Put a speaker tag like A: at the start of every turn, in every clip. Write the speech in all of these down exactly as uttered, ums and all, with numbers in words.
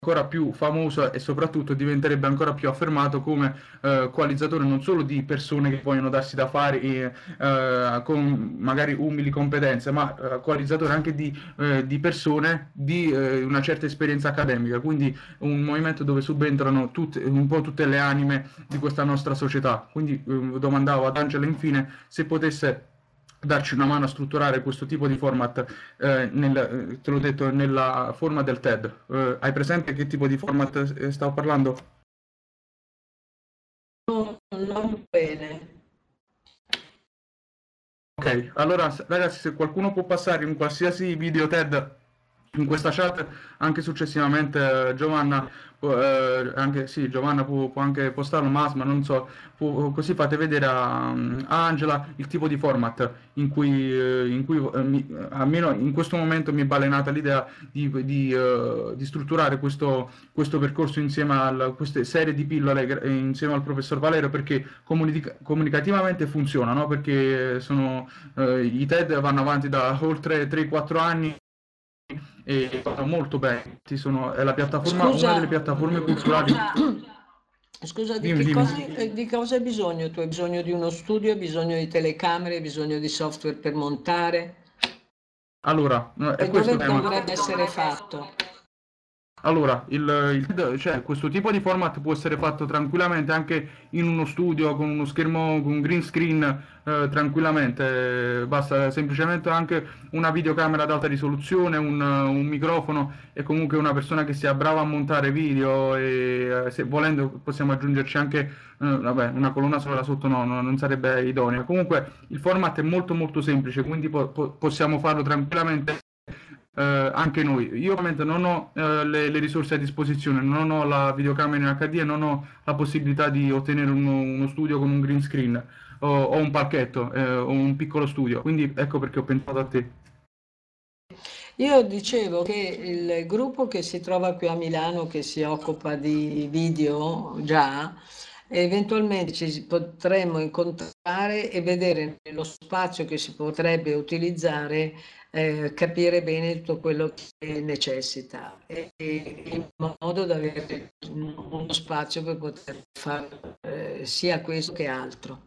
A: ancora più famoso e soprattutto diventerebbe ancora più affermato come eh, coalizzatore non solo di persone che vogliono darsi da fare e, eh, con magari umili competenze, ma eh, coalizzatore anche di, eh, di persone di eh, una certa esperienza accademica, quindi un movimento dove subentrano tutte, un po' tutte le anime di questa nostra società. Quindi eh, domandavo ad Angela infine se potesse darci una mano a strutturare questo tipo di format, eh, nel, eh, te l'ho detto, nella forma del TED. Eh, hai presente che tipo di format eh, stavo parlando?
B: Non, non bene.
A: Ok, allora ragazzi, se qualcuno può passare un qualsiasi video TED in questa chat, anche successivamente eh, Giovanna, può, eh, anche, sì, Giovanna può, può anche postarlo, Masma, non so, può- così fate vedere a, a Angela il tipo di format in cui, eh, in cui eh, mi- almeno in questo momento mi è balenata l'idea di, di, eh, di strutturare questo, questo percorso insieme a queste serie di pillole gra- insieme al professor Valerio perché comunica- comunicativamente funziona, no? Perché sono, eh, i TED vanno avanti da oltre tre quattro anni e vanno molto bene. Ci sono, è la piattaforma, una delle
B: Scusa,
A: piattaforme culturali.
B: scusa, di
A: Dimmi,
B: che
A: dimmi.
B: cosa, eh, di cosa hai bisogno? Tu hai bisogno di uno studio, hai bisogno di telecamere, hai bisogno di software per montare?
A: Allora, no, è
B: E
A: questo
B: dove
A: il tema.
B: dovrebbe essere fatto?
A: Allora, il, il- cioè, questo tipo di format può essere fatto tranquillamente anche in uno studio con uno schermo, con un green screen, eh, tranquillamente. Eh, Basta semplicemente anche una videocamera ad alta risoluzione, un, un microfono e comunque una persona che sia brava a montare video e eh, se volendo possiamo aggiungerci anche, eh, vabbè, una colonna sonora sotto, no, no, non sarebbe idonea. Comunque il format è molto molto semplice, quindi po- po- possiamo farlo tranquillamente eh, anche noi. Io ovviamente non ho eh, le, le risorse a disposizione, non ho la videocamera in H D e non ho la possibilità di ottenere uno, uno studio con un green screen o, o un palchetto eh, o un piccolo studio, quindi ecco perché ho pensato a te.
B: Io dicevo che il gruppo che si trova qui a Milano, che si occupa di video già, eventualmente ci potremmo incontrare e vedere nello spazio che si potrebbe utilizzare, eh, capire bene tutto quello che necessita, e, e in modo da avere uno spazio per poter fare eh, sia questo che altro.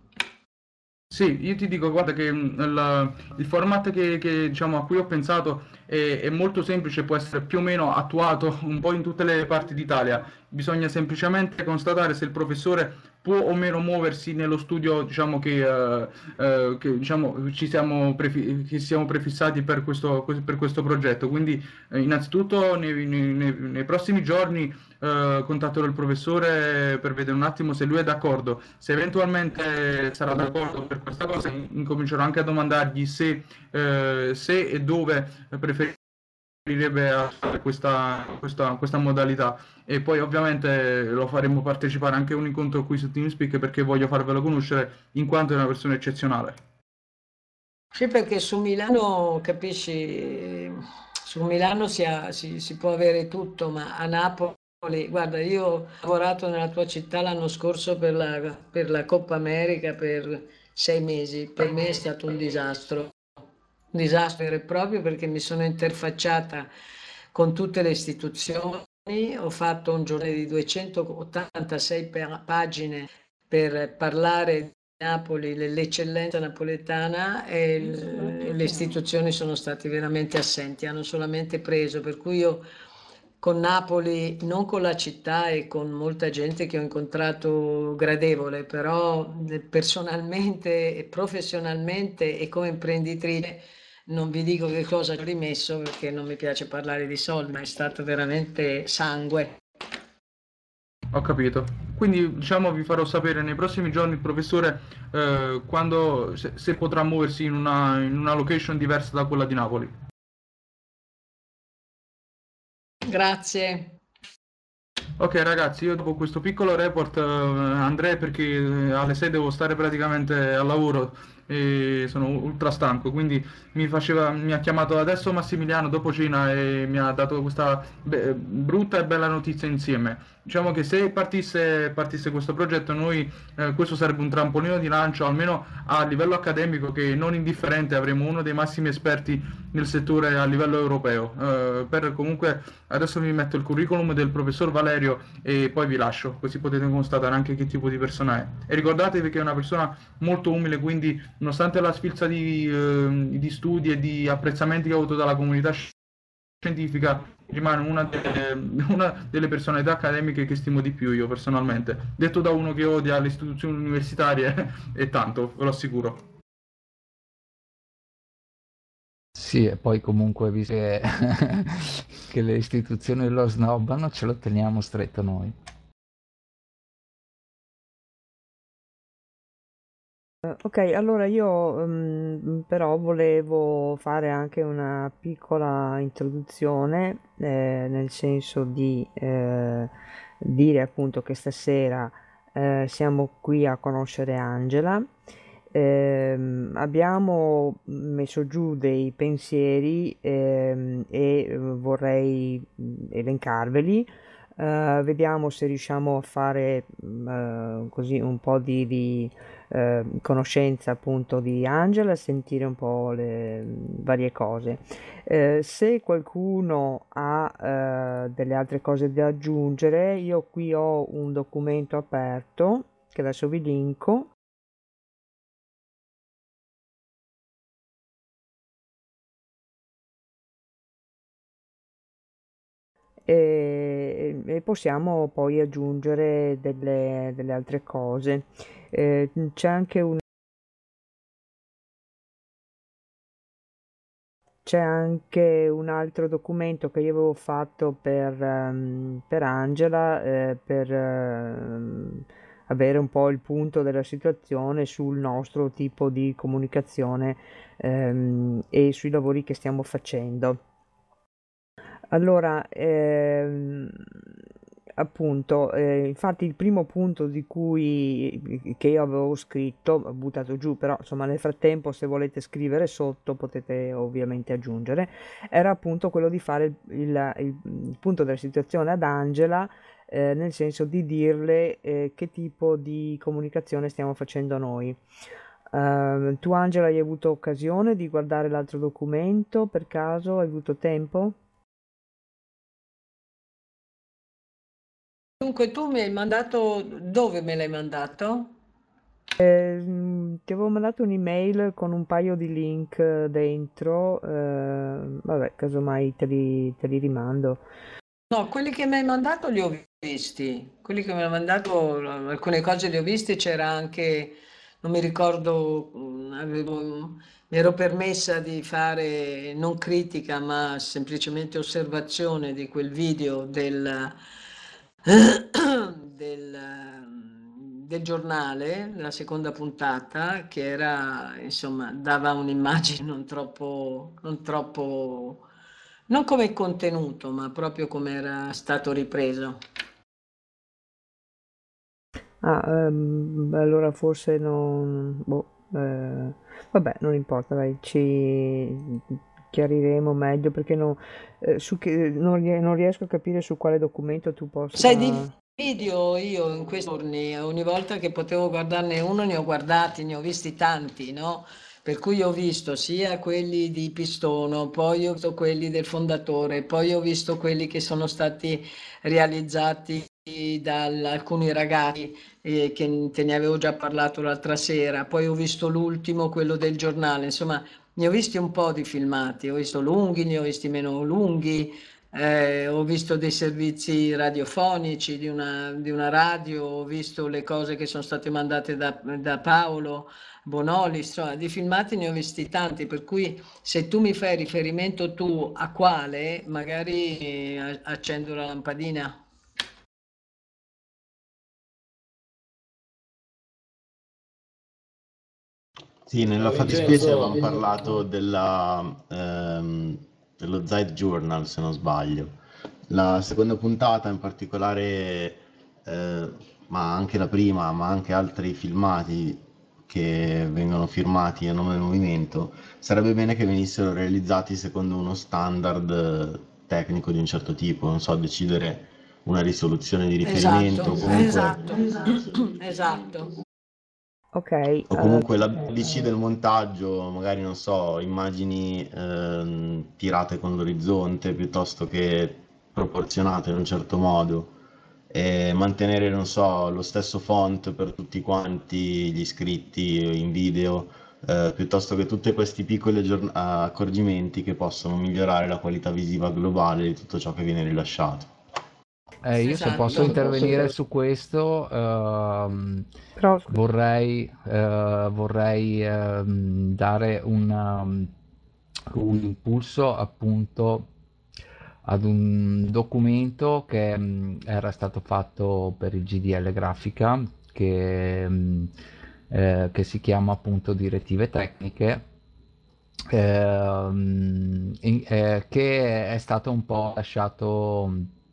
A: Sì, io ti dico, guarda che mh, il, il format che, che, diciamo, a cui ho pensato è, è molto semplice, può essere più o meno attuato un po' in tutte le parti d'Italia. Bisogna semplicemente constatare se il professore può o meno muoversi nello studio, diciamo, che, eh, eh, che, diciamo, ci siamo, prefi- che siamo prefissati per questo, per questo progetto. Quindi, eh, innanzitutto, nei, nei- nei- nei prossimi giorni eh, contatterò il professore per vedere un attimo se lui è d'accordo. Se eventualmente sarà d'accordo per questa cosa, in- incomincerò anche a domandargli se, eh, se e dove preferirebbe a fare questa, questa, questa modalità. E poi ovviamente lo faremo partecipare anche a un incontro qui su TeamSpeak perché voglio farvelo conoscere in quanto è una persona eccezionale.
B: Sì, perché su Milano, capisci, su Milano si, ha- si- si può avere tutto, ma a Napoli, guarda, io ho lavorato nella tua città l'anno scorso per la, per la Coppa America per sei mesi, per me è stato un disastro, un disastro vero e proprio perché mi sono interfacciata con tutte le istituzioni, ho fatto un giornale di duecentottantasei pa- pagine per parlare di Napoli, l'eccellenza napoletana e l- le istituzioni sono stati veramente assenti, hanno solamente preso, per cui io con Napoli, non con la città e con molta gente che ho incontrato gradevole, però eh, personalmente e professionalmente e come imprenditrice non vi dico che cosa ci ho rimesso perché non mi piace parlare di soldi, ma è stato veramente sangue.
A: Ho capito. Quindi diciamo vi farò sapere nei prossimi giorni il professore eh, quando, se, se potrà muoversi in una, in una location diversa da quella di Napoli.
B: Grazie.
A: Ok ragazzi, io dopo questo piccolo report eh, andrei perché eh, alle sei devo stare praticamente al lavoro. e sono ultra stanco, quindi mi faceva, mi ha chiamato adesso Massimiliano dopo cena e mi ha dato questa be- brutta e bella notizia insieme. Diciamo che se partisse, partisse questo progetto, noi eh, questo sarebbe un trampolino di lancio, almeno a livello accademico, che non indifferente avremo uno dei massimi esperti nel settore a livello europeo. Eh, per comunque adesso vi metto il curriculum del professor Valerio e poi vi lascio, così potete constatare anche che tipo di persona è. E ricordatevi che è una persona molto umile, quindi nonostante la sfilza di, eh, di studi e di apprezzamenti che ha avuto dalla comunità scientifica, rimane una delle, una delle personalità accademiche che stimo di più io personalmente. Detto da uno che odia le istituzioni universitarie e tanto, ve lo assicuro.
C: Sì, e poi comunque, visto che, che le istituzioni lo snobbano, ce lo teniamo stretto noi.
D: Eh, Ok, allora io mm, però volevo fare anche una piccola introduzione, eh, nel senso di eh, dire appunto che stasera eh, siamo qui a conoscere Angela. Ehm, abbiamo messo giù dei pensieri ehm, e eh, vorrei mm, elencarveli. Eh, vediamo se riusciamo a fare mm, eh, così un po' di, di eh, conoscenza appunto di Angela, sentire un po' le mm, varie cose. Eh, se qualcuno ha eh, delle altre cose da aggiungere, io qui ho un documento aperto che adesso vi linko. E, e possiamo poi aggiungere delle, delle altre cose. Eh, c'è anche un C'è anche un altro documento che io avevo fatto per, ehm, per Angela, eh, per ehm, avere un po' il punto della situazione sul nostro tipo di comunicazione, ehm, e sui lavori che stiamo facendo. Allora, ehm, appunto, eh, infatti il primo punto di cui che io avevo scritto, ho buttato giù, però insomma nel frattempo se volete scrivere sotto potete ovviamente aggiungere, era appunto quello di fare il, il- il- il punto della situazione ad Angela, eh, nel senso di dirle eh, che tipo di comunicazione stiamo facendo noi. Ehm, tu Angela hai avuto occasione di guardare l'altro documento per caso? Hai avuto tempo?
B: Dunque, tu mi hai mandato, dove me l'hai mandato?
D: Ehm, ti avevo mandato un'email con un paio di link eh, dentro, eh, vabbè, casomai te li, te li rimando.
B: No, quelli che mi hai mandato li ho visti, quelli che mi hai mandato, alcune cose le ho viste, c'era anche, non mi ricordo, mh, avevo, mi ero permessa di fare non critica, ma semplicemente osservazione di quel video del, del, del giornale, la seconda puntata, che era, insomma, dava un'immagine non troppo, non troppo, non come contenuto, ma proprio come era stato ripreso.
D: Ah, ehm, beh, allora forse non... boh, eh, vabbè, non importa, dai, ci chiariremo meglio perché no, eh, su che, non, rie- non riesco a capire su quale documento tu
B: Sai, di
D: possa...
B: video io in questi giorni, ogni volta che potevo guardarne uno, ne ho guardati, ne ho visti tanti, no? Per cui ho visto sia quelli di Pistono, poi ho visto quelli del fondatore, poi ho visto quelli che sono stati realizzati da alcuni ragazzi eh, che te ne avevo già parlato l'altra sera, poi ho visto l'ultimo, quello del giornale, insomma, ne ho visti un po' di filmati, ho visto lunghi, ne ho visti meno lunghi. Eh, ho visto dei servizi radiofonici di una, di una radio, ho visto le cose che sono state mandate da, da Paolo Bonoli, insomma, di filmati ne ho visti tanti, per cui se tu mi fai riferimento tu a quale, magari eh, accendo la lampadina.
E: Sì, nella
F: Ciao
E: fattispecie avevamo
F: Vincenzo,
E: parlato della, ehm, dello Zeit Journal, se non sbaglio. La seconda puntata in particolare, eh, ma anche la prima, ma anche altri filmati che vengono firmati a nome del movimento, sarebbe bene che venissero realizzati secondo uno standard eh, tecnico di un certo tipo, non so, decidere una risoluzione di riferimento, o
B: Esatto,
E: comunque,
B: esatto, esatto.
D: Ok,
E: o
D: eh,
E: comunque l'A B C del montaggio, magari non so, immagini ehm, tirate con l'orizzonte piuttosto che proporzionate in un certo modo, e mantenere, non so, lo stesso font per tutti quanti gli iscritti in video, eh, piuttosto che tutti questi piccoli aggiorn- accorgimenti che possono migliorare la qualità visiva globale di tutto ciò che viene rilasciato.
C: Eh, io se posso
B: Esatto.
C: intervenire su questo, ehm,
D: però scusa,
C: vorrei, eh, vorrei ehm, dare un, um, un impulso appunto ad un documento che mh, era stato fatto per il G D L Grafica, che, mh, eh, che si chiama appunto Direttive Tecniche, ehm, in- eh, che è stato un po' lasciato,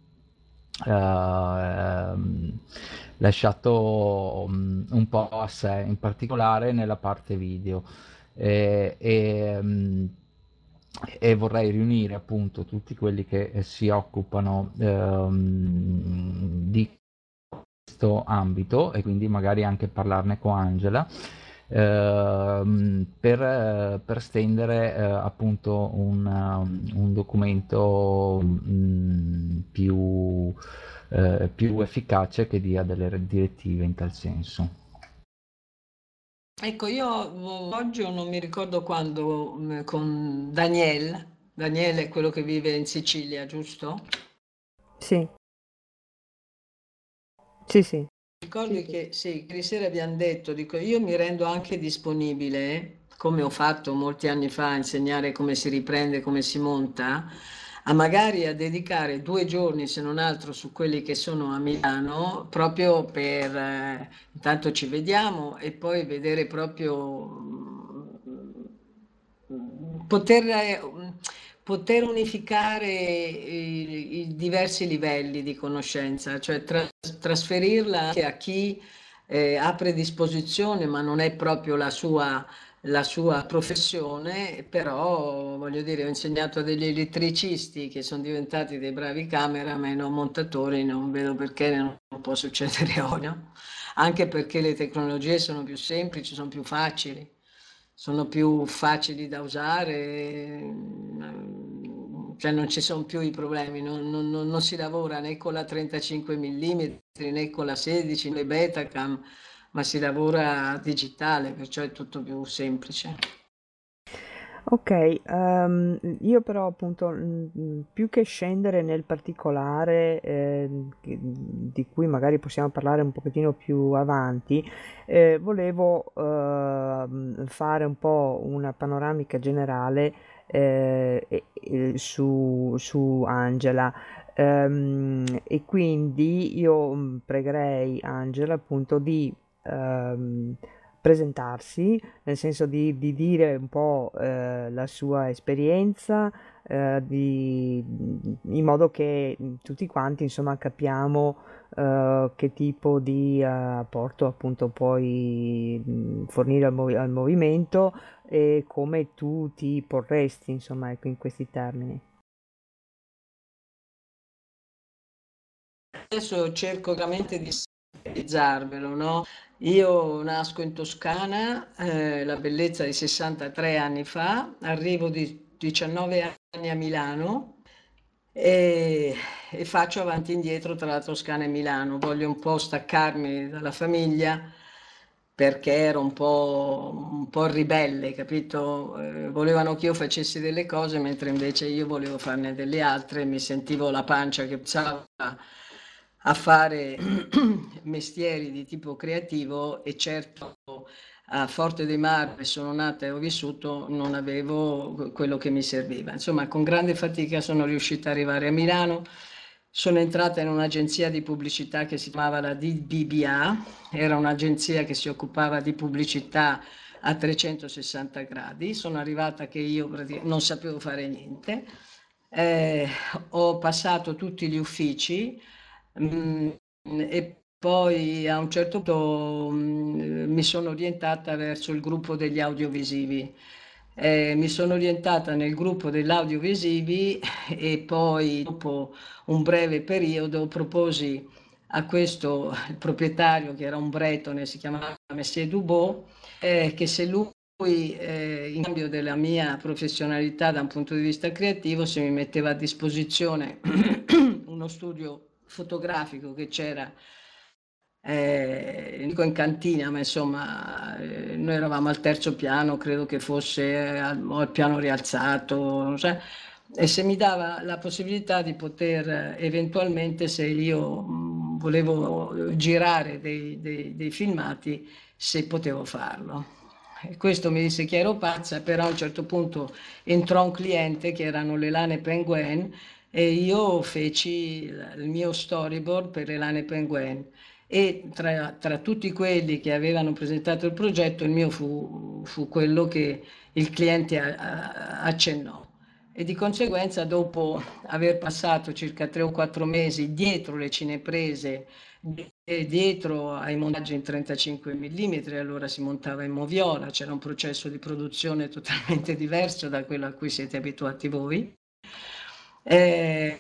C: ehm, lasciato mm, un po' a sé, in particolare nella parte video. E, e, mm, e vorrei riunire appunto tutti quelli che eh, si occupano ehm, di questo ambito e quindi magari anche parlarne con Angela, ehm, per, eh, per stendere eh, appunto un, um, un documento mm, più, eh, più efficace che dia delle direttive in tal senso.
B: Ecco, io vo- oggi o non mi ricordo quando mh, con Daniel, Daniele è quello che vive in Sicilia, giusto?
D: sì, sì, sì,
B: Ricordi che sì, ieri sera abbiamo detto, dico, io mi rendo anche disponibile, come ho fatto molti anni fa, a insegnare come si riprende, come si monta, a magari a dedicare due giorni, se non altro, su quelli che sono a Milano, proprio per, eh, intanto ci vediamo e poi vedere proprio mm, poter, eh, poter unificare i, i diversi livelli di conoscenza, cioè tra- trasferirla anche a chi eh, ha predisposizione, ma non è proprio la sua, la sua professione, però voglio dire, ho insegnato a degli elettricisti che sono diventati dei bravi cameraman o montatori, non vedo perché non può succedere oggi, no? Anche perché le tecnologie sono più semplici, sono più facili, sono più facili da usare, mm, cioè non ci sono più i problemi, non, non- non- non si lavora né con la trentacinque millimetri né con la sedici né Betacam, ma si lavora digitale, perciò è tutto più semplice.
D: ok. Ehm, io però appunto mm, mm, più che scendere nel particolare, eh, che- di cui magari possiamo parlare un pochettino più avanti, eh, volevo ehm, fare un po' una panoramica generale eh, e- e su, su Angela. Ehm, e quindi io mm, pregherei Angela appunto di ehm, presentarsi, nel senso di, di dire un po' eh, la sua esperienza, eh, di- in modo che tutti quanti insomma capiamo eh, che tipo di eh, apporto appunto puoi mh, fornire al, movi- al movimento e come tu ti porresti insomma ecco, in questi termini.
B: Adesso cerco veramente di sintetizzarvelo, no? Io nasco in Toscana, eh, la bellezza di sessantatré anni fa, arrivo di diciannove anni a Milano e, e faccio avanti e indietro tra la Toscana e Milano. Voglio un po' staccarmi dalla famiglia perché ero un po', un po' ribelle, capito? Eh, volevano che io facessi delle cose mentre invece io volevo farne delle altre, mi sentivo la pancia che pensava a fare mestieri di tipo creativo e certo a Forte dei Marmi sono nata e ho vissuto, non avevo quello che mi serviva. Insomma, con grande fatica sono riuscita ad arrivare a Milano. Sono entrata in un'agenzia di pubblicità che si chiamava la D B B A, era un'agenzia che si occupava di pubblicità a trecentosessanta gradi. Sono arrivata che io praticamente non sapevo fare niente. Eh, ho passato tutti gli uffici, mm, e poi a un certo punto mh, mi sono orientata verso il gruppo degli audiovisivi. Eh, mi sono orientata nel gruppo degli audiovisivi e poi dopo un breve periodo proposi a questo il proprietario, che era un bretone, si chiamava Messier Dubot, eh, che se lui eh, in cambio della mia professionalità da un punto di vista creativo, se mi metteva a disposizione uno studio fotografico che c'era, eh, dico in cantina, ma insomma, eh, noi eravamo al terzo piano, credo che fosse al, o al piano rialzato, non so, e se mi dava la possibilità di poter eh, eventualmente, se io mh, volevo girare dei, dei- dei filmati, se potevo farlo. E questo mi disse che ero pazza, però a un certo punto entrò un cliente che erano le Lane Penguin e io feci il il mio storyboard per le Lane Penguin e tra, tra tutti quelli che avevano presentato il progetto, il mio fu, fu quello che il cliente a- a- accennò. E di conseguenza, dopo aver passato circa tre o quattro mesi dietro le cineprese e dietro ai montaggi in trentacinque millimetri, allora si montava in moviola, c'era un processo di produzione totalmente diverso da quello a cui siete abituati voi. Eh,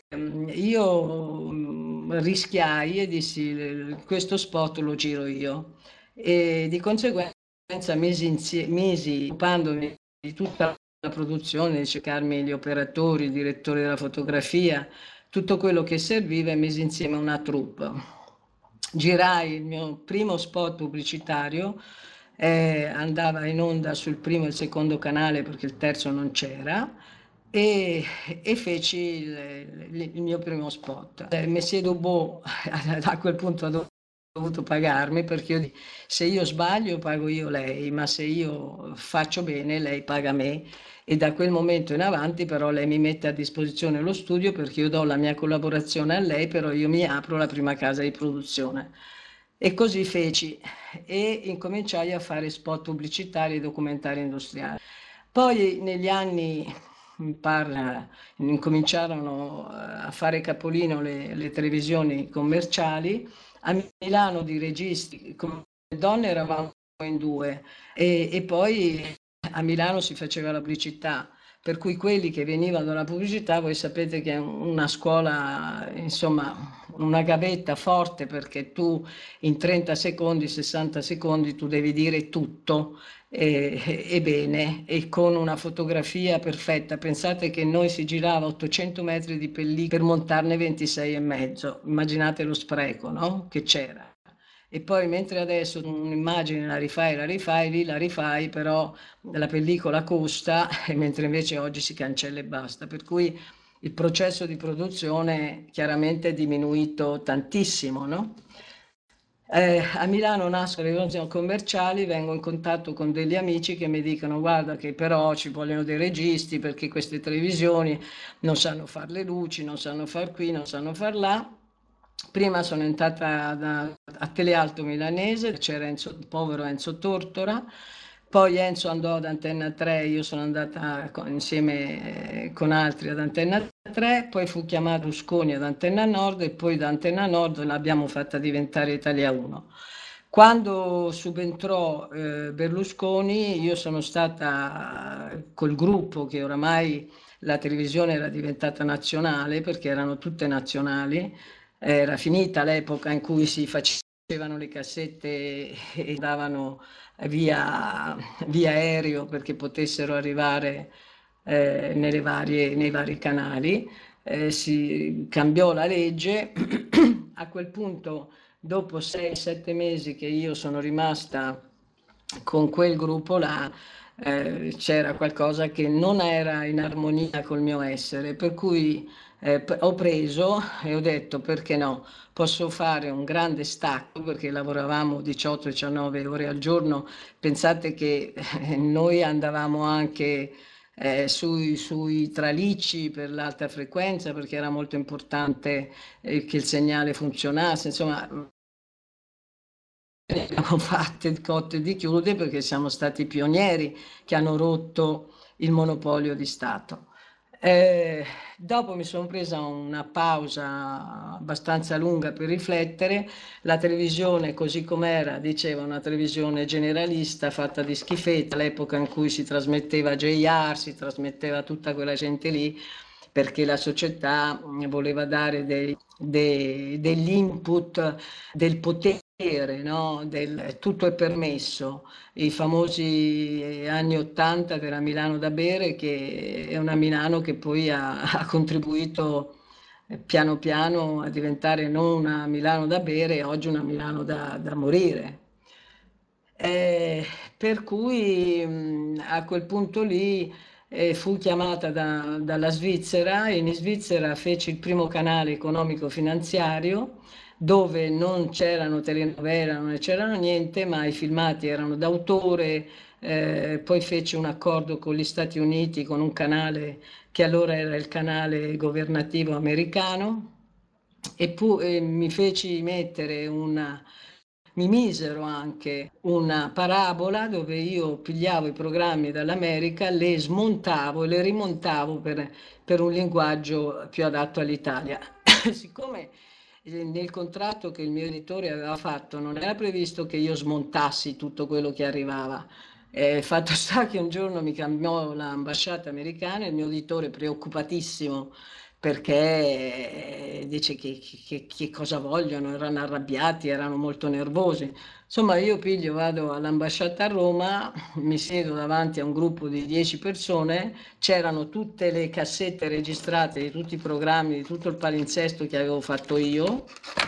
B: io mm, rischiai e dissi: "L- questo spot lo giro io", e di conseguenza mesi, insie- mesi occupandomi di tutta la produzione, di cercarmi gli operatori, il direttore della fotografia, tutto quello che serviva, e mesi insieme a una troupe. Girai il mio primo spot pubblicitario, eh, andava in onda sul primo e il secondo canale perché il terzo non c'era, e, e feci il, il- il mio primo spot. Eh, Messier Dubot a quel punto ha dovuto pagarmi, perché io di- se io sbaglio pago io lei, ma se io faccio bene lei paga me. E da quel momento in avanti però lei mi mette a disposizione lo studio perché io do la mia collaborazione a lei, però io mi apro la prima casa di produzione. E così feci e incominciai a fare spot pubblicitari e documentari industriali. Poi negli anni, mi pare, incominciarono eh, a fare capolino le, le televisioni commerciali. A Milano di registi come donne eravamo in due, e, e poi a Milano si faceva la pubblicità, per cui quelli che venivano dalla pubblicità, voi sapete che è una scuola, insomma, una gavetta forte, perché tu in trenta secondi, sessanta secondi tu devi dire tutto e, e bene, e con una fotografia perfetta. Pensate che noi si girava ottocento metri di pellicola per montarne ventisei e mezzo, immaginate lo spreco, no? Che c'era. E poi mentre adesso un'immagine la rifai, la rifai, lì la rifai, però la pellicola costa, e mentre invece oggi si cancella e basta. Per cui il processo di produzione chiaramente è diminuito tantissimo, no? Eh, a Milano nascono le riunioni commerciali, vengo in contatto con degli amici che mi dicono: guarda che però ci vogliono dei registi perché queste televisioni non sanno fare le luci, non sanno far qui, non sanno far là. Prima sono entrata da- a Telealto Milanese, c'era Enzo- il povero Enzo Tortora, poi Enzo andò ad Antenna tre, io sono andata con- insieme eh, con altri ad Antenna tre, poi fu chiamato Rusconi ad Antenna Nord e poi da Antenna Nord l'abbiamo fatta diventare Italia uno. Quando subentrò eh, Berlusconi, io sono stata eh, col gruppo, che oramai la televisione era diventata nazionale perché erano tutte nazionali, era finita l'epoca in cui si facevano le cassette e davano via, via aereo perché potessero arrivare eh, nelle varie- nei vari canali. Eh, si cambiò la legge. A quel punto, dopo sei sette mesi che io sono rimasta con quel gruppo là, eh, c'era qualcosa che non era in armonia col mio essere, per cui eh, p- ho preso e ho detto: perché no? Posso fare un grande stacco, perché lavoravamo diciotto diciannove ore al giorno. Pensate che eh, noi andavamo anche eh, sui, sui tralicci per l'alta frequenza, perché era molto importante eh, che il segnale funzionasse. Insomma, ne abbiamo fatte cotte di chiude perché siamo stati i pionieri che hanno rotto il monopolio di Stato. Eh, dopo mi sono presa una pausa abbastanza lunga per riflettere. La televisione, così com'era, diceva una televisione generalista fatta di schifetti, all'epoca in cui si trasmetteva J R, si trasmetteva tutta quella gente lì, perché la società mm, voleva dare dei- dei- degli input del potere, no? Del tutto è permesso, i famosi eh, anni ottanta della Milano da bere, che è una Milano che poi ha, ha contribuito eh, piano piano a diventare non una Milano da bere, oggi una Milano da, da morire. Eh, per cui mh, a quel punto lì eh, fu chiamata da- dalla Svizzera e in Svizzera fece il primo canale economico-finanziario dove non c'erano telenovela, non c'erano niente, ma i filmati erano d'autore. Eh, poi fece un accordo con gli Stati Uniti, con un canale che allora era il canale governativo americano, e pu- e mi feci mettere una, mi misero anche una parabola dove io pigliavo i programmi dall'America, le smontavo e le rimontavo per, per un linguaggio più adatto all'Italia. Siccome eh, nel contratto che il mio editore aveva fatto non era previsto che io smontassi tutto quello che arrivava. Eh, fatto sta che un giorno mi cambiò l'ambasciata americana e il mio editore, preoccupatissimo, perché eh, dice che, che- che cosa vogliono, erano arrabbiati, erano molto nervosi. Insomma, io piglio, vado all'ambasciata a Roma, mi siedo davanti a un gruppo di dieci persone, c'erano tutte le cassette registrate di tutti i programmi, di tutto il palinsesto che avevo fatto io.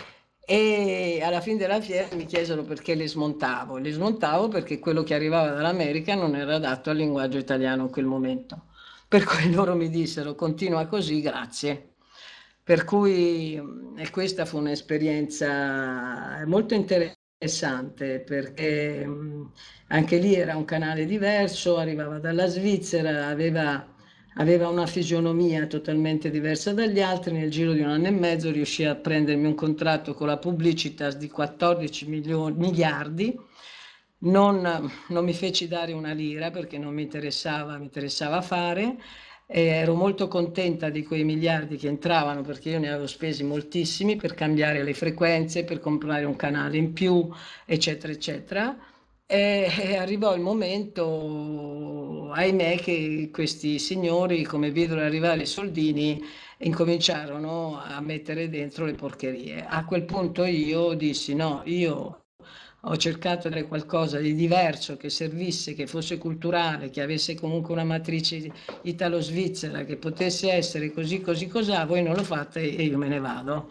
B: E alla fine della fiera mi chiesero perché le smontavo. Le smontavo perché quello che arrivava dall'America non era adatto al linguaggio italiano in quel momento. Per cui loro mi dissero continua così, grazie. Per cui mh, e questa fu un'esperienza molto interessante perché mh, anche lì era un canale diverso, arrivava dalla Svizzera, aveva, aveva una fisionomia totalmente diversa dagli altri. Nel giro di un anno e mezzo riuscì a prendermi un contratto con la Publicitas di quattordici milioni, miliardi. Non, non mi feci dare una lira perché non mi interessava, mi interessava fare. E ero molto contenta di quei miliardi che entravano perché io ne avevo spesi moltissimi per cambiare le frequenze, per comprare un canale in più, eccetera, eccetera. E, e arrivò il momento, ahimè, che questi signori, come videro arrivare i soldini, incominciarono a mettere dentro le porcherie. A quel punto io dissi: no, io ho cercato di fare qualcosa di diverso, che servisse, che fosse culturale, che avesse comunque una matrice italo-svizzera, che potesse essere così, così, cos'ha, voi non lo fate e io me ne vado.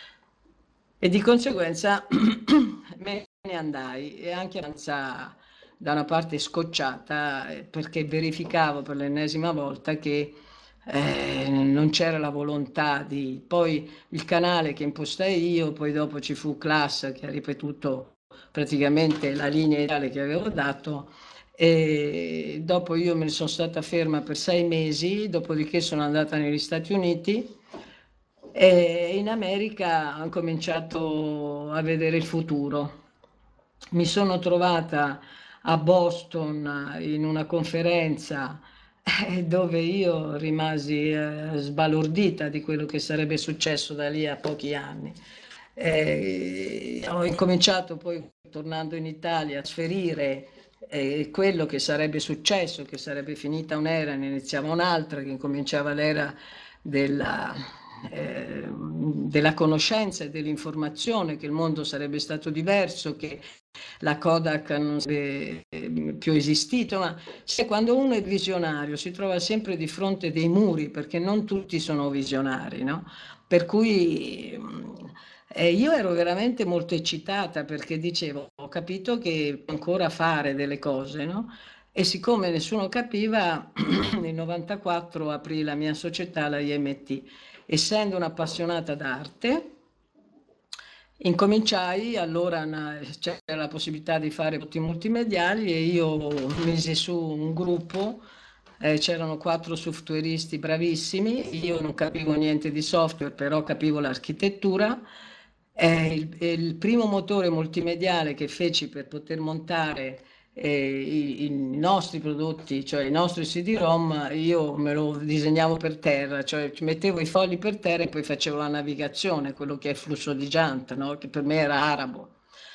B: E di conseguenza me ne andai e anche abbastanza da una parte scocciata eh, perché verificavo per l'ennesima volta che eh, non c'era la volontà di... Poi il canale che impostai io, poi dopo ci fu Class che ha ripetuto praticamente la linea ideale che avevo dato, e dopo io me ne sono stata ferma per sei mesi, dopodiché sono andata negli Stati Uniti e in America ho cominciato a vedere il futuro. Mi sono trovata a Boston eh, in una conferenza eh, dove io rimasi eh, sbalordita di quello che sarebbe successo da lì a pochi anni. Eh, ho incominciato poi, tornando in Italia, a sferire eh, quello che sarebbe successo, che sarebbe finita un'era, ne iniziava un'altra, che incominciava l'era della, eh, della conoscenza e dell'informazione, che il mondo sarebbe stato diverso, che la Kodak non sarebbe eh, più esistito, ma se quando uno è visionario si trova sempre di fronte dei muri, perché non tutti sono visionari, no? Per cui mh, eh, io ero veramente molto eccitata perché dicevo, ho capito che devo ancora fare delle cose, no? E siccome nessuno capiva, nel novantaquattro aprì la mia società, la I M T. Essendo un'appassionata d'arte, incominciai, allora na- c'era la possibilità di fare prodotti multimediali e io misi su un gruppo, eh, c'erano quattro softwareisti bravissimi, io non capivo niente di software, però capivo l'architettura. Eh, il, il primo motore multimediale che feci per poter montare e i, i nostri prodotti, cioè i nostri C D-ROM, io me lo disegnavo per terra, cioè ci mettevo i fogli per terra e poi facevo la navigazione, quello che è flusso di Gantt, no? Che per me era arabo.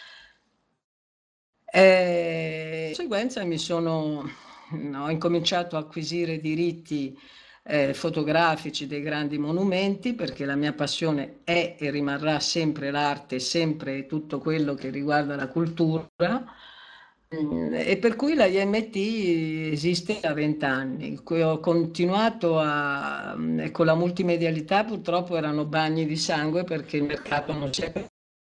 B: E di conseguenza mi sono, ho incominciato a acquisire diritti eh, fotografici dei grandi monumenti, perché la mia passione è e rimarrà sempre l'arte, sempre tutto quello che riguarda la cultura. Mm, E per cui la I M T esiste da vent'anni. Qui ho continuato a, mm, con la multimedialità, purtroppo erano bagni di sangue perché il mercato non si è.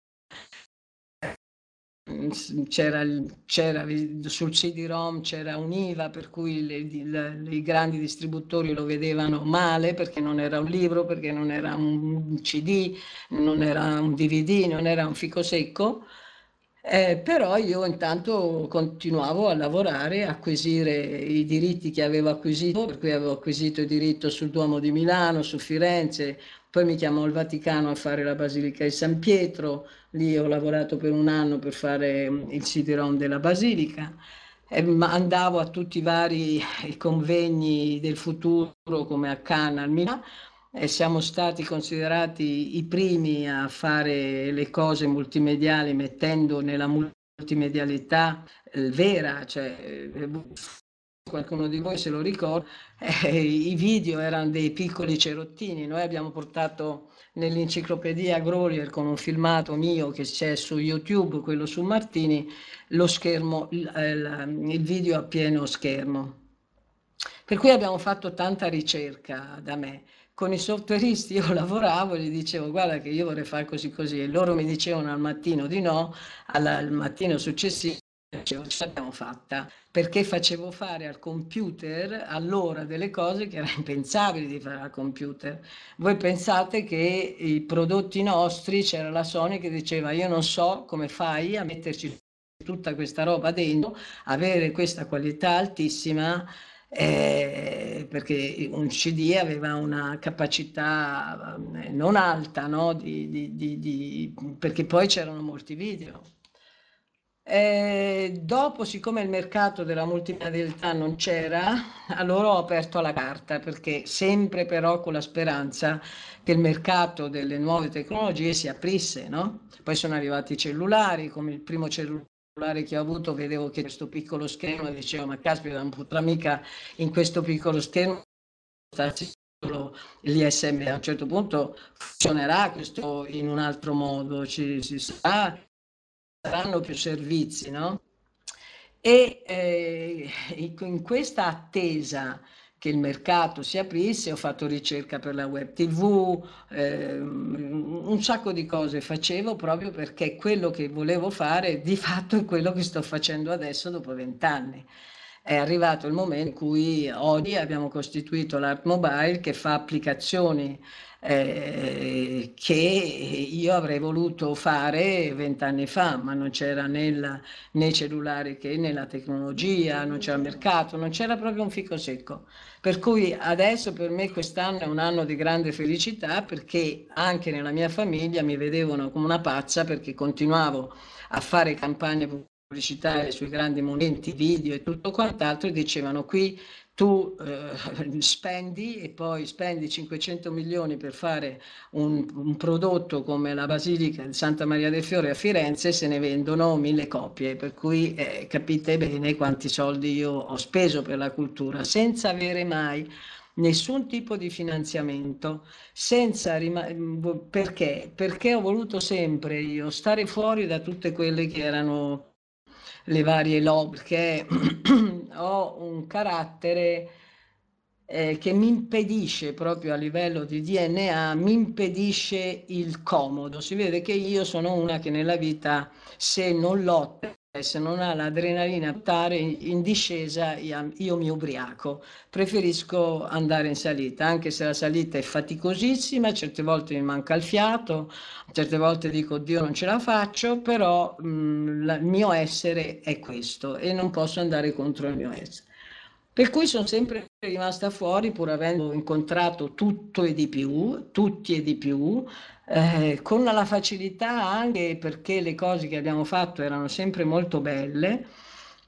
B: Mm, s- C'era, il- c'era il- sul C D-ROM c'era un'I V A per cui le- di- le- i grandi distributori lo vedevano male perché non era un libro, perché non era un C D, non era un D V D, non era un fico secco. Eh, però io intanto continuavo a lavorare, a acquisire i diritti che avevo acquisito, per cui avevo acquisito il diritto sul Duomo di Milano, su Firenze, poi mi chiamò il Vaticano a fare la Basilica di San Pietro, lì ho lavorato per un anno per fare mm, il C D-ROM della Basilica. E ma andavo a tutti i vari convegni del futuro come a Cannes, al Milano, e siamo stati considerati i primi a fare le cose multimediali mettendo nella multimedialità eh, vera, cioè eh, qualcuno di voi se lo ricorda, eh, i video erano dei piccoli cerottini, noi abbiamo portato nell'enciclopedia Grolier con un filmato mio che c'è su YouTube, quello su Martini, lo schermo, il, il- il video a pieno schermo. Per cui abbiamo fatto tanta ricerca da me. Con i softwareisti io lavoravo e gli dicevo guarda che io vorrei fare così così e loro mi dicevano al mattino di no, alla- al mattino successivo dicevo ce l'abbiamo fatta perché facevo fare al computer allora delle cose che erano impensabili di fare al computer. Voi pensate che i prodotti nostri, c'era la Sony che diceva io non so come fai a metterci tutta questa roba dentro, avere questa qualità altissima, eh, perché un C D aveva una capacità eh, non alta, no? Di, di- di- di- perché poi c'erano molti video. Eh, dopo, siccome il mercato della multimedialità non c'era, allora ho aperto alla carta, perché sempre però con la speranza che il mercato delle nuove tecnologie si aprisse, no? Poi sono arrivati i cellulari, come il primo cellulare che ho avuto, vedevo che questo piccolo schermo e dicevo, ma caspita, non potrà mica in questo piccolo schermo starci solo l'I S M. A un certo punto funzionerà questo in un altro modo, ci, ci sarà saranno più servizi, no? E eh, in questa attesa che il mercato si aprisse, ho fatto ricerca per la web T V, ehm, un sacco di cose facevo proprio perché quello che volevo fare di fatto è quello che sto facendo adesso dopo vent'anni. È arrivato il momento in cui oggi abbiamo costituito l'Art Mobile che fa applicazioni eh, che io avrei voluto fare vent'anni fa, ma non c'era nel- né cellulari che né la tecnologia, non c'era mercato, non c'era proprio un fico secco. Per cui adesso per me quest'anno è un anno di grande felicità perché anche nella mia famiglia mi vedevano come una pazza perché continuavo a fare campagne pubblicitarie sui grandi momenti, video e tutto quant'altro e dicevano qui tu eh, spendi e poi spendi cinquecento milioni per fare un, un prodotto come la Basilica di Santa Maria del Fiore a Firenze, se ne vendono mille copie, per cui eh, capite bene quanti soldi io ho speso per la cultura, senza avere mai nessun tipo di finanziamento, senza rima- perché? Perché ho voluto sempre io stare fuori da tutte quelle che erano le varie lobby, perché ho un carattere eh, che mi impedisce proprio a livello di D N A, mi impedisce il comodo. Si vede che io sono una che nella vita, se non lotta, se non ha l'adrenalina a buttare in discesa, io, io mi ubriaco. Preferisco andare in salita, anche se la salita è faticosissima, certe volte mi manca il fiato, certe volte dico, Dio, non ce la faccio, però mh, la- il mio essere è questo e non posso andare contro il mio essere. Per cui sono sempre rimasta fuori, pur avendo incontrato tutto e di più, tutti e di più, eh, con la facilità anche perché le cose che abbiamo fatto erano sempre molto belle,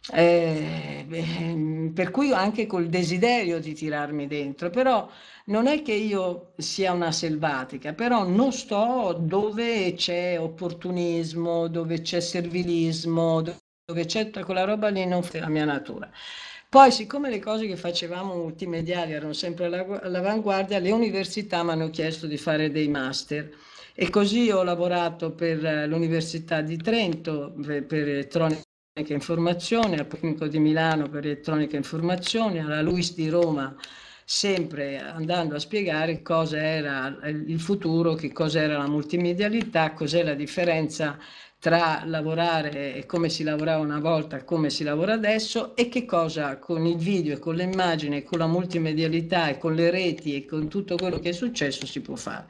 B: Eh, beh, per cui anche col desiderio di tirarmi dentro, però non è che io sia una selvatica, però non sto dove c'è opportunismo, dove c'è servilismo, do- dove c'è tutta quella roba lì, non fa la mia natura. Poi, siccome le cose che facevamo multimediali erano sempre alla- all'avanguardia, le università mi hanno chiesto di fare dei master. E così ho lavorato per eh, l'Università di Trento per, per elettronica e informazione, al Tecnico di Milano per elettronica e informazione, alla LUISS di Roma, sempre andando a spiegare cosa era il futuro, che cosa era la multimedialità, cos'è la differenza tra lavorare e come si lavorava una volta e come si lavora adesso e che cosa con il video e con le immagini e con la multimedialità e con le reti e con tutto quello che è successo si può fare.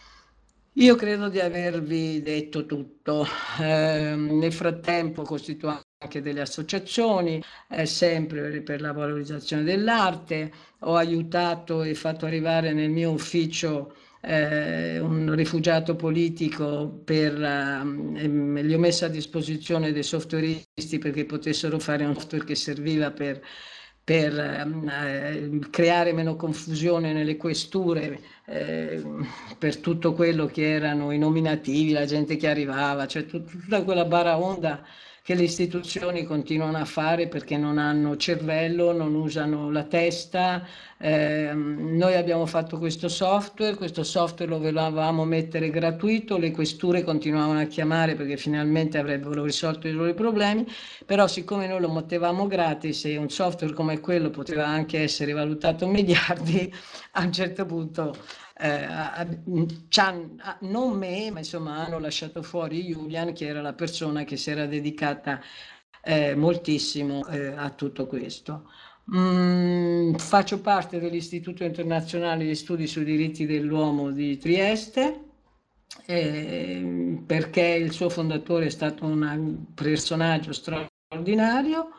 B: Io credo di avervi detto tutto. Eh, nel frattempo costituisco anche delle associazioni, eh, sempre per la valorizzazione dell'arte. Ho aiutato e fatto arrivare nel mio ufficio eh, un rifugiato politico per, ehm, gli ho messo a disposizione dei softwareisti perché potessero fare un software che serviva per, per ehm, eh, creare meno confusione nelle questure, eh, per tutto quello che erano i nominativi, la gente che arrivava, cioè tut- tutta quella baraonda che le istituzioni continuano a fare perché non hanno cervello, non usano la testa. Eh, noi abbiamo fatto questo software, questo software lo volevamo mettere gratuito, le questure continuavano a chiamare perché finalmente avrebbero risolto i loro problemi, però siccome noi lo mettevamo gratis e un software come quello poteva anche essere valutato miliardi, a un certo punto eh, a- c'han- a- non me, ma insomma hanno lasciato fuori Julian, che era la persona che si era dedicata eh, moltissimo eh, a tutto questo. Mm, faccio parte dell'Istituto Internazionale di Studi sui diritti dell'uomo di Trieste, eh, perché il suo fondatore è stato un personaggio straordinario.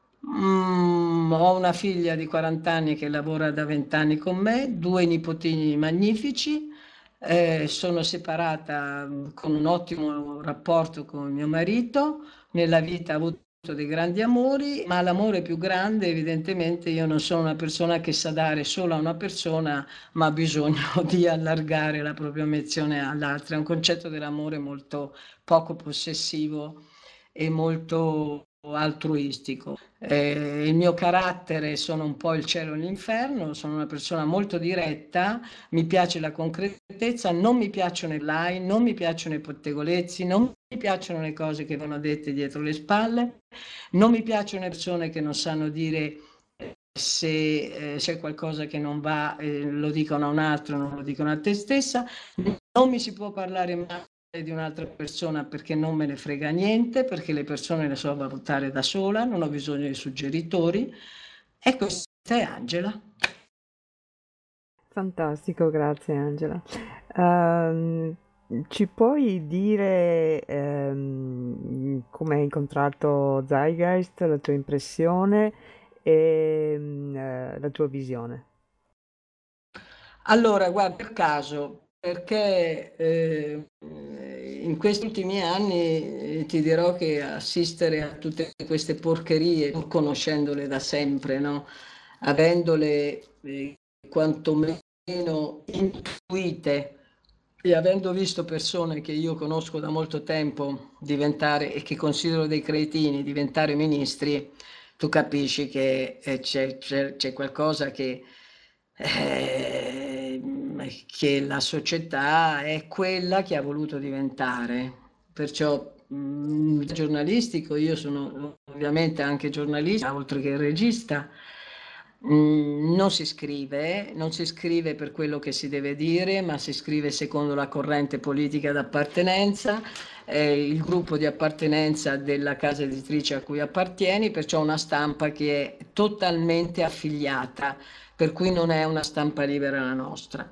B: Mm, ho una figlia di quaranta anni che lavora da venti anni con me, due nipotini magnifici. Eh, sono separata mm, con un ottimo rapporto con mio marito. Nella vita ho avuto dei grandi amori, ma l'amore più grande, evidentemente, io non sono una persona che sa dare solo a una persona, ma ha bisogno di allargare la propria menzione all'altra. È un concetto dell'amore molto poco possessivo e molto altruistico. Eh, il mio carattere sono un po' il cielo e l'inferno, sono una persona molto diretta, mi piace la concretezza, non mi piacciono i lie, non mi piacciono i pettegolezzi, non mi piacciono le cose che vanno dette dietro le spalle, non mi piacciono le persone che non sanno dire eh, se eh, c'è qualcosa che non va, eh, lo dicono a un altro, non lo dicono a te stessa, non mi si può parlare male di un'altra persona perché non me ne frega niente, perché le persone le so valutare da sola, non ho bisogno di suggeritori. E questa è Angela.
D: Fantastico, grazie Angela. Ehm, ci puoi dire ehm, come hai incontrato Zeitgeist, la tua impressione e mm, eh, la tua visione?
B: Allora, guarda, per caso, perché eh, in questi ultimi anni eh, ti dirò che assistere a tutte queste porcherie, pur conoscendole da sempre, no? Avendole eh, quantomeno intuite e avendo visto persone che io conosco da molto tempo diventare e che considero dei cretini diventare ministri, tu capisci che eh, c'è, c'è- c'è qualcosa che, eh, che la società è quella che ha voluto diventare. Perciò, mh, giornalistico, io sono ovviamente anche giornalista, oltre che regista. Mm, non si scrive, non si scrive per quello che si deve dire, ma si scrive secondo la corrente politica d'appartenenza, eh, il gruppo di appartenenza della casa editrice a cui appartieni, perciò una stampa che è totalmente affiliata, per cui non è una stampa libera la nostra.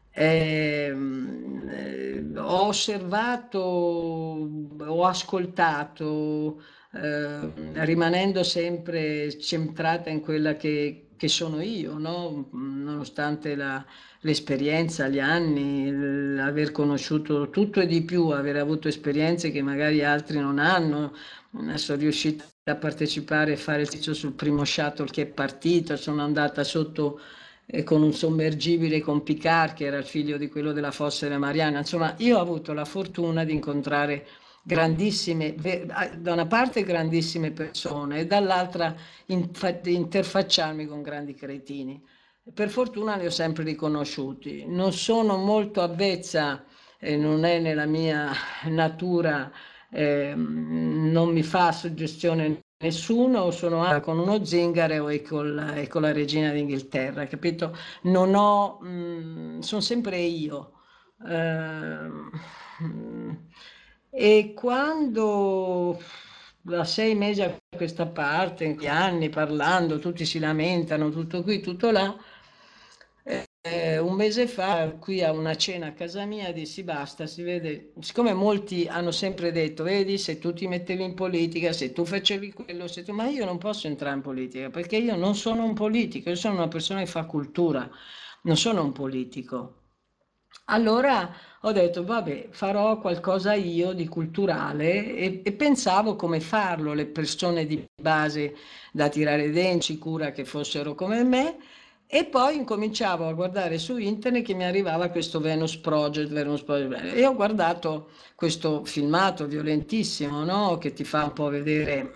B: Ehm, eh, ho osservato, ho ascoltato, eh, rimanendo sempre centrata in quella che, che sono io, no? Nonostante la- l'esperienza, gli anni, l'aver conosciuto tutto e di più, aver avuto esperienze che magari altri non hanno, sono riuscita a partecipare e fare il tizio sul primo shuttle che è partito, sono andata sotto eh, con un sommergibile con Picard, che era il figlio di quello della Fossa della Mariana. Insomma, io ho avuto la fortuna di incontrare grandissime, ve- a- da una parte grandissime persone e dall'altra infa- interfacciarmi con grandi cretini. Per fortuna li ho sempre riconosciuti. Non sono molto avvezza, e non è nella mia natura, ehm, non mi fa suggestione nessuno, o sono andata con uno zingaro e col- e con la regina d'Inghilterra, capito? Non ho, sono sempre io. Ehm, mm, e quando da sei mesi a questa parte, in questi anni parlando, tutti si lamentano, tutto qui, tutto là, eh, un mese fa, qui a una cena a casa mia, dissi basta, si vede, siccome molti hanno sempre detto, vedi, se tu ti mettevi in politica, se tu facevi quello, se tu... ma io non posso entrare in politica, perché io non sono un politico, io sono una persona che fa cultura, non sono un politico. Allora ho detto, vabbè, farò qualcosa io di culturale e, e pensavo come farlo, le persone di base da tirare dentro, sicura che fossero come me, e poi incominciavo a guardare su internet che mi arrivava questo Venus Project, Venus Project, e ho guardato questo filmato violentissimo, no? Che ti fa un po' vedere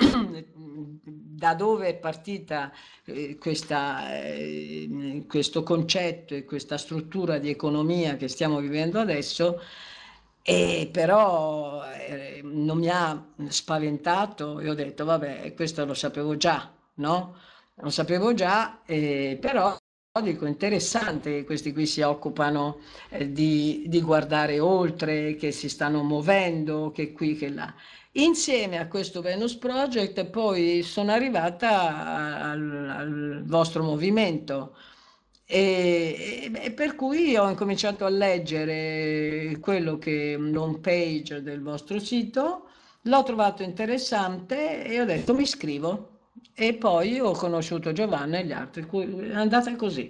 B: da dove è partita eh, questa, eh, questo concetto e questa struttura di economia che stiamo vivendo adesso. E però eh, non mi ha spaventato e ho detto, vabbè, questo lo sapevo già, no? Lo sapevo già, eh, però dico interessante che questi qui si occupano eh, di, di guardare oltre, che si stanno muovendo, che qui, che là. Insieme a questo Venus Project poi sono arrivata al, al vostro movimento e, e- e per cui ho incominciato a leggere quello che l'home page del vostro sito, l'ho trovato interessante e ho detto mi iscrivo. E poi ho conosciuto Giovanna e gli altri, cui- è andata così.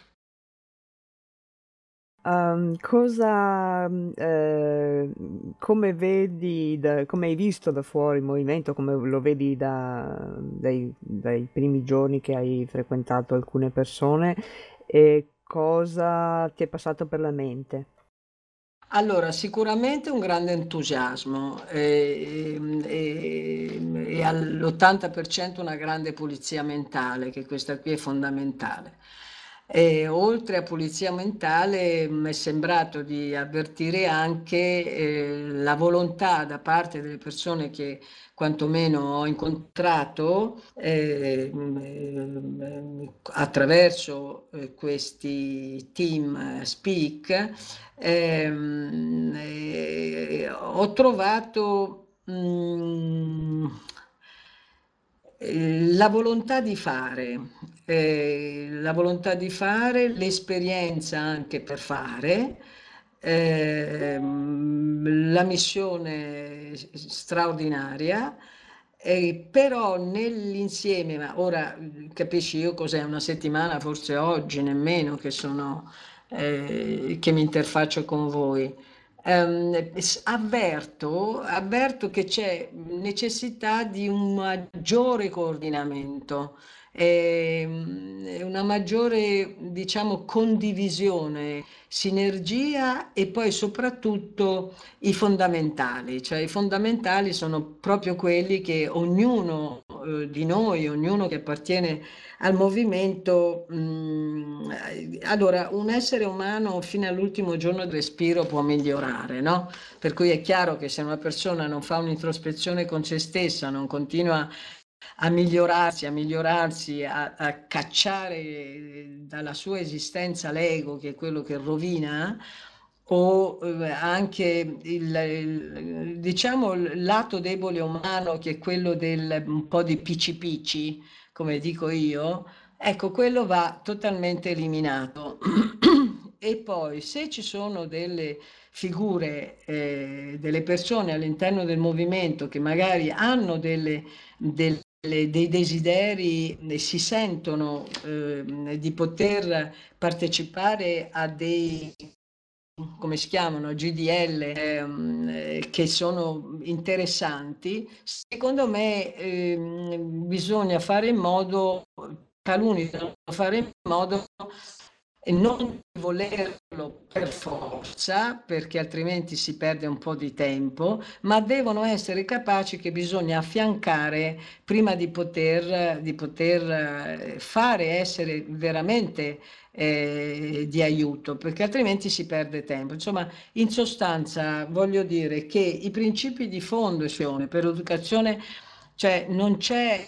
D: Ehm, cosa, mh, eh, come vedi, da- come hai visto da fuori il movimento, come lo vedi da- dai, dai primi giorni che hai frequentato alcune persone e cosa ti è passato per la mente?
B: Allora, sicuramente un grande entusiasmo e, e- e all'ottanta per cento una grande pulizia mentale, che questa qui è fondamentale. E oltre a pulizia mentale, mi è sembrato di avvertire anche eh, la volontà da parte delle persone che quantomeno ho incontrato eh, eh, attraverso eh, questi team eh, Speak. Ehm, eh, ho trovato mm, eh, la volontà di fare, eh, la volontà di fare, l'esperienza anche per fare, ehm, la missione straordinaria. Eh, però nell'insieme, ma ora mm, capisci io cos'è una settimana, forse oggi nemmeno che sono eh, che mi interfaccio con voi. Ehm, s- avverto, avverto che c'è necessità di un maggiore coordinamento, ehm, una maggiore, diciamo, condivisione, sinergia e poi soprattutto i fondamentali, cioè i fondamentali sono proprio quelli che ognuno eh, di noi, ognuno che appartiene al movimento. Mh, allora, un essere umano fino all'ultimo giorno di respiro può migliorare, no? Per cui è chiaro che se una persona non fa un'introspezione con se stessa, non continua a migliorarsi, a migliorarsi, a, a cacciare dalla sua esistenza l'ego, che è quello che rovina, o eh, anche il, il- diciamo, il lato debole umano, che è quello del un po' di picci picci, come dico io, ecco, quello va totalmente eliminato. E poi, se ci sono delle figure, eh, delle persone all'interno del movimento che magari hanno delle, delle- dei desideri e si sentono eh, di poter partecipare a dei come si chiamano, G D L, ehm, eh, che sono interessanti, secondo me ehm, bisogna fare in modo, taluni devono fare in modo e non volerlo per forza, perché altrimenti si perde un po' di tempo, ma devono essere capaci che bisogna affiancare prima di poter, di poter eh, fare, essere veramente eh, di aiuto, perché altrimenti si perde tempo. Insomma, in sostanza voglio dire che i principi di fondo per l'educazione, cioè non c'è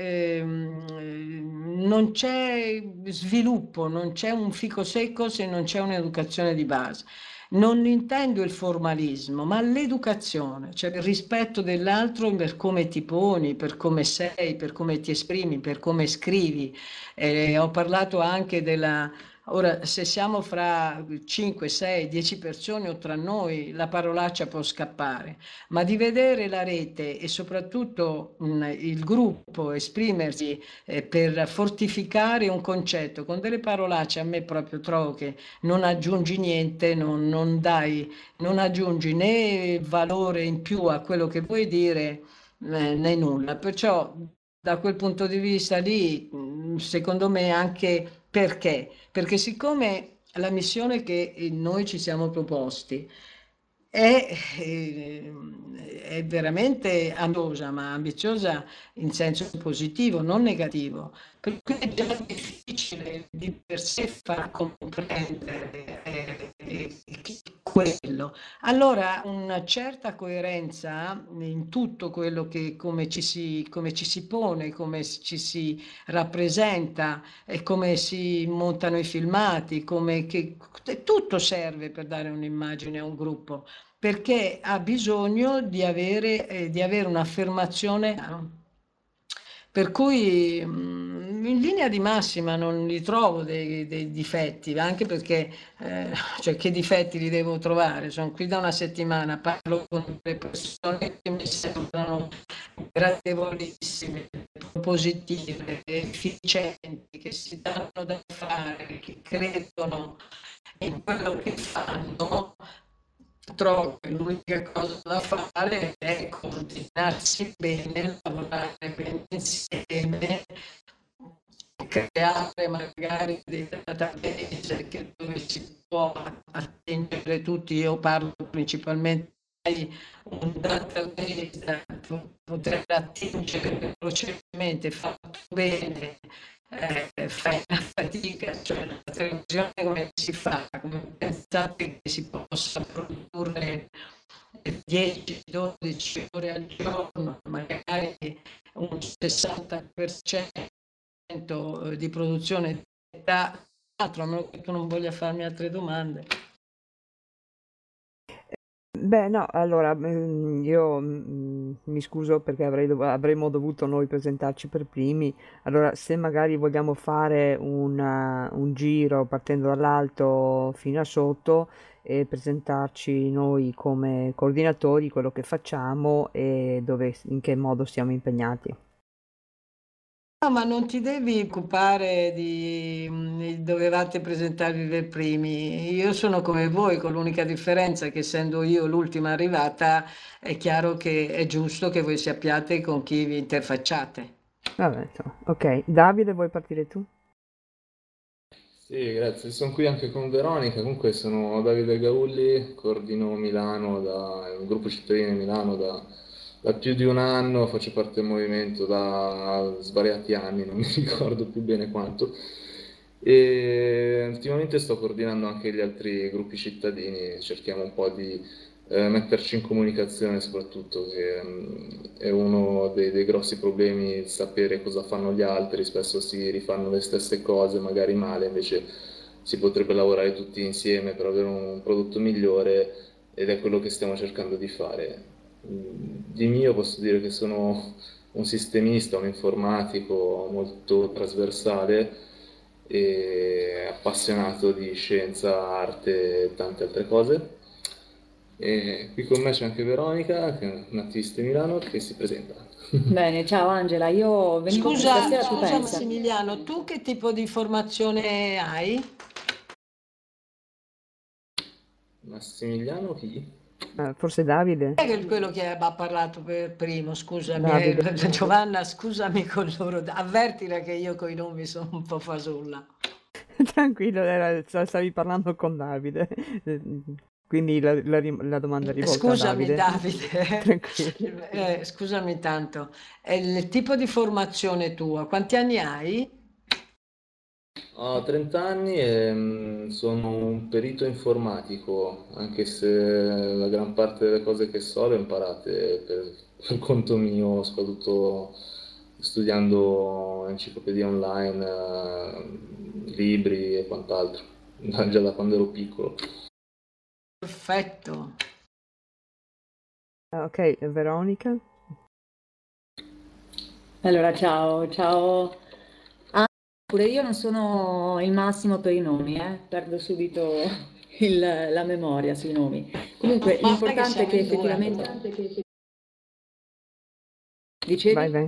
B: ehm, non c'è sviluppo, non c'è un fico secco se non c'è un'educazione di base. Non intendo il formalismo, ma l'educazione, cioè il rispetto dell'altro per come ti poni, per come sei, per come ti esprimi, per come scrivi. Eh, ho parlato anche della... Ora, se siamo fra cinque, sei, dieci persone o tra noi, la parolaccia può scappare, ma di vedere la rete e soprattutto mh, il gruppo esprimersi eh, per fortificare un concetto con delle parolacce, a me proprio trovo che non aggiungi niente, non, non dai, non aggiungi né valore in più a quello che vuoi dire, eh, né nulla. Perciò da quel punto di vista lì, mh, secondo me anche perché? Perché siccome la missione che eh, noi ci siamo proposti è, eh, è veramente ambiziosa, ma ambiziosa in senso positivo, non negativo, per cui è già difficile di per sé far comprendere eh, eh, quello. Allora, una certa coerenza in tutto quello che come ci si, come ci si pone, come ci si rappresenta e come si montano i filmati, come che tutto serve per dare un'immagine a un gruppo, perché ha bisogno di avere, eh, di avere un'affermazione. Per cui mh, in linea di massima non li trovo dei, dei difetti, anche perché eh, cioè, che difetti li devo trovare? Sono qui da una settimana, parlo con le persone che mi sembrano gradevolissime, positive, efficienti, che si danno da fare, che credono in quello che fanno. Trovo che l'unica cosa da fare è coordinarsi bene, lavorare bene insieme, creare magari dei database che dove si può attingere tutti. Io parlo principalmente di un database da poter attingere velocemente, fatto bene. Eh, fai una fatica, cioè la televisione come si fa? Come pensate che si possa produrre dieci dodici ore al giorno, magari un sessanta per cento di produzione da altro, a meno che tu non voglia farmi altre domande.
D: Beh, no, allora mm, io mm, mi scuso perché avrei dov- avremmo dovuto noi presentarci per primi. Allora, se magari vogliamo fare una- un giro partendo dall'alto fino a sotto e presentarci noi come coordinatori, quello che facciamo e dove, in che modo siamo impegnati.
B: No, ma non ti devi occupare di mh, dovevate presentarvi per primi. Io sono come voi, con l'unica differenza che essendo io l'ultima arrivata, è chiaro che è giusto che voi sappiate con chi vi interfacciate.
D: Vabbè, insomma, ok. Davide, vuoi partire tu?
F: Sì, grazie. Sono qui anche con Veronica. Comunque sono Davide Gaulli, coordino Milano, da, un gruppo cittadino di Milano da, da più di un anno, faccio parte del movimento da svariati anni, non mi ricordo più bene quanto. E ultimamente sto coordinando anche gli altri gruppi cittadini, cerchiamo un po' di eh, metterci in comunicazione soprattutto, che mm, è uno dei, dei grossi problemi, sapere cosa fanno gli altri, spesso si rifanno le stesse cose, magari male, invece si potrebbe lavorare tutti insieme per avere un prodotto migliore ed è quello che stiamo cercando di fare. Mm, Di mio posso dire che sono un sistemista, un informatico molto trasversale e appassionato di scienza, arte e tante altre cose. E qui con me c'è anche Veronica, che è un'attivista di Milano, che si presenta.
G: Bene, ciao Angela, io venivo qui
B: Scusa,
G: stasera, tu
B: scusa
G: pensa?
B: Massimiliano, tu che tipo di formazione hai?
F: Massimiliano chi?
D: Eh, forse Davide?
B: Chi è quello che ha parlato per primo? Scusami,
D: Davide.
B: eh, Giovanna, scusami con loro. Avvertila che io con i nomi sono un po' fasulla.
D: Tranquillo, era- stavi parlando con Davide. Quindi la, la rim- la domanda è rivolta a
B: Scusami
D: Davide.
B: Davide,
D: Tranquillo.
B: eh, scusami tanto. È il tipo di formazione tua, quanti anni hai?
F: Ho trenta anni e mm, sono un perito informatico, anche se la gran parte delle cose che so le ho imparate per, per conto mio, soprattutto studiando enciclopedie online, eh, libri e quant'altro, da- già da quando ero piccolo.
B: Perfetto.
D: Ah, ok, Veronica?
G: Allora, ciao, ciao. Ah, pure io non sono il massimo per i nomi, eh? Perdo subito il- la memoria sui nomi. Comunque,
B: Ma sai che
G: l'importante è
B: siamo
G: che
B: in due.
G: effettivamente...
D: Vai, vai.
G: Dicevi?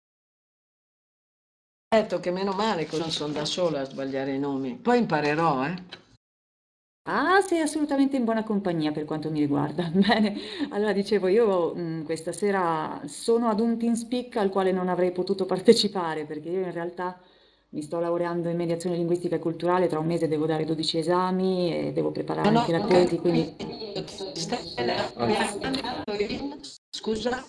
B: Ho detto che meno male che non sono da sola a sbagliare i nomi. Poi imparerò, eh.
G: Ah, sei assolutamente in buona compagnia per quanto mi riguarda. Bene, allora dicevo, io mh, questa sera sono ad un TeamSpeak al quale non avrei potuto partecipare perché io in realtà mi sto laureando in mediazione linguistica e culturale, tra un mese devo dare dodici esami e devo preparare
B: Non ho
G: anche la tesi, quindi
B: capito. Ti stai
F: Anzi,
B: laureando in... Scusa?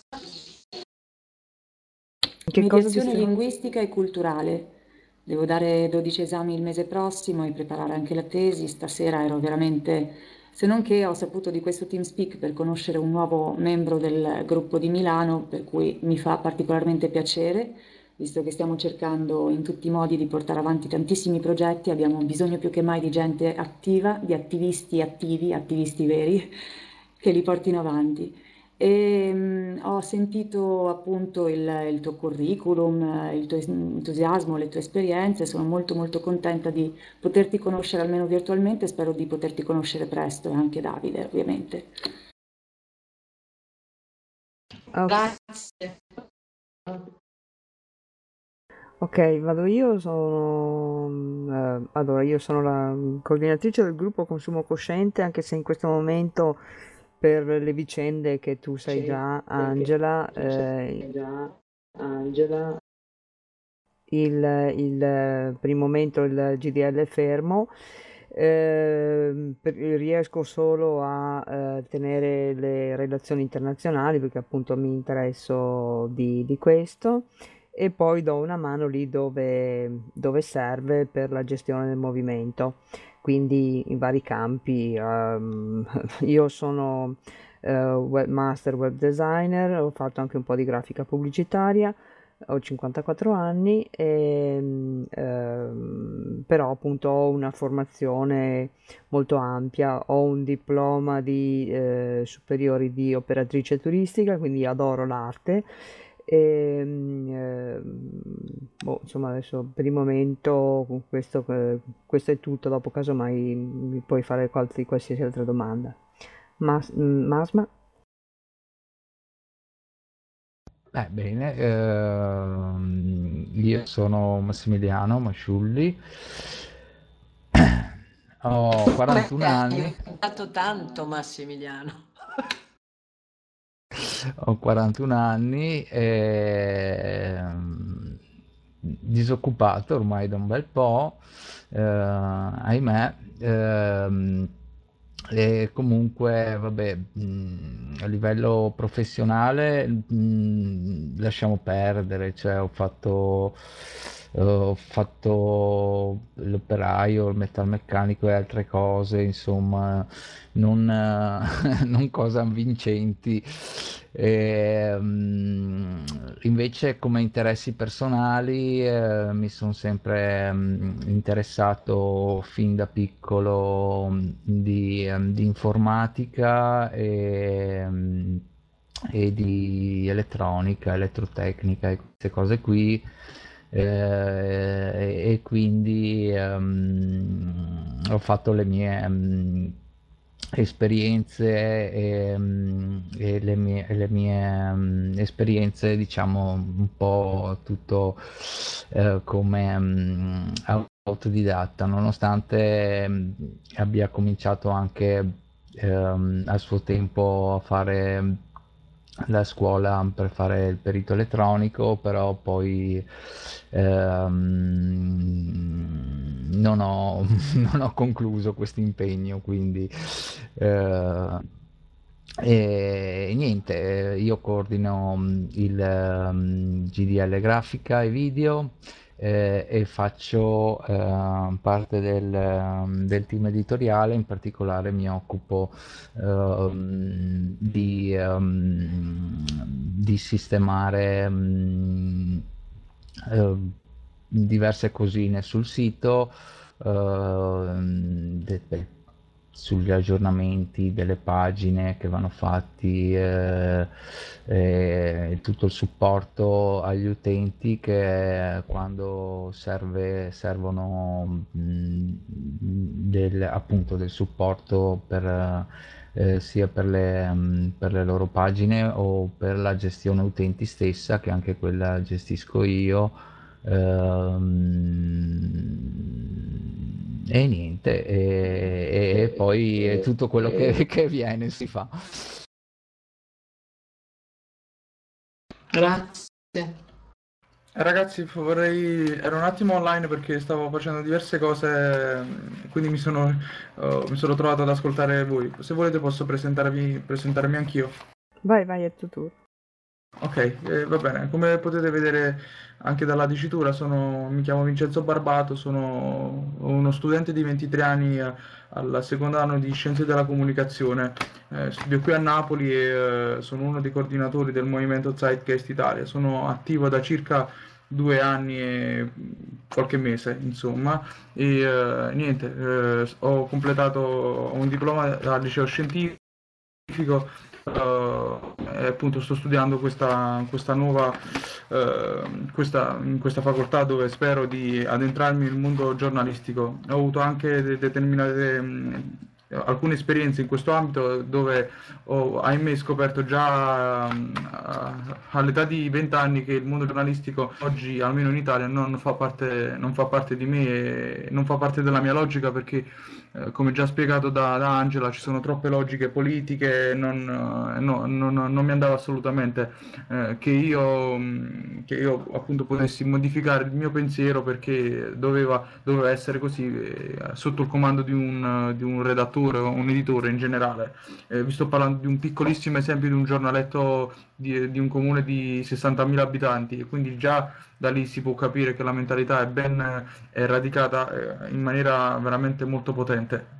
D: Che cosa ti
G: mediazione
D: stai...
G: linguistica e culturale. Devo dare dodici esami il mese prossimo e preparare anche la tesi. Stasera ero veramente, se non che ho saputo di questo TeamSpeak per conoscere un nuovo membro del gruppo di Milano, per cui mi fa particolarmente piacere, visto che stiamo cercando in tutti i modi di portare avanti tantissimi progetti, abbiamo bisogno più che mai di gente attiva, di attivisti attivi, attivisti veri, che li portino avanti. E, mh, ho sentito appunto il, il tuo curriculum, eh, il tuo es- entusiasmo, le tue esperienze, sono molto molto contenta di poterti conoscere almeno virtualmente, spero di poterti conoscere presto e anche Davide, ovviamente.
D: Ah,
B: Grazie.
D: ok, vado io, sono... mm, eh, allora, io sono la coordinatrice del gruppo Consumo Cosciente, anche se in questo momento per le vicende che tu sai già, Angela, eh, il, il primo momento il G D L è fermo, ehm, per- riesco solo a eh, tenere le relazioni internazionali perché appunto mi interesso di, di questo e poi do una mano lì dove, dove serve per la gestione del movimento, quindi in vari campi. ehm, io sono eh, webmaster, web designer, ho fatto anche un po' di grafica pubblicitaria, ho cinquantaquattro anni, e, mm, ehm, però appunto ho una formazione molto ampia, ho un diploma di eh, superiori di operatrice turistica, quindi adoro l'arte. E, mm, ehm, boh, insomma, adesso per il momento con questo, eh, questo è tutto, dopo casomai mi puoi fare qualsi- qualsiasi altra domanda. Mas- mm, Masma?
C: Eh, bene, ehm, io sono Massimiliano Masciulli, ho
B: Beh,
C: quarantuno
B: hai
C: anni,
B: aiutato tanto Massimiliano.
C: ho quarantuno anni, ehm, disoccupato ormai da un bel po', eh, ahimè, ehm, e comunque, vabbè, mh, a livello professionale, mh, lasciamo perdere, cioè ho fatto, eh, ho fatto l'operaio, il metalmeccanico e altre cose, insomma, non, eh, non cose avvincenti. E, mm, invece come interessi personali eh, mi sono sempre mm, interessato fin da piccolo mm, di, ehm, di informatica e, mm, e di elettronica, elettrotecnica e queste cose qui. Eh, e, e quindi ehm, ho fatto le mie mm, esperienze e, mm, e le mie, e le mie mm, esperienze, diciamo, un po' tutto eh, come mm, autodidatta, nonostante mm, abbia cominciato anche ehm, al suo tempo a fare la scuola per fare il perito elettronico, però poi ehm, non ho, non ho concluso questo impegno, quindi eh, e niente, eh, io coordino mm, il ehm, G D L grafica e video, eh, e faccio eh, parte del, ehm, del team editoriale. In particolare mi occupo ehm, di, ehm, di sistemare mm, eh, diverse cosine sul sito, ehm, de- de- sugli aggiornamenti delle pagine che vanno fatti, eh, e tutto il supporto agli utenti che quando serve, servono mh, del, appunto del supporto per, eh, sia per le, mh, per le loro pagine o per la gestione utenti stessa, che anche quella gestisco io. Ehm, e niente, e, e poi è tutto quello che, che viene si fa.
B: Grazie.
A: Eh, Ragazzi, vorrei... ero un attimo online perché stavo facendo diverse cose, mm, quindi mi sono, eh, mi sono trovato ad ascoltare voi. Se volete posso presentarvi, presentarmi anch'io.
D: Vai, vai, è tuo tour.
A: Ok, eh, va bene. Come potete vedere anche dalla dicitura, sono- mi chiamo Vincenzo Barbato, sono uno studente di ventitré anni eh, al secondo anno di Scienze della Comunicazione. Eh, studio qui a Napoli e eh, sono uno dei coordinatori del movimento Zeitgeist Italia. Sono attivo da circa due anni e qualche mese, insomma. E eh, niente, eh, ho completato un diploma al liceo scientifico. Uh, e appunto sto studiando questa, questa nuova uh, questa, in questa facoltà dove spero di addentrarmi nel mondo giornalistico. Ho avuto anche de- determinate mh, alcune esperienze in questo ambito dove ho ahimè scoperto già mh, all'età di venti anni che il mondo giornalistico oggi, almeno in Italia, non fa parte, non fa parte di me e non fa parte della mia logica perché eh, come già spiegato da, da Angela, ci sono troppe logiche politiche, non, eh, no, non- non mi andava assolutamente eh, che io, mh, che io appunto potessi modificare il mio pensiero perché doveva, doveva essere così eh, sotto il comando di un, di un redattore o un editore in generale. Eh, vi sto parlando di un piccolissimo esempio di un giornaletto di, di un comune di sessantamila abitanti, e quindi già da lì si può capire che la mentalità è ben è radicata eh, in maniera veramente molto potente.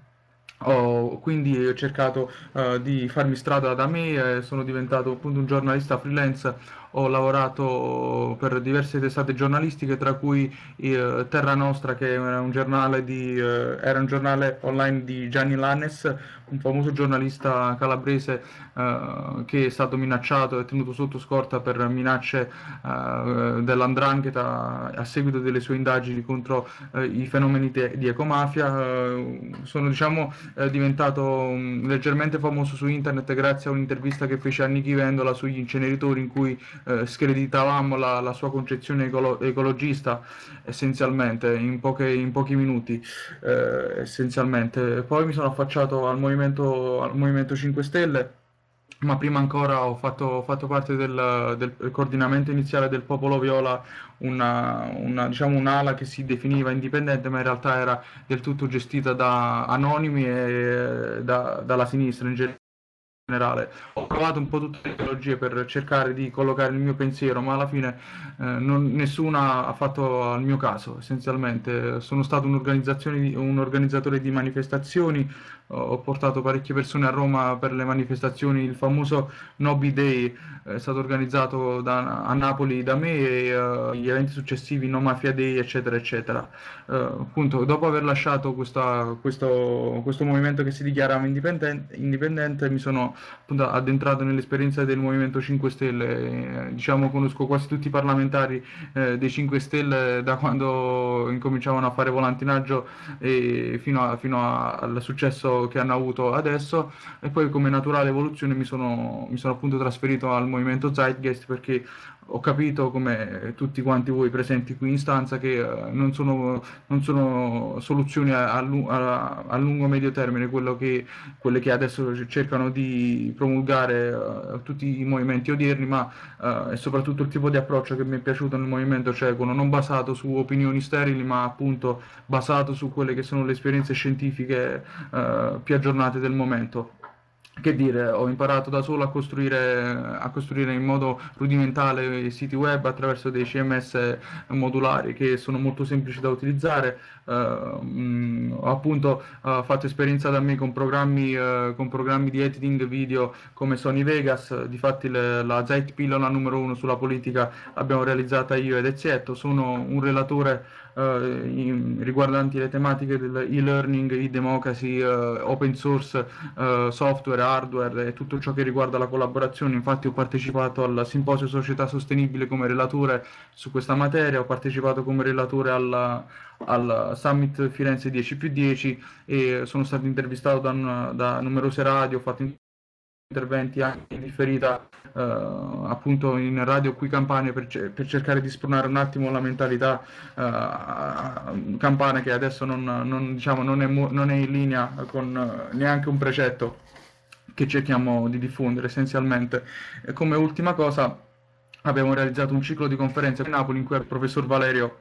A: Ho quindi cercato eh, di farmi strada da me, eh, sono diventato appunto un giornalista freelance, ho lavorato per diverse testate giornalistiche, tra cui eh, Terra Nostra, che era un giornale, di, eh, era un giornale online di Gianni Lannes, un famoso giornalista calabrese eh, che è stato minacciato e tenuto sotto scorta per minacce eh, dell'Andrangheta a seguito delle sue indagini contro eh, i fenomeni de- di ecomafia. Eh, sono diciamo eh, diventato um, leggermente famoso su internet grazie a un'intervista che fece a Nichi Vendola sugli inceneritori in cui eh, screditavamo la, la sua concezione ecolo- ecologista essenzialmente in, poche- in pochi minuti eh, essenzialmente. Poi mi sono affacciato al movimento, al movimento cinque Stelle, ma prima ancora ho fatto, ho fatto parte del, del coordinamento iniziale del Popolo Viola, una, una, diciamo, un'ala che si definiva indipendente, ma in realtà era del tutto gestita da anonimi e da- dalla sinistra in generale. Ho provato un po' tutte le tecnologie per cercare di collocare il mio pensiero, ma alla fine eh, non- nessuna ha fatto al mio caso, essenzialmente. Sono stato un'organizzazione di- un organizzatore di manifestazioni, ho portato parecchie persone a Roma per le manifestazioni, il famoso Nobi Day è stato organizzato da- a Napoli da me e eh, gli eventi successivi, No Mafia Day, eccetera, eccetera. Eh, appunto, dopo aver lasciato questa- questo, questo movimento che si dichiarava indipendente, indipendente, mi sono appunto addentrato nell'esperienza del Movimento cinque Stelle. Eh, diciamo, conosco quasi tutti i parlamentari eh, dei cinque Stelle da quando incominciavano a fare volantinaggio e fino, a- fino a- al successo che hanno avuto adesso. E poi come naturale evoluzione mi sono, mi sono appunto trasferito al Movimento Zeitgeist perché ho capito, come tutti quanti voi presenti qui in stanza, che eh, non sono, non sono soluzioni a, a lu- a- a lungo-medio termine quello che, quelle che adesso cercano di promulgare eh, tutti i movimenti odierni, ma eh, è soprattutto il tipo di approccio che mi è piaciuto nel movimento cieco, non basato su opinioni sterili, ma appunto basato su quelle che sono le esperienze scientifiche eh, più aggiornate del momento. Che dire, ho imparato da solo a costruire, a costruire in modo rudimentale i siti web attraverso dei C M S modulari che sono molto semplici da utilizzare. Eh, mh, ho appunto eh, fatto esperienza da me con programmi, eh, con programmi di editing video come Sony Vegas. Difatti le- la Zeitpillola numero uno sulla politica l'abbiamo realizzata io ed Ezietto. Sono un relatore eh, in- riguardanti le tematiche dell'e-learning, e-democracy, eh, open source, eh, software, hardware e tutto ciò che riguarda la collaborazione. Infatti ho partecipato al Simposio Società Sostenibile come relatore su questa materia, ho partecipato come relatore alla- al Summit Firenze dieci più dieci e sono stato intervistato da, un- da numerose radio, ho fatto interventi anche in differita eh, appunto in radio qui Campania per, ce- per cercare di spronare un attimo la mentalità eh, campana, che adesso non, non, diciamo, non è, mo- non è in linea con eh, neanche un precetto che cerchiamo di diffondere essenzialmente. E come ultima cosa abbiamo realizzato un ciclo di conferenze a Napoli in cui il professor Valerio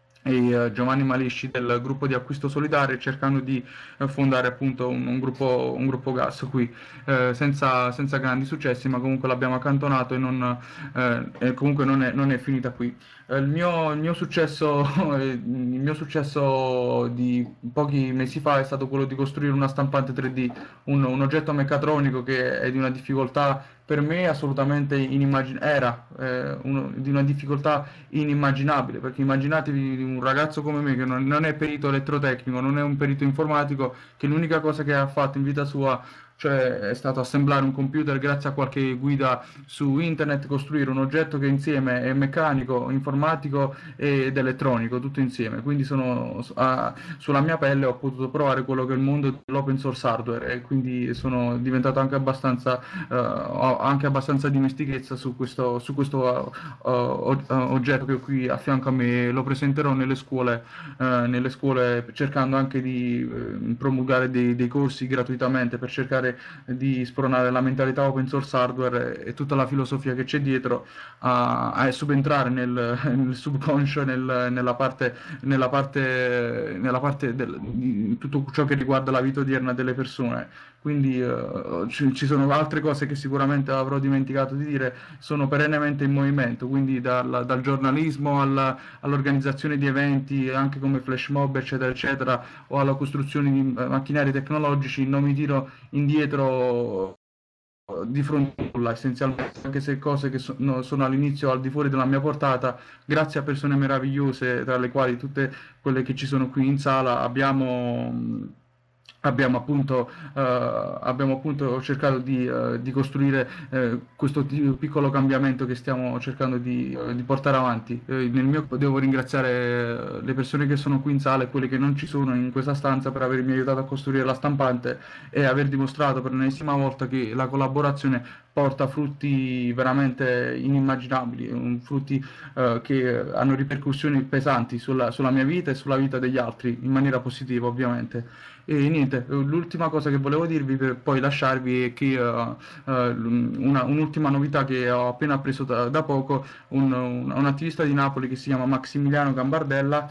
A: e eh, Giovanni Malisci del gruppo di acquisto solidario, cercando di eh, fondare appunto un, un gruppo, un gruppo gas qui, eh, senza, senza grandi successi, ma comunque l'abbiamo accantonato e, non, eh, e comunque non è, non è finita qui. Eh, il mio, il mio successo, eh, il mio successo di pochi mesi fa è stato quello di costruire una stampante tre D, un, un oggetto meccatronico che è di una difficoltà per me assolutamente inimmaginabile, era eh, uno- di una difficoltà inimmaginabile, perché immaginatevi un ragazzo come me che non, non è perito elettrotecnico, non è un perito informatico, che l'unica cosa che ha fatto in vita sua, cioè, è stato assemblare un computer grazie a qualche guida su internet, costruire un oggetto che insieme è meccanico, informatico ed elettronico, tutto insieme. Quindi sono, a- sulla mia pelle ho potuto provare quello che è il mondo dell'open source hardware, e quindi sono diventato anche abbastanza, eh, ho anche abbastanza dimestichezza su questo, su questo eh, o- eh, oggetto che ho qui a fianco a me. Lo presenterò nelle scuole, eh, nelle scuole cercando anche di eh, promulgare dei, dei corsi gratuitamente per cercare di spronare la mentalità open source hardware e tutta la filosofia che c'è dietro a, a subentrare nel, nel subconscio, nel- nella parte, nella parte, nella parte del- di tutto ciò che riguarda la vita odierna delle persone. Quindi eh, ci, ci sono altre cose che sicuramente avrò dimenticato di dire, sono perennemente in movimento, quindi dal, dal giornalismo alla- all'organizzazione di eventi, anche come flash mob, eccetera, eccetera, o alla costruzione di eh, macchinari tecnologici, non mi tiro indietro eh, di fronte a nulla, essenzialmente, anche se cose che so- no- sono all'inizio al di fuori della mia portata, grazie a persone meravigliose, tra le quali tutte quelle che ci sono qui in sala, abbiamo... mh, Abbiamo appunto, eh, abbiamo appunto cercato di, eh, di costruire eh, questo ti- piccolo cambiamento che stiamo cercando di, eh, di portare avanti. Eh, nel mio devo ringraziare eh, le persone che sono qui in sala e quelle che non ci sono in questa stanza per avermi aiutato a costruire la stampante e aver dimostrato per l'ennesima volta che la collaborazione porta frutti veramente inimmaginabili, un- frutti eh, che hanno ripercussioni pesanti sulla, sulla mia vita e sulla vita degli altri, in maniera positiva ovviamente. E niente, l'ultima cosa che volevo dirvi per poi lasciarvi è che eh, eh, una- un'ultima novità che ho appena appreso da, da poco, un, un- un attivista di Napoli che si chiama Maximiliano Gambardella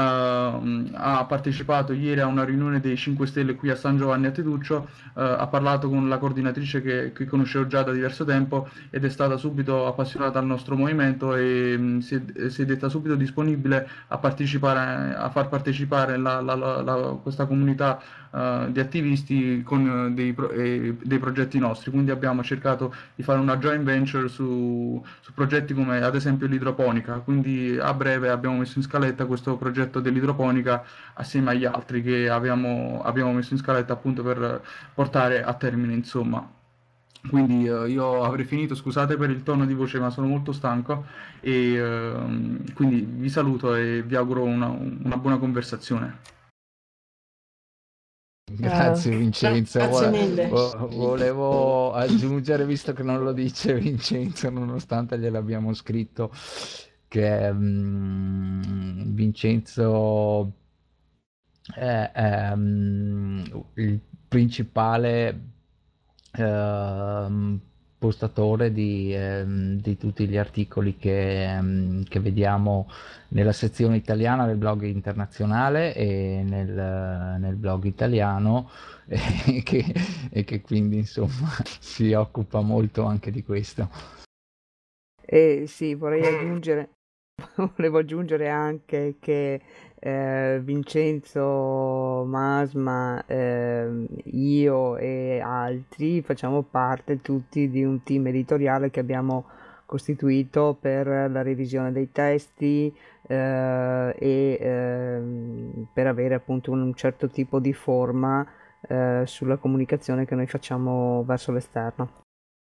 A: ehm, ha partecipato ieri a una riunione dei cinque Stelle qui a San Giovanni a Teduccio, eh, ha parlato con la coordinatrice che, che conoscevo già da diverso tempo ed è stata subito appassionata al nostro movimento e mh, si è, si è detta subito disponibile a partecipare, a far partecipare la- la- la- la- questa comunità eh, di attivisti con eh, dei, pro- eh, dei progetti nostri. Quindi abbiamo cercato di fare una joint venture su, su progetti come ad esempio l'idroponica. Quindi a breve abbiamo messo in scaletta questo progetto dell'idroponica assieme agli altri che abbiamo, abbiamo messo in scaletta appunto per portare a termine, insomma. Quindi eh, io avrei finito, scusate per il tono di voce, ma sono molto stanco e ehm, quindi vi saluto e vi auguro una una buona conversazione.
C: Grazie Vincenzo.
B: Grazie mille.
C: Volevo aggiungere, visto che non lo dice Vincenzo, nonostante gliel'abbiamo scritto, che um, Vincenzo è, è um, il principale uh, postatore di, um, di tutti gli articoli che, um, che vediamo nella sezione italiana del blog internazionale e nel, nel blog italiano, e che, e che quindi insomma si occupa molto anche di questo.
D: E sì, vorrei aggiungere, volevo aggiungere anche che eh, Vincenzo Masma, eh, io e altri facciamo parte tutti di un team editoriale che abbiamo costituito per la revisione dei testi eh, e eh, per avere appunto un, un certo tipo di forma eh, sulla comunicazione che noi facciamo verso l'esterno.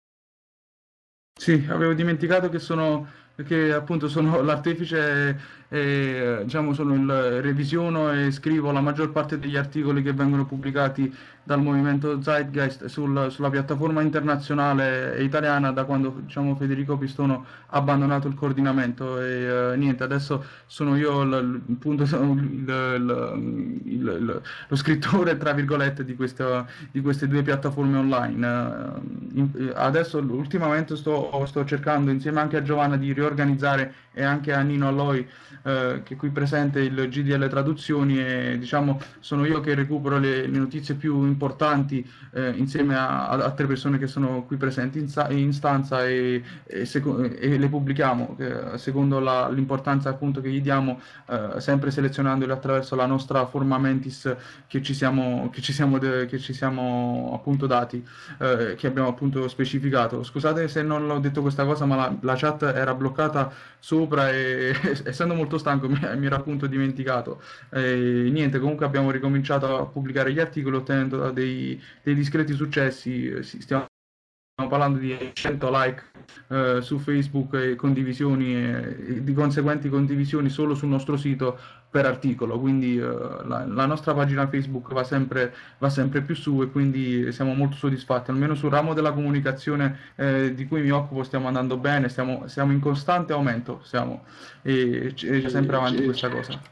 A: Sì, avevo dimenticato che sono, che appunto sono l'artefice e diciamo sono il revisiono e scrivo la maggior parte degli articoli che vengono pubblicati dal movimento Zeitgeist sul- sulla piattaforma internazionale e italiana da quando diciamo Federico Pistono ha abbandonato il coordinamento e eh, niente, adesso sono io il, il punto, sono il- il- il- il- lo scrittore tra virgolette di questa di queste due piattaforme online. Eh, in- adesso ultimamente sto, sto cercando insieme anche a Giovanna di riorganizzare e anche a Nino Alloi, eh, che è qui presente, il G D L Traduzioni, e diciamo sono io che recupero le, le notizie più importanti eh, insieme a, a altre persone che sono qui presenti in, sta- in stanza e, e seco- e le pubblichiamo eh, secondo la- l'importanza appunto che gli diamo, eh, sempre selezionandole attraverso la nostra forma mentis che ci siamo, che ci siamo, de- che ci siamo appunto dati, eh, che abbiamo appunto specificato. Scusate se non l'ho detto questa cosa, ma la, la chat era bloccata sopra e essendo molto stanco mi, mi ero appunto dimenticato. E niente, comunque abbiamo ricominciato a pubblicare gli articoli ottenendo dei, dei discreti successi. Sì, stiamo Stiamo parlando di cento like eh, su Facebook e condivisioni e, e di conseguenti condivisioni solo sul nostro sito per articolo, quindi eh, la, la nostra pagina Facebook va sempre, va sempre più su e quindi siamo molto soddisfatti, almeno sul ramo della comunicazione eh, di cui mi occupo stiamo andando bene, stiamo, siamo in costante aumento, siamo, e c'è sempre avanti questa cosa.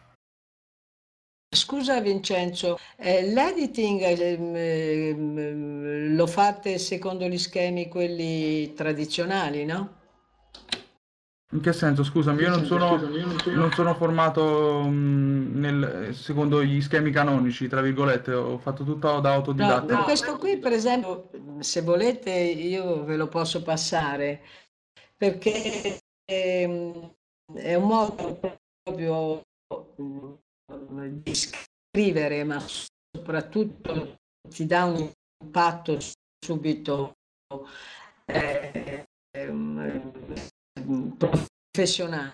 B: Scusa Vincenzo, eh, l'editing ehm, ehm, lo fate secondo gli schemi quelli tradizionali, no?
A: In che senso? Scusami, io non sono, non sono formato mh, nel- secondo gli schemi canonici, tra virgolette, ho fatto tutto da
B: No, per
A: autodidatta.
B: questo qui, per esempio, se volete io ve lo posso passare, perché ehm, è un modo proprio mm, di scrivere, ma soprattutto ti dà un impatto subito eh, ehm, professionale,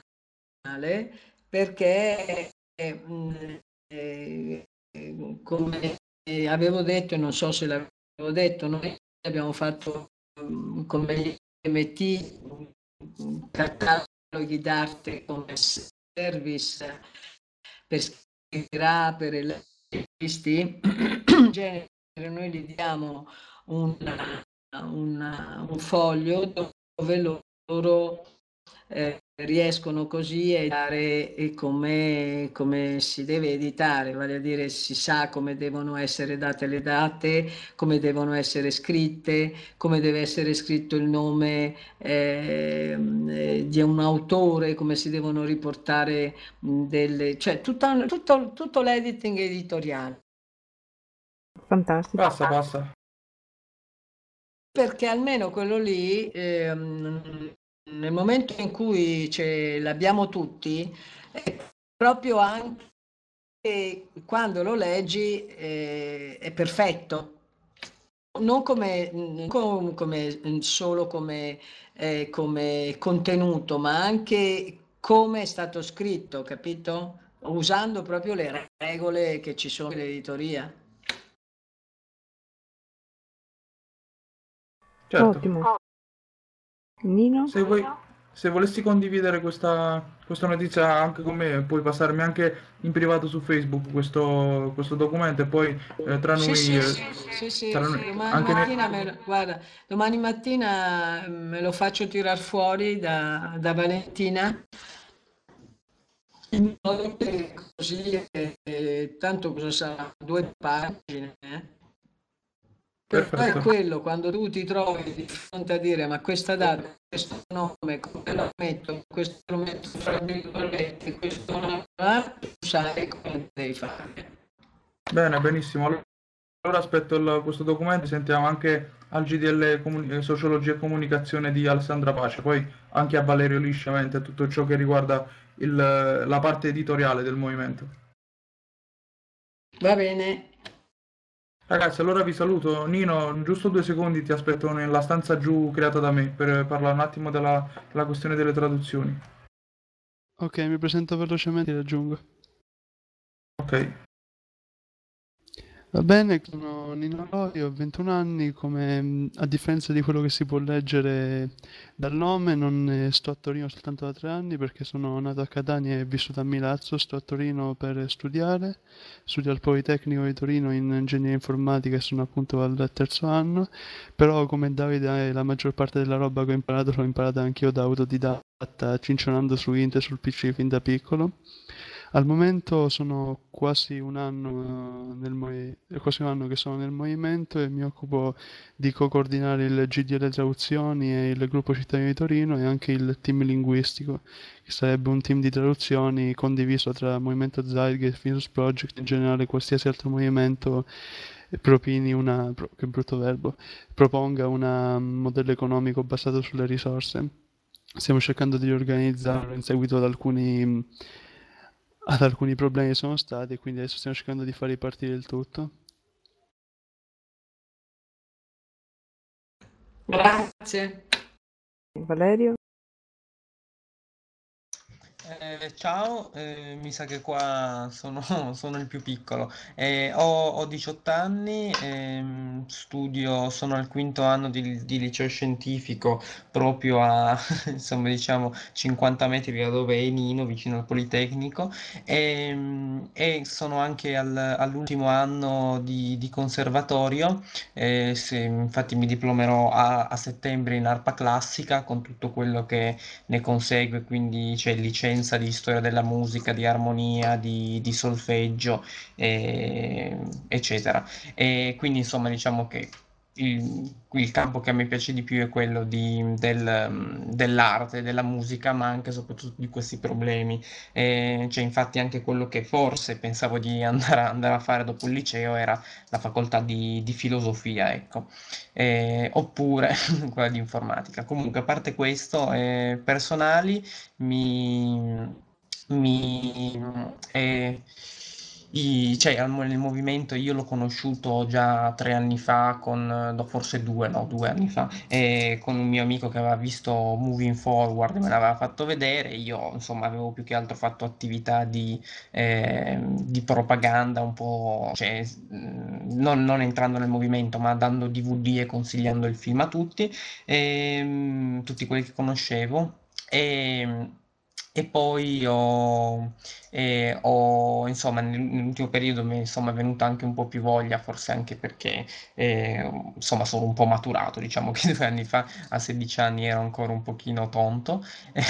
B: perché mm, eh, come avevo detto, e non so se l'avevo detto, noi abbiamo fatto mm, come gli M T mm, cataloghi d'arte come service per scrivere, per i registi. In genere noi gli diamo un, un- un foglio dove loro eh, riescono così a editare e come, come si deve editare, vale a dire si sa come devono essere date le date, come devono essere scritte, come deve essere scritto il nome ehm, eh, di un autore, come si devono riportare mh, delle, cioè tutta- tutto, tutto l'editing editoriale.
D: Fantastico.
A: Passa, passa.
B: Perché almeno quello lì, ehm, nel momento in cui ce l'abbiamo tutti, è proprio anche quando lo leggi, eh, è perfetto. Non come, non com- come- solo come, eh, come contenuto, ma anche come è stato scritto, capito? Usando proprio le regole che ci sono nell'editoria.
A: Certo.
D: Ottimo. Nino?
A: Se vuoi, se volessi condividere questa, questa notizia anche con me, puoi passarmi anche in privato su Facebook questo, questo documento e poi eh, tra
B: Sì,
A: noi,
B: sì,
A: eh,
B: sì, sì,
A: tra
B: sì,
A: noi-
B: domani
A: anche nel...
B: mattina me lo, guarda, domani mattina mm, me lo faccio tirar fuori da, da Valentina in modo che così, eh, eh, tanto cosa sarà? Due pagine, eh? Però è
A: Perfetto.
B: quello, quando tu ti trovi di fronte a dire ma questa data, questo nome, come lo metto, questo lo metto fra virgolette, questo no, eh, tu sai come devi fare.
A: Bene, benissimo. Allora allora aspetto il- questo documento, sentiamo anche al G D L Comuni- eh, Sociologia e Comunicazione di Alessandra Pace, poi anche a Valerio Liscia, ovviamente, tutto ciò che riguarda il- la parte editoriale del movimento.
B: Va bene,
A: Ragazzi, allora vi saluto. Nino, giusto due secondi ti aspetto nella stanza giù creata da me per parlare un attimo della, della questione delle traduzioni.
H: Ok, mi presento velocemente e raggiungo.
A: Ok.
H: Va bene, sono Nino Loi, ho ventuno anni, come mh, a differenza di quello che si può leggere dal nome, non eh, sto a Torino soltanto da tre anni perché sono nato a Catania e vissuto a Milazzo, sto a Torino per studiare, studio al Politecnico di Torino in ingegneria informatica e sono appunto al terzo anno, però come Davide eh, la maggior parte della roba che ho imparato l'ho imparata anch'io da autodidatta, cincionando su internet sul P C fin da piccolo. Al momento sono quasi un anno, eh, nel movi- quasi un anno che sono nel movimento e mi occupo di co-coordinare il G D L Traduzioni e il gruppo Cittadini di Torino e anche il team linguistico, che sarebbe un team di traduzioni condiviso tra Movimento Zeitgeist, Finus Project e in generale qualsiasi altro movimento propini una, pro- che brutto verbo, proponga un modello economico basato sulle risorse. Stiamo cercando di organizzarlo in seguito ad alcuni, ad alcuni problemi che sono stati e quindi adesso stiamo cercando di far ripartire il tutto.
B: grazie.
D: Valerio?
I: Eh, ciao, eh, mi sa che qua sono, sono il più piccolo. Eh, ho, ho diciotto anni, ehm, studio, sono al quinto anno di, di liceo scientifico proprio a, insomma, diciamo, cinquanta metri da dove è Nino, vicino al Politecnico, ehm, e sono anche al- all'ultimo anno di, di conservatorio, eh, se- infatti mi diplomerò a, a settembre in arpa classica con tutto quello che ne consegue, quindi c'è licenza di storia della musica, di armonia, di, di solfeggio, eh, eccetera. E quindi insomma diciamo che il, il campo che a me piace di più è quello di- del- dell'arte, della musica, ma anche e soprattutto di questi problemi. E c'è infatti anche quello che forse pensavo di andare, a andare a fare dopo il liceo era la facoltà di, di filosofia, ecco. Eh, oppure quella di informatica. Comunque, a parte questo, eh, personali, mi, mi eh, i- cioè, al mo- il movimento io l'ho conosciuto già tre anni fa, con, no, forse due, no, due anni fa, eh, con un mio amico che aveva visto Moving Forward, me l'aveva fatto vedere, io insomma avevo più che altro fatto attività di, eh, di propaganda un po', cioè, mh, non, non entrando nel movimento, ma dando D V D e consigliando il film a tutti, ehm, tutti quelli che conoscevo. E, e poi ho, e ho, insomma, nel- nell'ultimo periodo mi insomma, è venuta anche un po' più voglia, forse anche perché eh, insomma, sono un po' maturato, diciamo che due anni fa, a sedici anni, ero ancora un pochino tonto.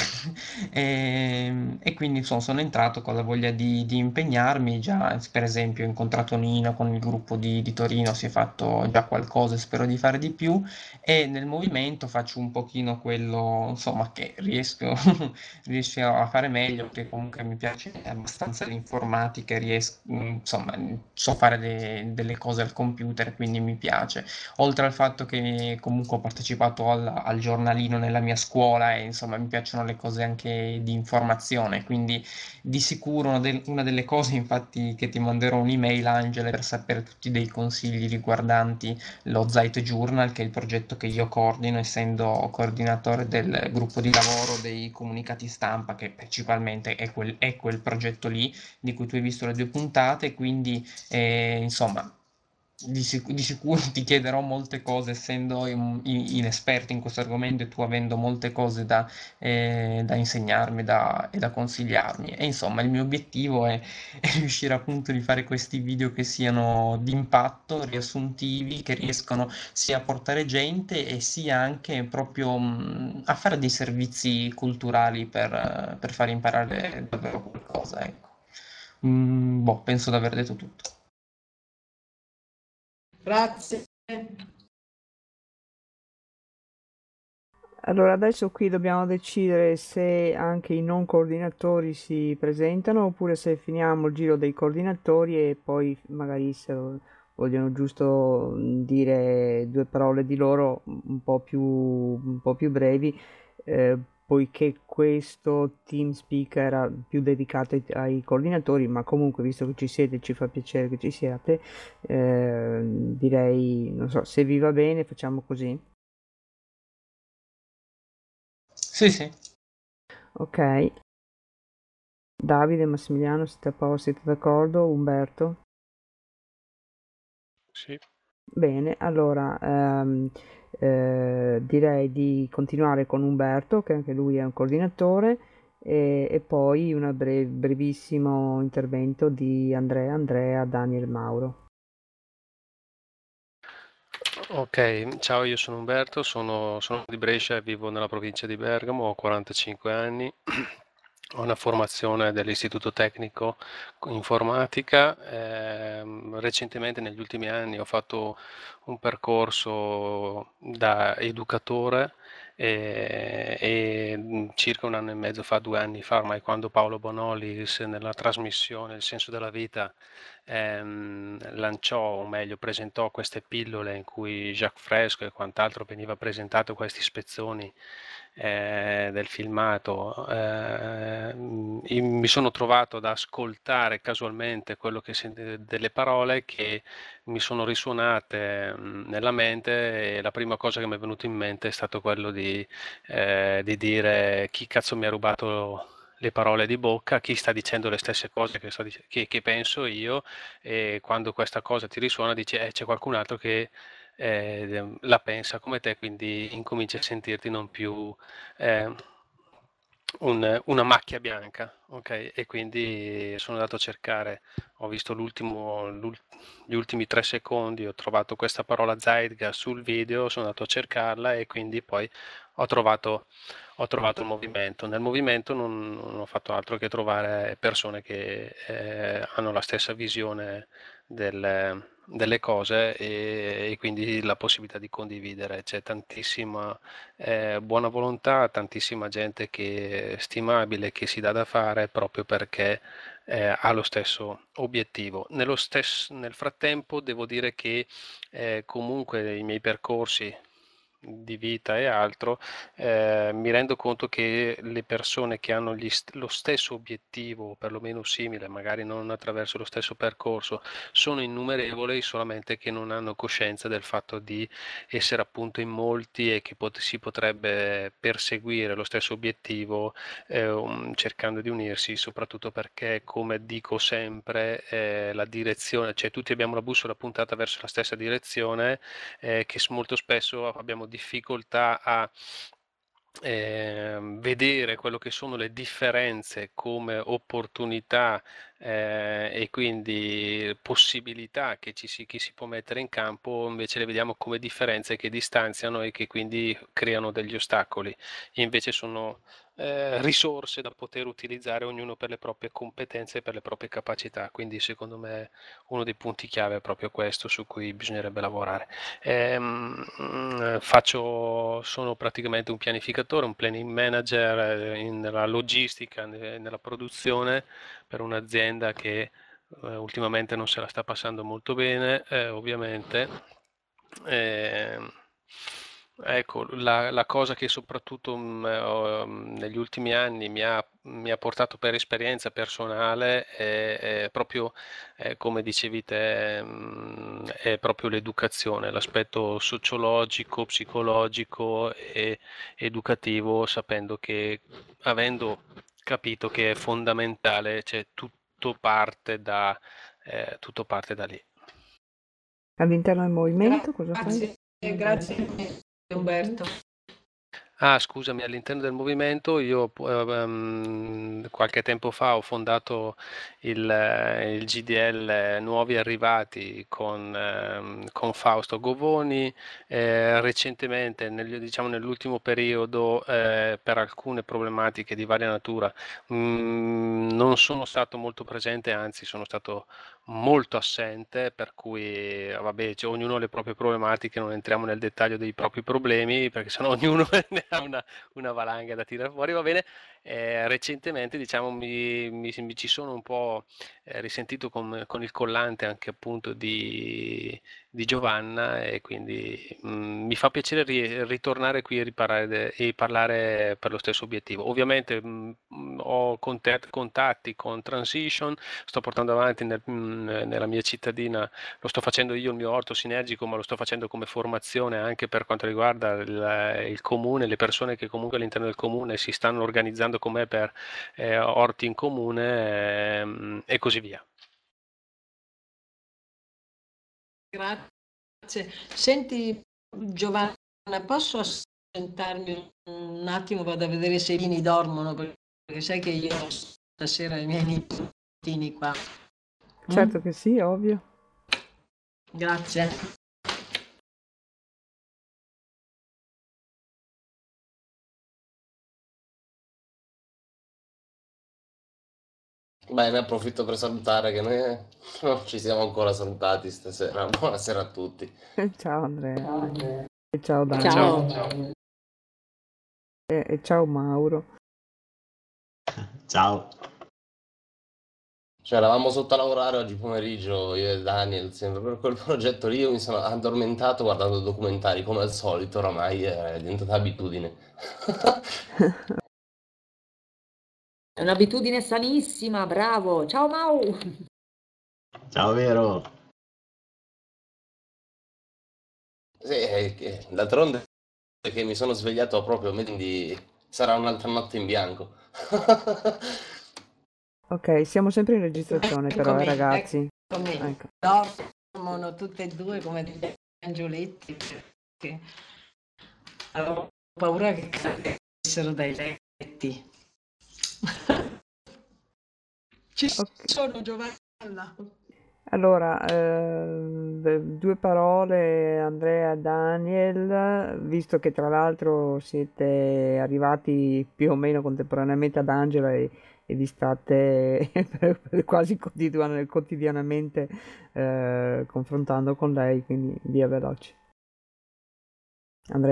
I: E, e quindi insomma, sono entrato con la voglia di, di impegnarmi. Già, per esempio, ho incontrato Nino con il gruppo di, di Torino, si è fatto già qualcosa e spero di fare di più. E nel movimento faccio un pochino quello, insomma, che riesco, riesco a fare meglio, perché comunque mi piace abbastanza l'informatica, e riesco, insomma, so fare de- delle cose al computer, quindi mi piace. Oltre al fatto che comunque ho partecipato al, al giornalino nella mia scuola e insomma mi piacciono le cose anche di informazione, quindi di sicuro una, del- una delle cose, infatti, che ti manderò un'email, Angela, per sapere tutti dei consigli riguardanti lo Zeit Journal, che è il progetto che io coordino, essendo coordinatore del gruppo di lavoro dei comunicati stampa, che principalmente è quel, è quel progetto lì di cui tu hai visto le due puntate, quindi eh, insomma di, sic- di sicuro ti chiederò molte cose, essendo in- in- inesperto in questo argomento e tu avendo molte cose da, eh, da insegnarmi da- e da consigliarmi. E insomma, il mio obiettivo è, è riuscire appunto di fare questi video che siano di impatto, riassuntivi, che riescono sia a portare gente e sia anche proprio mh, a fare dei servizi culturali per, per far imparare davvero qualcosa, ecco. Mm, boh, penso di aver detto tutto.
B: Grazie.
D: Allora, adesso qui dobbiamo decidere se anche i non coordinatori si presentano oppure se finiamo il giro dei coordinatori e poi magari se vogliono giusto mm, dire due parole di loro un po' più, un po' più brevi, eh, poiché questo TeamSpeak era più dedicato ai, ai coordinatori, ma comunque visto che ci siete, ci fa piacere che ci siate, eh, direi, non so, se vi va bene facciamo così.
I: Sì, sì.
D: Ok, Davide, Massimiliano, siete a posto, siete d'accordo? Umberto?
J: Sì.
D: Bene, allora ehm, eh, direi di continuare con Umberto, che anche lui è un coordinatore, e, e poi un bre- brevissimo intervento di Andrea, Andrea, Daniel, Mauro.
J: Ok, ciao, io sono Umberto, sono, sono di Brescia e vivo nella provincia di Bergamo, ho quarantacinque anni, ho una formazione dell'Istituto Tecnico Informatica, ehm, recentemente negli ultimi anni ho fatto un percorso da educatore e, e mm, circa un anno e mezzo fa, due anni fa, ormai quando Paolo Bonolis nella trasmissione Il senso della vita ehm, lanciò, o meglio presentò queste pillole in cui Jacques Fresco e quant'altro veniva presentato questi spezzoni eh, del filmato, eh, mi sono trovato ad ascoltare casualmente quello che sent- delle parole che mi sono risuonate mh, nella mente e la prima cosa che mi è venuta in mente è stato quello di, eh, di dire chi cazzo mi ha rubato le parole di bocca, chi sta dicendo le stesse cose che, sto dic- che- che penso io, e quando questa cosa ti risuona dici eh, c'è qualcun altro che eh, la pensa come te, quindi incominci a sentirti non più eh, un- una macchia bianca, ok? E quindi sono andato a cercare, ho visto l'ultimo, l'ul- gli ultimi tre secondi, ho trovato questa parola Zeitgeist sul video, sono andato a cercarla e quindi poi ho trovato, ho trovato il movimento. Nel movimento non, non ho fatto altro che trovare persone che eh, hanno la stessa visione del- delle cose e, e quindi la possibilità di condividere. C'è tantissima eh, buona volontà, tantissima gente che è stimabile, che si dà da fare proprio perché eh, ha lo stesso obiettivo. Nello stesso, nel frattempo devo dire che eh, comunque i miei percorsi di vita e altro, eh, mi rendo conto che le persone che hanno gli st- lo stesso obiettivo, o perlomeno simile, magari non attraverso lo stesso percorso, sono innumerevoli, solamente che non hanno coscienza del fatto di essere appunto in molti e che pot- si potrebbe perseguire lo stesso obiettivo eh, um, cercando di unirsi, soprattutto perché, come dico sempre, eh, la direzione, cioè tutti abbiamo la bussola puntata verso la stessa direzione, eh, che molto spesso abbiamo difficoltà a eh, vedere quello che sono le differenze come opportunità eh, e quindi possibilità che ci si, che si può mettere in campo, invece le vediamo come differenze che distanziano e che quindi creano degli ostacoli. Invece sono eh, risorse da poter utilizzare ognuno per le proprie competenze e per le proprie capacità. Quindi secondo me uno dei punti chiave è proprio questo su cui bisognerebbe lavorare. Ehm, faccio, sono praticamente un pianificatore, un planning manager eh, in- nella logistica, ne- nella produzione per un'azienda che eh, ultimamente non se la sta passando molto bene, eh, ovviamente. Ehm, ecco, la, la cosa che soprattutto mh, ho- mh, negli ultimi anni mi ha, mi ha portato per esperienza personale è, è proprio eh, come dicevi te, mh, è proprio l'educazione, l'aspetto sociologico, psicologico e educativo, sapendo che, avendo capito che è fondamentale, cioè tutto parte da, eh, tutto parte da lì.
D: All'interno del movimento cosa fai?
B: Grazie, grazie Umberto.
J: Ah, scusami, all'interno del movimento io ehm, qualche tempo fa ho fondato il, eh, il G D L Nuovi Arrivati con, ehm, con Fausto Govoni. Eh, recentemente, nel- diciamo nell'ultimo periodo, eh, per alcune problematiche di varia natura, mh, non sono stato molto presente, anzi sono stato molto assente, per cui eh, vabbè, cioè, ognuno ha le proprie problematiche, non entriamo nel dettaglio dei propri problemi, perché sennò ognuno ne ha una, una valanga da tirare fuori, va bene. Eh, recentemente, diciamo, mi, mi- mi ci sono un po' eh, risentito con, con il collante anche appunto di, di Giovanna, e quindi mh, mi fa piacere ri- ritornare qui e, riparare de- e parlare per lo stesso obiettivo. Ovviamente mh, mh, ho contat- contatti con Transition, sto portando avanti nel- mh, nella mia cittadina, lo sto facendo io il mio orto sinergico, ma lo sto facendo come formazione anche per quanto riguarda il, il comune, le persone che comunque all'interno del comune si stanno organizzando con me per eh, orti in comune, ehm, e così via.
B: Grazie. Senti Giovanna, posso assentarmi un attimo, vado a vedere se i bambini dormono, perché sai che io stasera ho i miei nipotini qua.
D: Certo
B: Mm?
D: che sì, ovvio.
B: Grazie.
K: Beh, ne approfitto per salutare che noi eh, non ci siamo ancora salutati stasera. Buonasera a tutti.
D: Ciao Andrea. E ciao Daniel.
J: Ciao.
G: Ciao.
D: E, e ciao Mauro.
E: Ciao.
K: Cioè, eravamo sotto a lavorare oggi pomeriggio, io e Daniel, sempre per quel progetto lì. Io mi sono addormentato guardando documentari, come al solito, oramai è diventata abitudine.
G: È un'abitudine sanissima, bravo. Ciao Mau.
E: Ciao Vero.
K: Sì, è che- d'altronde è che mi sono svegliato proprio, quindi sarà un'altra notte in bianco.
D: Ok, siamo sempre in registrazione però, eh,
B: Eccomi,
D: ragazzi.
B: eccomi.
D: Ecco.
B: Dormono tutte e due come degli angioletti, perché avevo paura che cadessero dai letti. Ci
D: Ok.
B: sono Giovanna.
D: Allora, eh, d- due parole Andrea e Daniel, visto che tra l'altro siete arrivati più o meno contemporaneamente ad Angela e, e vi state per- per quasi quotidian- quotidianamente eh, confrontando con lei, quindi via veloci. Andrea.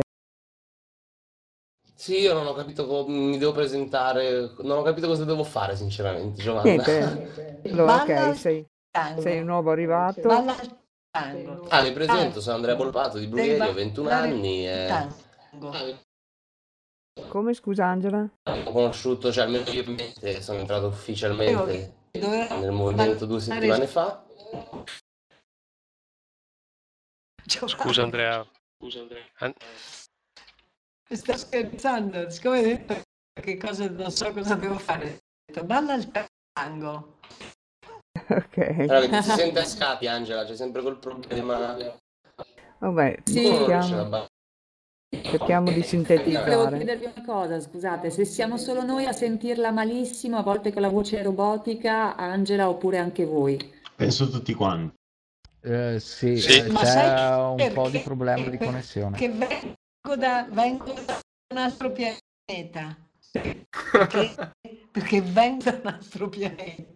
K: Sì, io non ho capito come mi devo presentare, non ho capito cosa devo fare, sinceramente, Giovanna.
D: Niente, allora
B: Balla
D: ok,
B: al
D: sei, sei
B: tango.
D: un nuovo arrivato.
B: Balla al tango.
K: Ah, mi presento, sono Andrea Bolpato di
B: Devi
K: Brugherio, ho ventuno
B: ballare
K: anni
B: il
K: e
B: tango.
D: Come, scusa Angela?
K: ho conosciuto, cioè almeno io ovviamente sono entrato
B: Devo
K: ufficialmente
B: doveva
K: nel movimento due
B: ballare
K: settimane fa.
J: Scusa
B: Giovanni.
J: Andrea. An-
B: Sto scherzando, siccome hai detto che cosa non so cosa devo fare, ho detto balla il tango.
D: Ok,
K: Allora, che ti si sente a scatti, Angela, c'è sempre quel problema.
D: vabbè,
G: Sì.
K: Uno non riesce a
D: cerchiamo,
K: ballare.
D: cerchiamo di
G: Volevo
D: sintetizzare.
G: chiedervi una cosa, scusate, se siamo solo noi a sentirla malissimo, a volte con la voce robotica, Angela, oppure anche voi?
E: Penso tutti quanti.
C: Eh, sì,
J: Sì.
C: eh,
B: Ma sai
C: c'è un po' di
B: perché?
C: problema di connessione.
B: Perché vengo da, vengo da un altro pianeta. Perché? Perché vengo da un altro pianeta.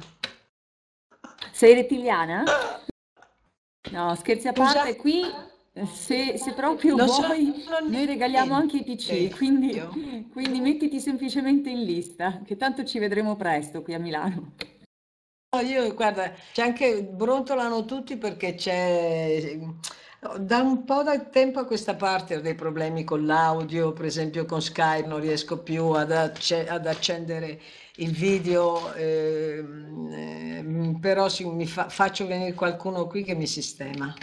G: Sei rettiliana? No, scherzi a
B: Scusa?
G: parte, qui eh, se, se proprio
B: Non so
G: vuoi, noi regaliamo anche i P C,
B: niente.
G: quindi,
B: Io.
G: quindi mettiti semplicemente in lista, che tanto ci vedremo presto qui a Milano.
B: No, io guarda, c'è anche brontolano tutti perché c'è da un po' di tempo a questa parte ho dei problemi con l'audio, per esempio con Skype non riesco più ad, acce- ad accendere il video, ehm, ehm, però sì, mi fa- faccio venire qualcuno qui che mi sistema.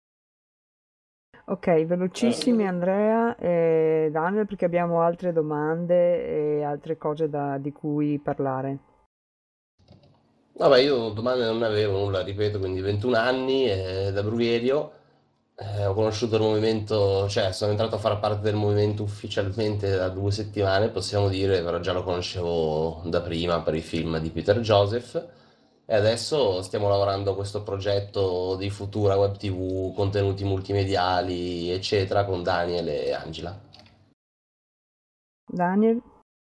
D: Ok, velocissimi Andrea e Daniel perché abbiamo altre domande e altre cose da- di cui parlare.
K: Vabbè, io domande non ne avevo, nulla, ripeto, quindi ventuno anni, eh, da Brugherio, eh, ho conosciuto il movimento, cioè sono entrato a far parte del movimento ufficialmente da due settimane, possiamo dire, però già lo conoscevo da prima per i film di Peter Joseph e adesso stiamo lavorando a questo progetto di futura web T V, contenuti multimediali, eccetera, con Daniel e Angela.
D: Daniel?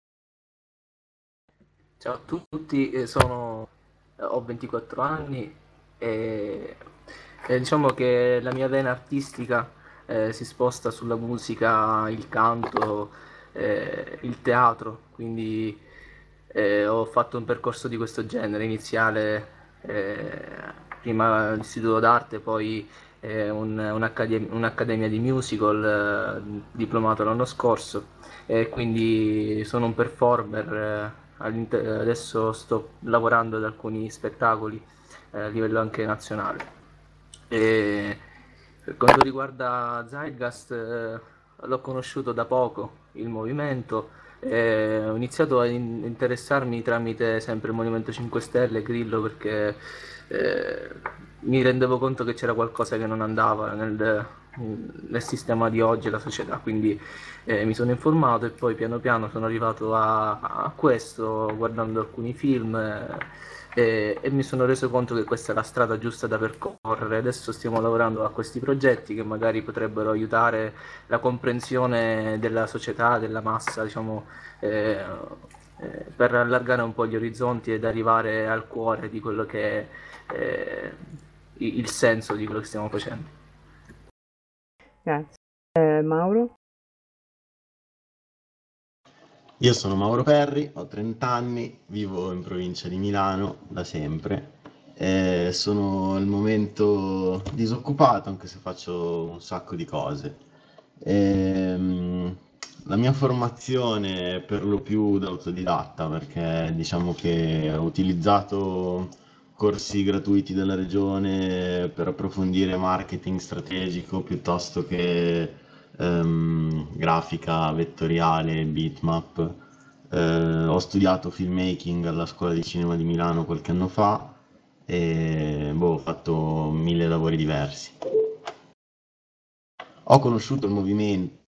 L: Ciao a tutti, eh, sono, eh, ho ventiquattro anni e, e diciamo che la mia vena artistica eh, si sposta sulla musica, il canto, eh, il teatro, quindi eh, ho fatto un percorso di questo genere, iniziale eh, prima l'istituto d'arte, poi eh, un- un'accadem- un'accademia di musical, eh, diplomato l'anno scorso e quindi sono un performer. eh, all'inter- adesso sto lavorando ad alcuni spettacoli eh, a livello anche nazionale. E per quanto riguarda Zeitgeist, eh, l'ho conosciuto da poco, il movimento, e ho iniziato a in- interessarmi tramite sempre il Movimento cinque Stelle, Grillo, perché eh, mi rendevo conto che c'era qualcosa che non andava nel, nel sistema di oggi e la società, quindi eh, mi sono informato e poi piano piano sono arrivato a, a questo guardando alcuni film eh, e, e mi sono reso conto che questa è la strada giusta da percorrere. Adesso stiamo lavorando a questi progetti che magari potrebbero aiutare la comprensione della società, della massa, diciamo, eh, eh, per allargare un po' gli orizzonti ed arrivare al cuore di quello che è eh, il senso di quello che stiamo facendo.
D: Grazie. Eh, Mauro?
E: Io sono Mauro Perri, ho trenta anni, vivo in provincia di Milano da sempre. E sono al momento disoccupato, anche se faccio un sacco di cose. Ehm, la mia formazione è per lo più da autodidatta, perché diciamo che ho utilizzato corsi gratuiti della regione per approfondire marketing strategico piuttosto che ehm, grafica vettoriale, bitmap. Eh, ho studiato filmmaking alla Scuola di Cinema di Milano qualche anno fa e boh, ho fatto mille lavori diversi. Ho conosciuto il movimento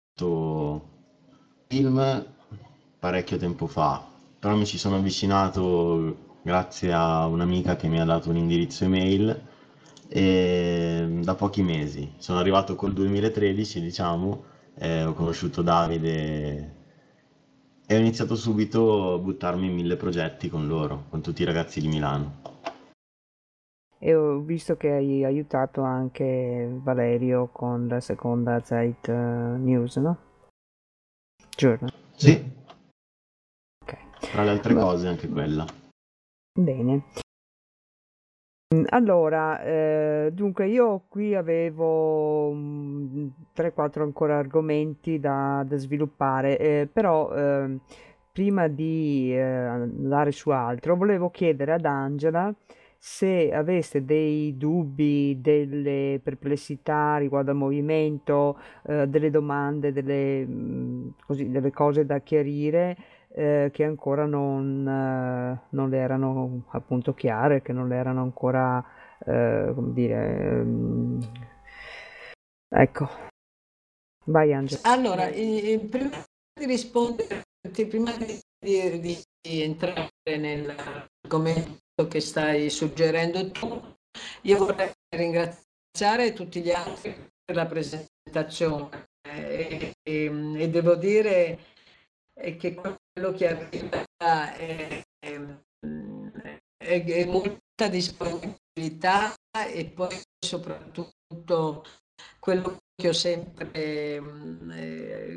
E: film parecchio tempo fa, però mi ci sono avvicinato grazie a un'amica che mi ha dato un indirizzo email e da pochi mesi. Sono arrivato col duemilatredici, diciamo, e ho conosciuto Davide e ho iniziato subito a buttarmi in mille progetti con loro, con tutti i ragazzi di Milano.
D: E ho visto che hai aiutato anche Valerio con la seconda Zeit eh, News, no? Journal.
E: Sì,
D: Ok,
E: tra le altre
D: va
E: cose anche quella.
D: bene. Mm, Allora, eh, dunque io qui avevo mm, tre quattro ancora argomenti da, da sviluppare, eh, però ehm, prima di eh, andare su altro, volevo chiedere ad Angela se aveste dei dubbi, delle perplessità riguardo al movimento, eh, delle domande, delle, mm, così, delle cose da chiarire eh, che ancora non, eh, non le erano appunto chiare, che non le erano ancora, eh, come dire, ehm, ecco, vai Angela.
B: Allora, eh, prima di rispondere, prima di, di- di entrare nell'argomento che stai suggerendo tu, io vorrei ringraziare tutti gli altri per la presentazione eh, e, e devo dire eh, che quello che arriva è, è- è- è molta disponibilità e poi soprattutto quello che ho sempre mm, eh,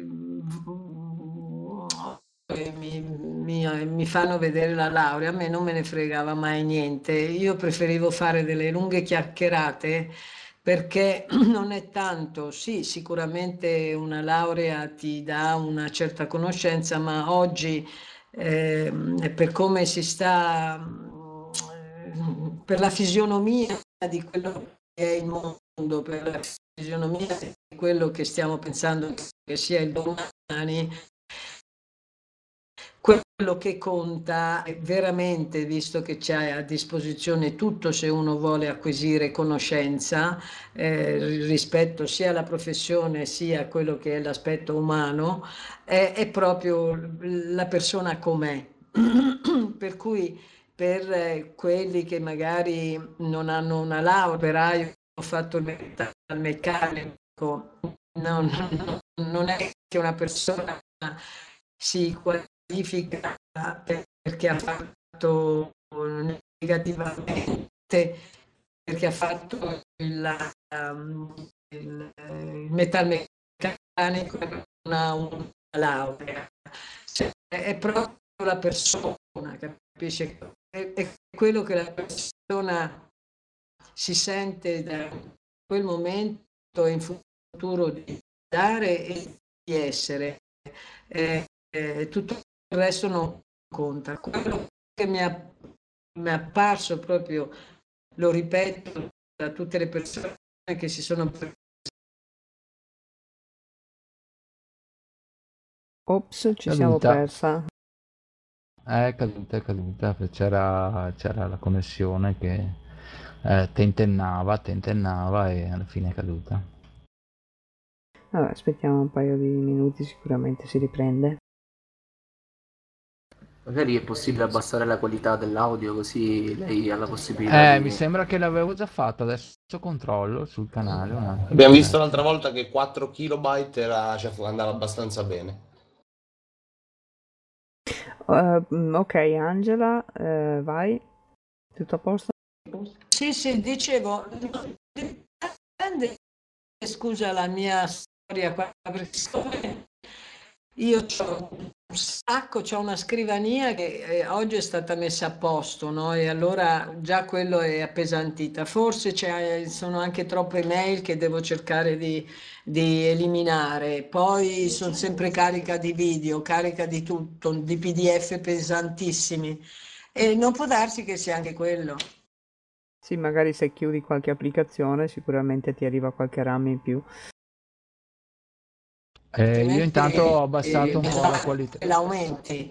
B: mi, mi- mi fanno vedere la laurea, a me non me ne fregava mai niente, io preferivo fare delle lunghe chiacchierate perché non è tanto, sì, sicuramente una laurea ti dà una certa conoscenza, ma oggi ehm, per come si sta, mm, per la fisionomia di quello che è il mondo, per la fisionomia di quello che stiamo pensando che sia il domani, quello che conta è veramente, visto che c'è a disposizione tutto se uno vuole acquisire conoscenza eh, rispetto sia alla professione sia a quello che è l'aspetto umano, è, è proprio la persona com'è. Per cui per eh, quelli che magari non hanno una laurea, operaio, ho fatto il metalmeccanico, non, non, non è che una persona si qualifica perché ha fatto negativamente, perché ha fatto il, um, il, il metalmeccanico e non ha una laurea. Cioè, è proprio la persona, capisce? È, è quello che la persona si sente da quel momento in futuro di dare e di essere. Eh, eh, tutto il resto non conta. Quello che mi, ha, mi è apparso proprio, lo ripeto, da tutte le persone che si sono...
D: Ops, ci siamo
C: Caduta.
D: persa.
C: È caduta, è caduta, c'era c'era la connessione che eh, tentennava, tentennava e alla fine è caduta.
D: Vabbè, aspettiamo un paio di minuti, sicuramente si riprende.
L: Magari è possibile abbassare la qualità dell'audio così lei ha la possibilità
C: Eh,
L: di...
C: mi sembra che l'avevo già fatto, adesso controllo sul canale un attimo.
K: Abbiamo visto
C: Aspetta.
K: l'altra volta che quattro kilobyte era, cioè, andava abbastanza bene.
D: Uh, ok, Angela, uh, vai. Tutto a posto?
B: Sì, sì, dicevo, dipende, scusa la mia storia qua, perché io ho un sacco, c'ho una scrivania che eh, oggi è stata messa a posto, no? E allora già quello è appesantita. Forse c'è, sono anche troppe mail che devo cercare di, di eliminare. Poi sono sempre carica di video, carica di tutto, di P D F pesantissimi. E non può darsi che sia anche quello.
D: Sì, magari se chiudi qualche applicazione sicuramente ti arriva qualche RAM in più.
C: Eh, io intanto ho abbassato un po' la
B: Eh,
C: qualità.
B: l'aumenti.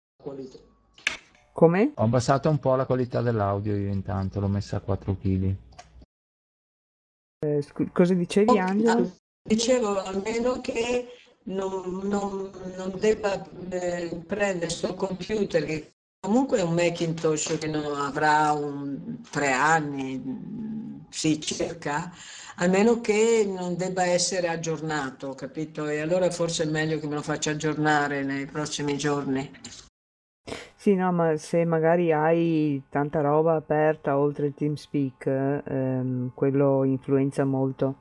D: Come?
C: Ho abbassato un po' la qualità dell'audio io intanto, l'ho messa a quattro chili.
D: Eh, scu- cosa dicevi, Angela?
B: Dicevo, almeno che non, non, non debba eh, prendere sul computer, che comunque è un Macintosh che non avrà un, tre anni, mm, sì, circa, almeno che non debba essere aggiornato, capito? E allora forse è meglio che me lo faccia aggiornare nei prossimi giorni.
D: Sì, no, ma se magari hai tanta roba aperta oltre il TeamSpeak, ehm, quello influenza molto.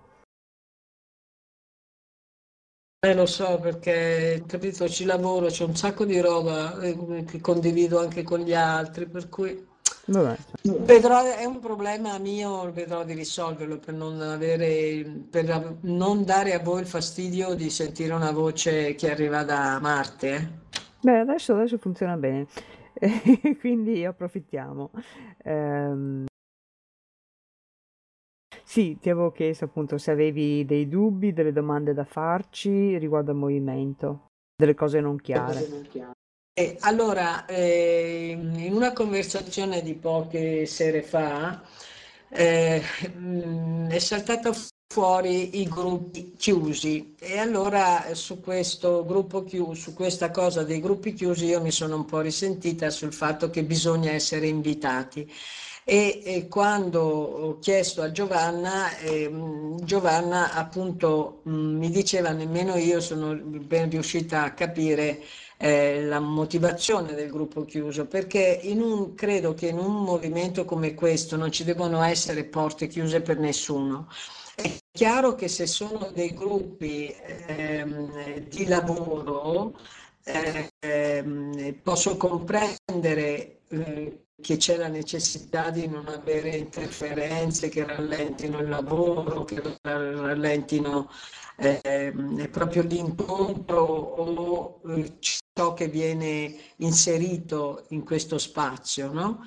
B: Eh, lo so perché, capito, ci lavoro, c'è un sacco di roba eh, che condivido anche con gli altri, per cui
D: Vabbè,
B: vedrò, è un problema mio, vedrò di risolverlo per non avere, per av- non dare a voi il fastidio di sentire una voce che arriva da Marte. eh.
D: beh, adesso, adesso funziona bene, quindi approfittiamo. Ehm, sì, ti avevo chiesto appunto se avevi dei dubbi, delle domande da farci riguardo al movimento, delle cose non chiare.
B: E allora, eh, in una conversazione di poche sere fa, eh, mh, è saltato fuori i gruppi chiusi e allora eh, su questo gruppo chiuso, su questa cosa dei gruppi chiusi io mi sono un po' risentita sul fatto che bisogna essere invitati. E, e quando ho chiesto a Giovanna, ehm, Giovanna appunto mh, mi diceva nemmeno io sono ben riuscita a capire eh, la motivazione del gruppo chiuso, perché in un, credo che in un movimento come questo non ci devono essere porte chiuse per nessuno. È chiaro che se sono dei gruppi ehm, di lavoro, eh, ehm, posso comprendere eh, che c'è la necessità di non avere interferenze che rallentino il lavoro, che rallentino eh, proprio l'incontro o eh, ciò che viene inserito in questo spazio, no?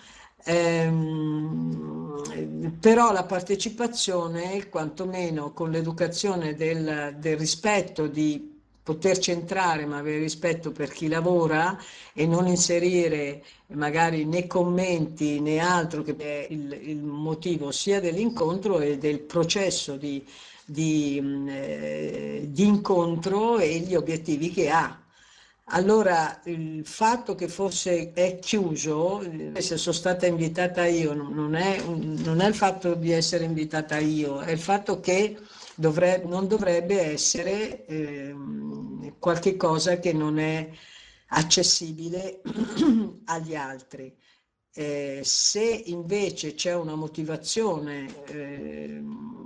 B: Ehm, però la partecipazione, quantomeno con l'educazione del, del rispetto di poterci entrare ma avere rispetto per chi lavora e non inserire magari né commenti né altro, che è il, il motivo sia dell'incontro e del processo di, di, eh, di incontro e gli obiettivi che ha. Allora, il fatto che fosse è chiuso, se sono stata invitata io, non è, non è il fatto di essere invitata io, è il fatto che dovrebbe, non dovrebbe essere eh, qualche cosa che non è accessibile agli altri. Eh, se invece c'è una motivazione eh,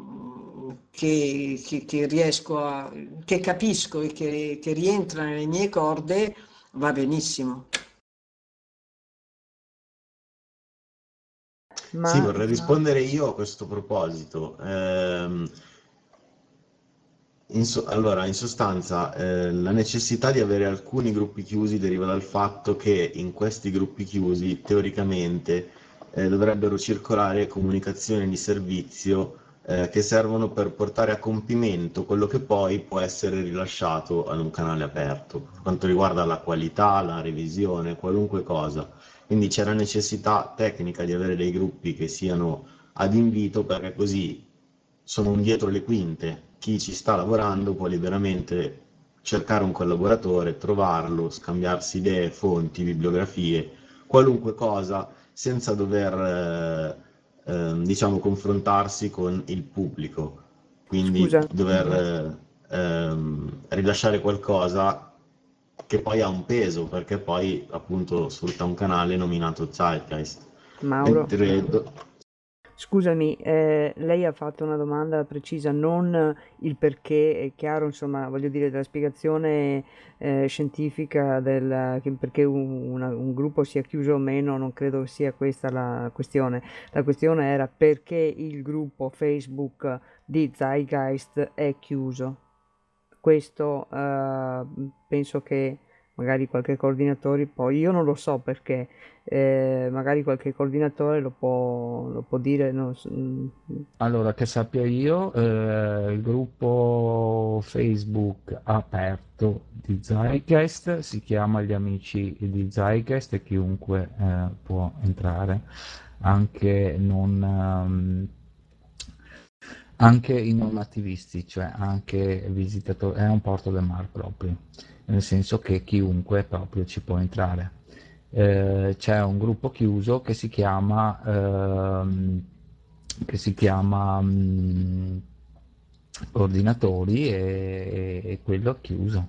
B: che, che, che riesco a, che capisco e che, che rientra nelle mie corde, va benissimo.
E: Ma... Sì, vorrei rispondere io a questo proposito. Ehm, in so- allora, in sostanza, eh, la necessità di avere alcuni gruppi chiusi deriva dal fatto che in questi gruppi chiusi, teoricamente, eh, dovrebbero circolare comunicazioni di servizio eh, che servono per portare a compimento quello che poi può essere rilasciato ad un canale aperto, per quanto riguarda la qualità, la revisione, qualunque cosa. Quindi c'è la necessità tecnica di avere dei gruppi che siano ad invito, perché così sono un dietro le quinte. Chi ci sta lavorando può liberamente cercare un collaboratore, trovarlo, scambiarsi idee, fonti, bibliografie, qualunque cosa, senza dover eh, eh, diciamo confrontarsi con il pubblico. Quindi
D: Scusa.
E: dover eh, ehm, rilasciare qualcosa che poi ha un peso, perché poi appunto sfrutta un canale nominato Zeitgeist.
D: Mauro,
E: Mentre do-
D: scusami, eh, lei ha fatto una domanda precisa, non il perché, è chiaro, insomma, voglio dire, della spiegazione eh, scientifica del che perché un, una- un gruppo sia chiuso o meno, non credo sia questa la questione. La questione era perché il gruppo Facebook di Zeitgeist è chiuso. Questo eh, penso che magari qualche coordinatore, poi io non lo so perché, eh, magari qualche coordinatore lo può, lo può dire. Non so, mm,
C: Allora, che sappia io, eh, il gruppo Facebook aperto di Zeitgeist si chiama Gli Amici di Zeitgeist e chiunque eh, può entrare, anche non, ehm, anche i non attivisti, cioè anche visitatori, è un porto del mar proprio, nel senso che chiunque proprio ci può entrare. Eh, c'è un gruppo chiuso che si chiama, ehm, che si chiama mm, Ordinatori e, e quello è chiuso.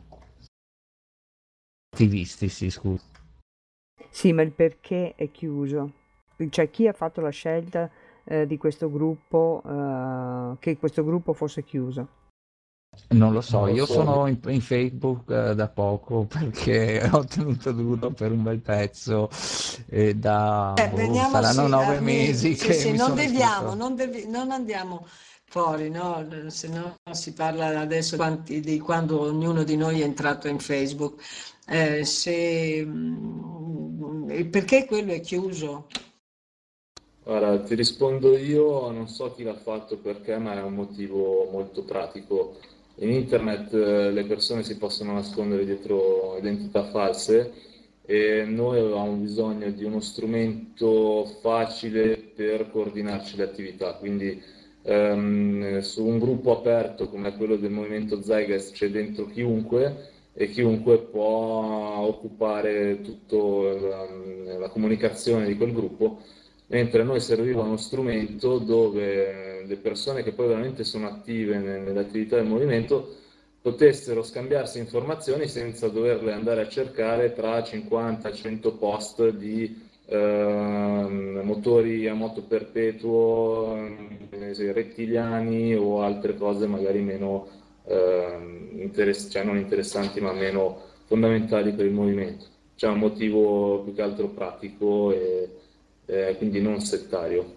C: Attivisti, sì, scusa.
D: sì, ma il perché è chiuso? Cioè chi ha fatto la scelta eh, di questo gruppo, eh, che questo gruppo fosse chiuso?
C: Non lo so,
F: Non lo
C: io
F: so.
C: sono in, in Facebook eh, da poco perché ho tenuto duro per un bel pezzo e da,
B: Eh,
C: boh,
B: veniamo
C: saranno
B: sì,
C: nove
B: a- mi-
C: mesi
B: sì,
C: che
B: sì,
C: mi
B: non
C: sono
B: deviamo,
C: iscritto.
B: non, devi- non andiamo fuori, no? Se no si parla adesso quanti- di quando ognuno di noi è entrato in Facebook. Eh, se, mm, e perché quello è chiuso?
F: Guarda, ti rispondo io, non so chi l'ha fatto perché, ma è un motivo molto pratico. In internet eh, le persone si possono nascondere dietro identità false e noi avevamo bisogno di uno strumento facile per coordinarci le attività. Quindi ehm, su un gruppo aperto come quello del Movimento Zeitgeist c'è dentro chiunque e chiunque può occupare tutta la, la comunicazione di quel gruppo, mentre a noi serviva uno strumento dove le persone che poi veramente sono attive nelle attività del movimento potessero scambiarsi informazioni senza doverle andare a cercare tra cinquanta cento post di ehm, motori a moto perpetuo, eh, rettiliani o altre cose magari meno ehm, interess- cioè non interessanti ma meno fondamentali per il movimento. C'è un motivo più che altro pratico e eh, quindi non settario.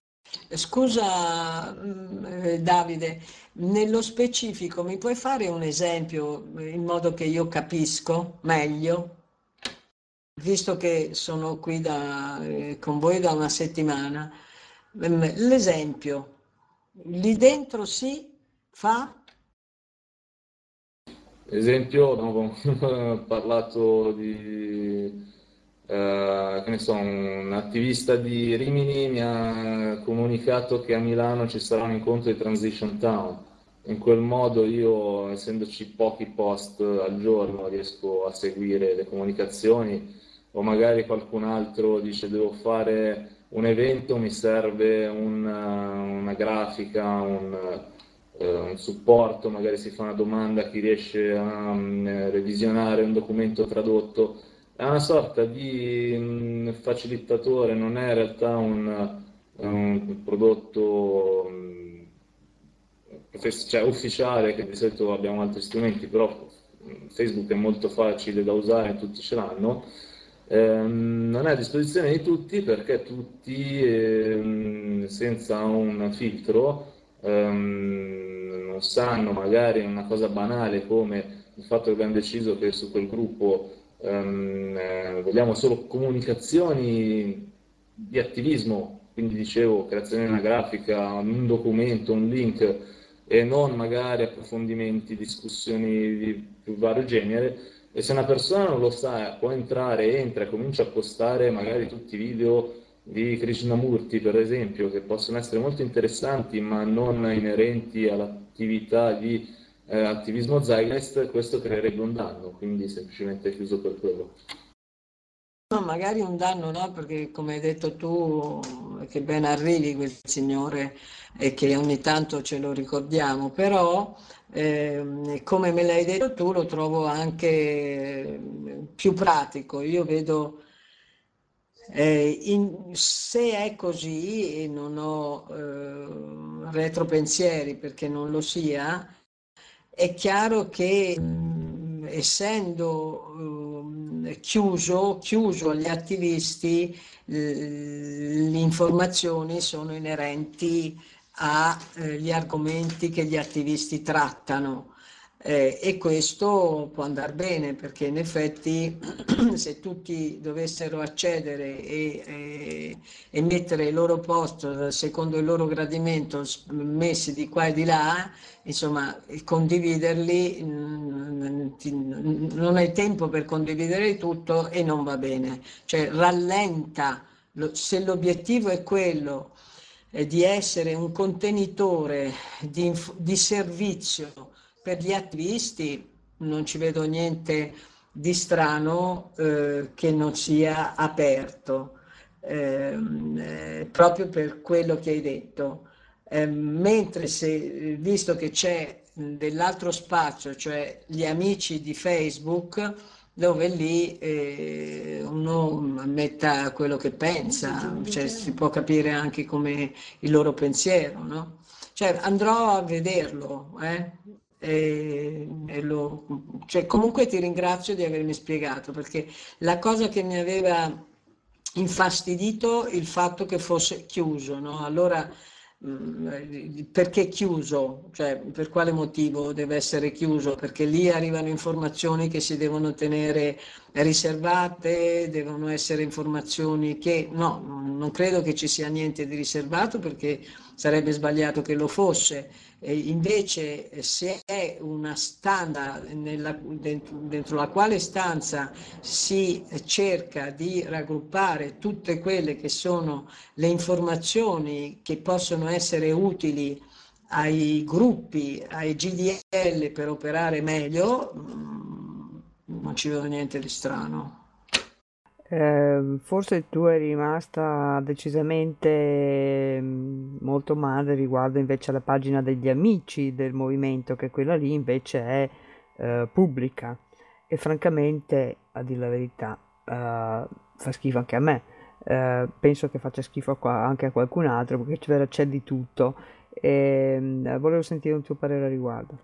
B: Scusa, mm, eh, Davide, nello specifico mi puoi fare un esempio eh, in modo che io capisco meglio? Visto che sono qui da, eh, con voi da una settimana, ehm, l'esempio, lì dentro si fa?
F: Ad esempio, abbiamo parlato di, eh, che ne so, un attivista di Rimini mi ha comunicato che a Milano ci sarà un incontro di Transition Town. In quel modo io, essendoci pochi post al giorno, riesco a seguire le comunicazioni, o magari qualcun altro dice devo fare un evento, mi serve un- una grafica, un, eh, un supporto, magari si fa una domanda a chi riesce a mm, revisionare un documento tradotto. È una sorta di mm, facilitatore, non è in realtà un, un prodotto mm, profes- cioè, ufficiale, che di solito abbiamo altri strumenti, però mm, Facebook è molto facile da usare, tutti ce l'hanno. Ehm, non è a disposizione di tutti perché tutti, ehm, senza un filtro, ehm, non sanno magari una cosa banale come il fatto che abbiamo deciso che su quel gruppo ehm, eh, vogliamo solo comunicazioni di attivismo, quindi dicevo creazione di una grafica, un documento, un link e non magari approfondimenti, discussioni di più vario genere. E se una persona non lo sa, può entrare, entra e comincia a postare magari tutti i video di Krishnamurti, per esempio, che possono essere molto interessanti, ma non inerenti all'attività di eh, attivismo Zeitgeist, questo creerebbe un danno, quindi semplicemente chiuso per quello.
B: No, magari un danno no, perché come hai detto tu, che ben arrivi quel signore e che ogni tanto ce lo ricordiamo, però ehm, come me l'hai detto tu lo trovo anche eh, più pratico. Io vedo, eh, in- se è così e non ho eh, retropensieri perché non lo sia, è chiaro che mh, essendo ehm, chiuso, chiuso agli attivisti, l- le informazioni sono inerenti agli argomenti che gli attivisti trattano. Eh, e questo può andare bene perché in effetti se tutti dovessero accedere e, e- e mettere il loro post secondo il loro gradimento s- messi di qua e di là, insomma, condividerli, mm, ti- non hai tempo per condividere tutto e non va bene, cioè rallenta, lo- se l'obiettivo è quello eh, di essere un contenitore di, inf- di servizio per gli attivisti, non ci vedo niente di strano eh, che non sia aperto, ehm, eh, proprio per quello che hai detto. Eh, mentre se, visto che c'è mh, dell'altro spazio, cioè gli amici di Facebook, dove lì eh, uno metta quello che pensa, cioè si può capire anche come il loro pensiero, no? Cioè andrò a vederlo, eh? E, e lo, cioè, comunque ti ringrazio di avermi spiegato, perché la cosa che mi aveva infastidito il fatto che fosse chiuso, no? Allora, mh, perché chiuso? Cioè, per quale motivo deve essere chiuso? Perché lì arrivano informazioni che si devono tenere riservate, devono essere informazioni che no, non credo che ci sia niente di riservato perché sarebbe sbagliato che lo fosse. E invece eh, se è una stanza nella- dentro, dentro la quale stanza si cerca di raggruppare tutte quelle che sono le informazioni che possono essere utili ai gruppi, ai G D L per operare meglio, mm, non ci vedo niente di strano.
D: Eh, forse tu eri rimasta decisamente mm, molto male riguardo invece alla pagina degli amici del movimento, che quella lì invece è eh, pubblica e francamente, a dire la verità, eh, fa schifo anche a me. Eh, penso che faccia schifo a qua- anche a qualcun altro perché c'è, c'è di tutto. E, mm, volevo sentire un tuo parere a riguardo.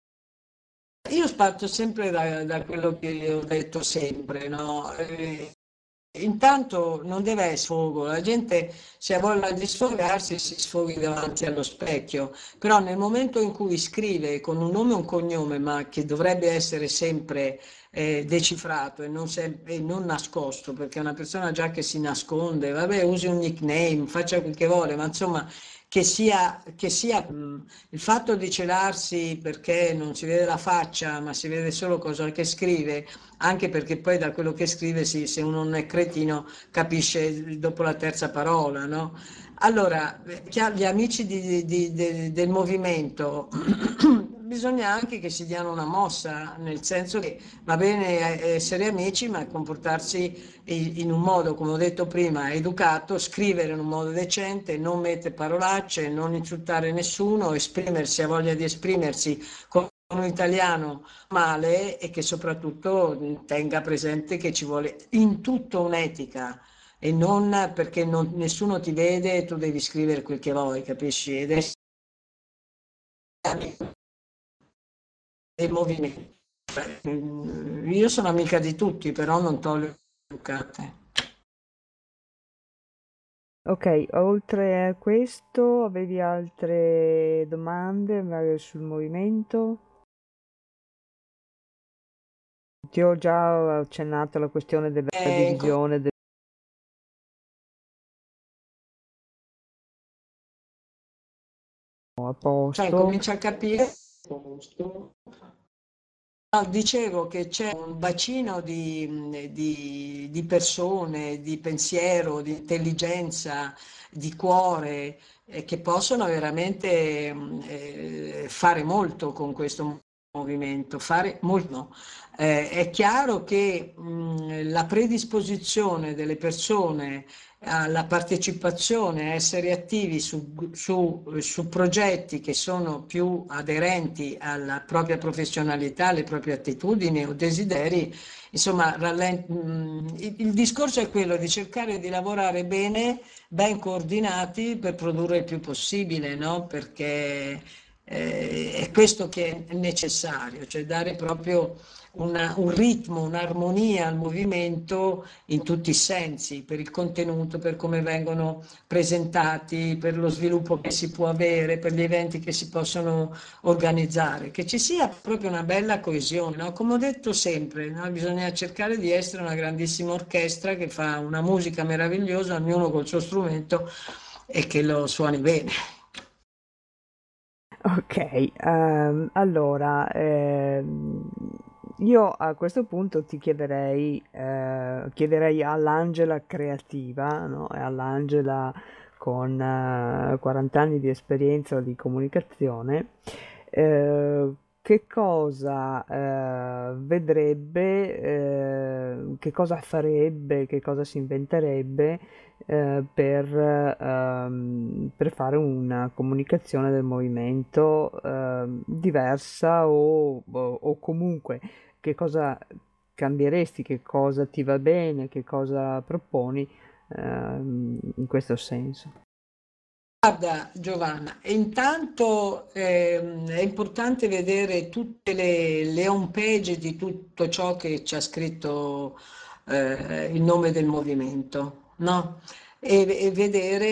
B: Io parto sempre da, da quello che ho detto sempre, no? Eh, intanto non deve essere sfogo, la gente se ha voglia di sfogarsi si sfoghi davanti allo specchio, però nel momento in cui scrive con un nome e un cognome, ma che dovrebbe essere sempre eh, decifrato e non, sem- e non nascosto, perché una persona già che si nasconde, vabbè, usi un nickname, faccia quel che vuole, ma insomma che sia, che sia mh, il fatto di celarsi perché non si vede la faccia, ma si vede solo cosa che scrive, anche perché poi da quello che scrive, si, se uno non è cretino, capisce dopo la terza parola, no? Allora, gli amici di, di, di, del movimento, bisogna anche che si diano una mossa, nel senso che va bene essere amici, ma comportarsi in un modo, come ho detto prima, educato, scrivere in un modo decente, non mettere parolacce, non insultare nessuno, esprimersi, ha voglia di esprimersi con un italiano male e che soprattutto tenga presente che ci vuole in tutto un'etica. E non perché non, nessuno ti vede e tu devi scrivere quel che vuoi, capisci? Ed è del movimento. Io sono amica di tutti, però non tolgo educate.
D: Ok, oltre a questo, avevi altre domande magari sul movimento? Ti ho già accennato alla questione della
B: Eh,
D: divisione del... a
B: Cioè,
D: posto.
B: comincia a capire. No, dicevo che c'è un bacino di, di- di persone, di pensiero, di intelligenza, di cuore, eh, che possono veramente mm, eh, fare molto con questo movimento, fare molto. Eh, è chiaro che mm, la predisposizione delle persone alla partecipazione, a essere attivi su, su, su progetti che sono più aderenti alla propria professionalità, alle proprie attitudini o desideri, insomma, rallent- mh, il, il discorso è quello di cercare di lavorare bene, ben coordinati per produrre il più possibile, no? Perché eh, è questo che è necessario, cioè dare proprio una- un ritmo, un'armonia al movimento in tutti i sensi, per il contenuto, per come vengono presentati, per lo sviluppo che si può avere, per gli eventi che si possono organizzare, che ci sia proprio una bella coesione, no? Come ho detto sempre, no? Bisogna cercare di essere una grandissima orchestra che fa una musica meravigliosa, ognuno col suo strumento e che lo suoni bene.
D: Ok, ehm, allora, ehm, io a questo punto ti chiederei, eh, chiederei all'Angela creativa, no? E all'Angela con eh, quaranta anni di esperienza di comunicazione, eh, che cosa eh, vedrebbe, eh, che cosa farebbe, che cosa si inventerebbe eh, per, ehm, per fare una comunicazione del movimento ehm, diversa o, o- o comunque che cosa cambieresti, che cosa ti va bene, che cosa proponi ehm, in questo senso.
B: Guarda Giovanna, intanto ehm, è importante vedere tutte le, le home page di tutto ciò che ci ha scritto eh, il nome del movimento, no? E, e vedere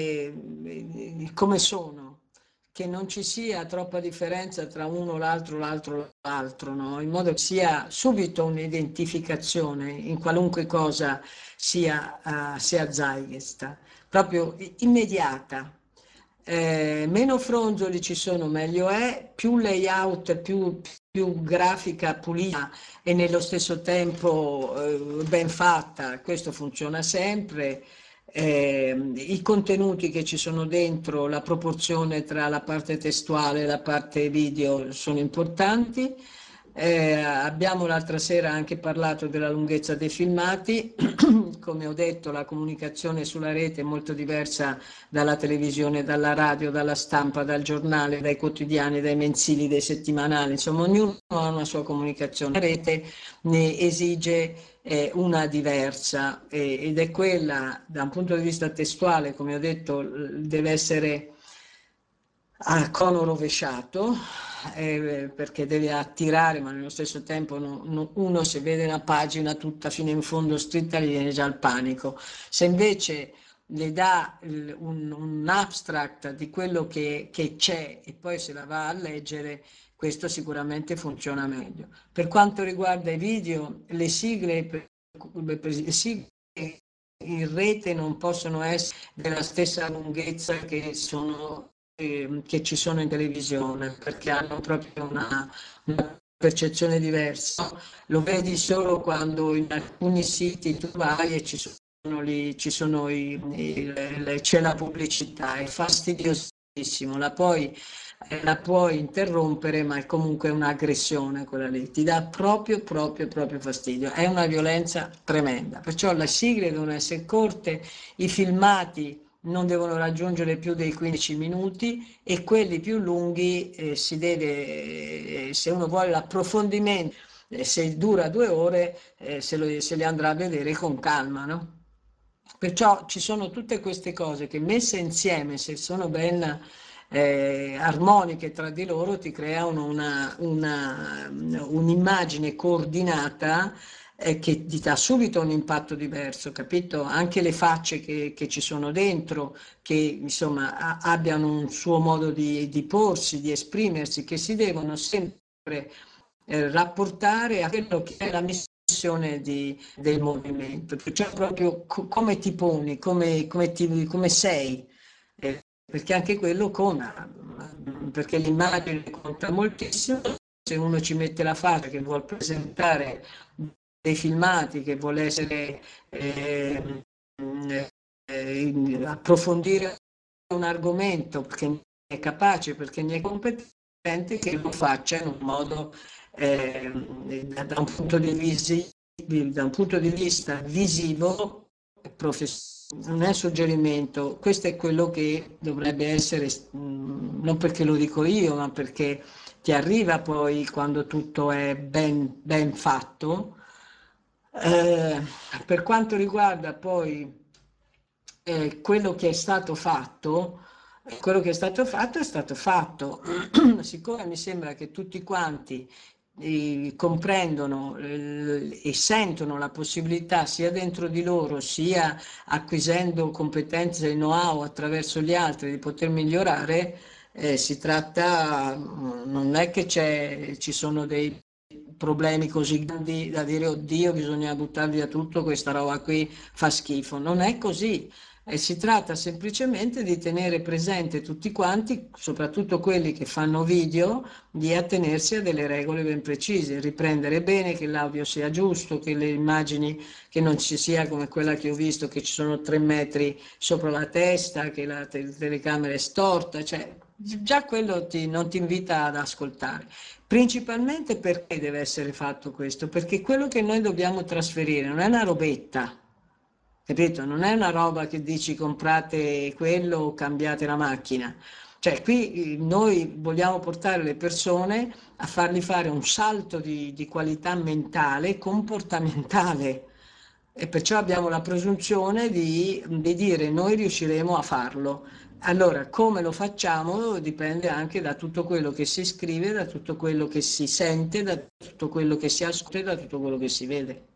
B: eh, come sono, che non ci sia troppa differenza tra uno, l'altro, l'altro, l'altro, no? In modo che sia subito un'identificazione in qualunque cosa sia, uh, sia Zeitgeist, proprio immediata. Eh, meno fronzoli ci sono, meglio è, più layout, più, più grafica pulita e nello stesso tempo eh, ben fatta, questo funziona sempre. Eh, i contenuti che ci sono dentro, la proporzione tra la parte testuale e la parte video sono importanti. Eh, abbiamo l'altra sera anche parlato della lunghezza dei filmati, come ho detto la comunicazione sulla rete è molto diversa dalla televisione, dalla radio, dalla stampa, dal giornale, dai quotidiani, dai mensili, dai settimanali, insomma ognuno ha una sua comunicazione. La rete ne esige eh, una diversa eh, ed è quella da un punto di vista testuale, come ho detto, deve essere a cono rovesciato eh, perché deve attirare, ma nello stesso tempo no- no- uno se vede una pagina tutta fino in fondo scritta gli viene già il panico. Se invece le dà il- un, un abstract di quello che, che c'è e poi se la va a leggere, questo sicuramente funziona meglio. Per quanto riguarda i video, le sigle, per- per- le sigle in rete non possono essere della stessa lunghezza che sono eh, che ci sono in televisione, perché hanno proprio una, una percezione diversa. Lo vedi solo quando in alcuni siti tu vai e ci sono, lì, ci sono i, i, le, c'è la pubblicità, è fastidiosissimo, la puoi, eh, la puoi interrompere, ma è comunque un'aggressione quella lì, ti dà proprio, proprio, proprio fastidio, è una violenza tremenda, perciò le sigle devono essere corte, i filmati non devono raggiungere più dei quindici minuti e quelli più lunghi eh, si deve, eh, se uno vuole l'approfondimento, eh, se dura due ore, eh, se, lo, se li andrà a vedere con calma, no? Perciò ci sono tutte queste cose che messe insieme, se sono ben eh, armoniche tra di loro, ti creano una, una, un'immagine coordinata eh, che ti dà subito un impatto diverso, capito? Anche le facce che, che ci sono dentro, che insomma a, abbiano un suo modo di, di porsi, di esprimersi, che si devono sempre eh, rapportare a quello che è la missione di, del movimento, cioè proprio co- come ti poni, come, come, ti, come sei, eh, perché anche quello conta, perché l'immagine conta moltissimo. Se uno ci mette la faccia che vuol presentare dei filmati, che vuole essere eh, eh, approfondire un argomento perché ne è capace, perché ne è competente, che lo faccia in un modo eh, da, un punto di vista, da un punto di vista visivo e professionale. Non è suggerimento, questo è quello che dovrebbe essere, non perché lo dico io, ma perché ti arriva poi quando tutto è ben, ben fatto. Eh, per quanto riguarda poi eh, quello che è stato fatto, quello che è stato fatto è stato fatto. Siccome mi sembra che tutti quanti eh, comprendono eh, e sentono la possibilità sia dentro di loro sia acquisendo competenze e know-how attraverso gli altri di poter migliorare, eh, si tratta, non è che c'è, ci sono dei problemi così grandi da dire oddio bisogna buttare via tutto, questa roba qui fa schifo, non è così. E si tratta semplicemente di tenere presente tutti quanti, soprattutto quelli che fanno video, di attenersi a delle regole ben precise, riprendere bene, che l'audio sia giusto, che le immagini, che non ci sia come quella che ho visto, che ci sono tre metri sopra la testa, che la te- telecamera è storta, cioè già quello ti, non ti invita ad ascoltare. Principalmente perché deve essere fatto questo? Perché quello che noi dobbiamo trasferire non è una robetta. Capito? Non è una roba che dici comprate quello o cambiate la macchina. Cioè qui noi vogliamo portare le persone a fargli fare un salto di, di qualità mentale, comportamentale e perciò abbiamo la presunzione di, di dire noi riusciremo a farlo. Allora, come lo facciamo dipende anche da tutto quello che si scrive, da tutto quello che si sente, da tutto quello che si ascolta e da tutto quello che si vede.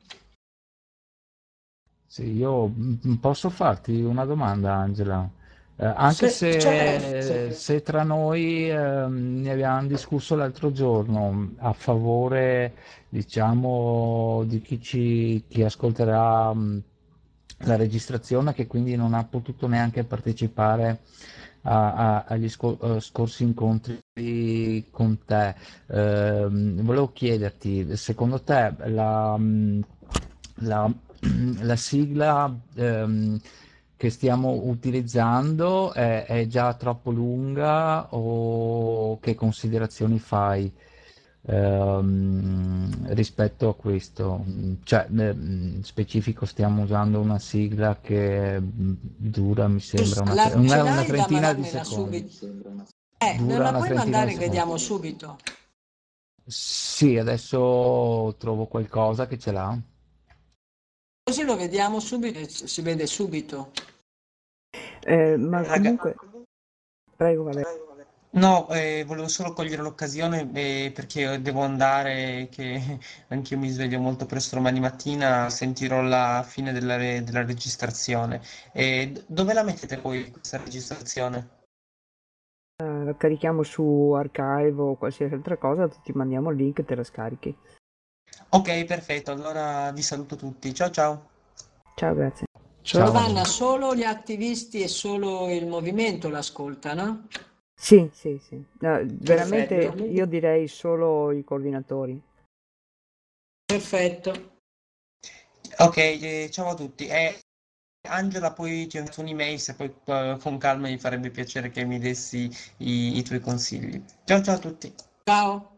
C: Sì, io mm, posso farti una domanda, Angela. Eh, anche
B: Se, certo.
C: se, se tra noi ehm, ne abbiamo discusso l'altro giorno a favore, diciamo, di chi ci chi ascolterà mm, la registrazione, che quindi non ha potuto neanche partecipare a- a- agli sco- eh, scorsi incontri con te. Ehm, volevo chiederti, secondo te la, mm, la la sigla ehm, che stiamo utilizzando è, è già troppo lunga o che considerazioni fai ehm, rispetto a questo? Cioè, eh, specifico stiamo usando una sigla che mm, dura, mi sembra, una,
B: La, ce
C: una, una
B: l'hai da
C: trentina di
B: mandarmela
C: secondi.
B: subito? Eh, me
C: Dura
B: la
C: una
B: puoi
C: trentina di
B: mandare che
C: secondi.
B: vediamo subito?
C: Sì, adesso trovo qualcosa che ce l'ha.
B: Così lo vediamo subito e si vede subito.
D: Eh, ma
I: Raga-
D: comunque, prego, Valeria.
I: No, eh, volevo solo cogliere l'occasione eh, perché devo andare, che anch'io mi sveglio molto presto domani mattina, sentirò la fine della, re- della registrazione. E d- dove la mettete poi questa registrazione?
D: Eh, la carichiamo su Archive o qualsiasi altra cosa, ti mandiamo il link e te la scarichi.
I: Ok, perfetto, allora vi saluto tutti. Ciao ciao.
D: Ciao, grazie.
C: Ciao.
B: Giovanna, solo gli attivisti e solo il movimento l'ascoltano?
D: Sì, sì, sì. No, veramente
B: Perfetto.
D: io direi solo i coordinatori.
B: Perfetto.
I: Ok, eh, ciao a tutti. Eh, Angela, poi ti ho inviato un'email, se poi eh, con calma mi farebbe piacere che mi dessi i, i tuoi consigli. Ciao ciao a tutti.
B: Ciao.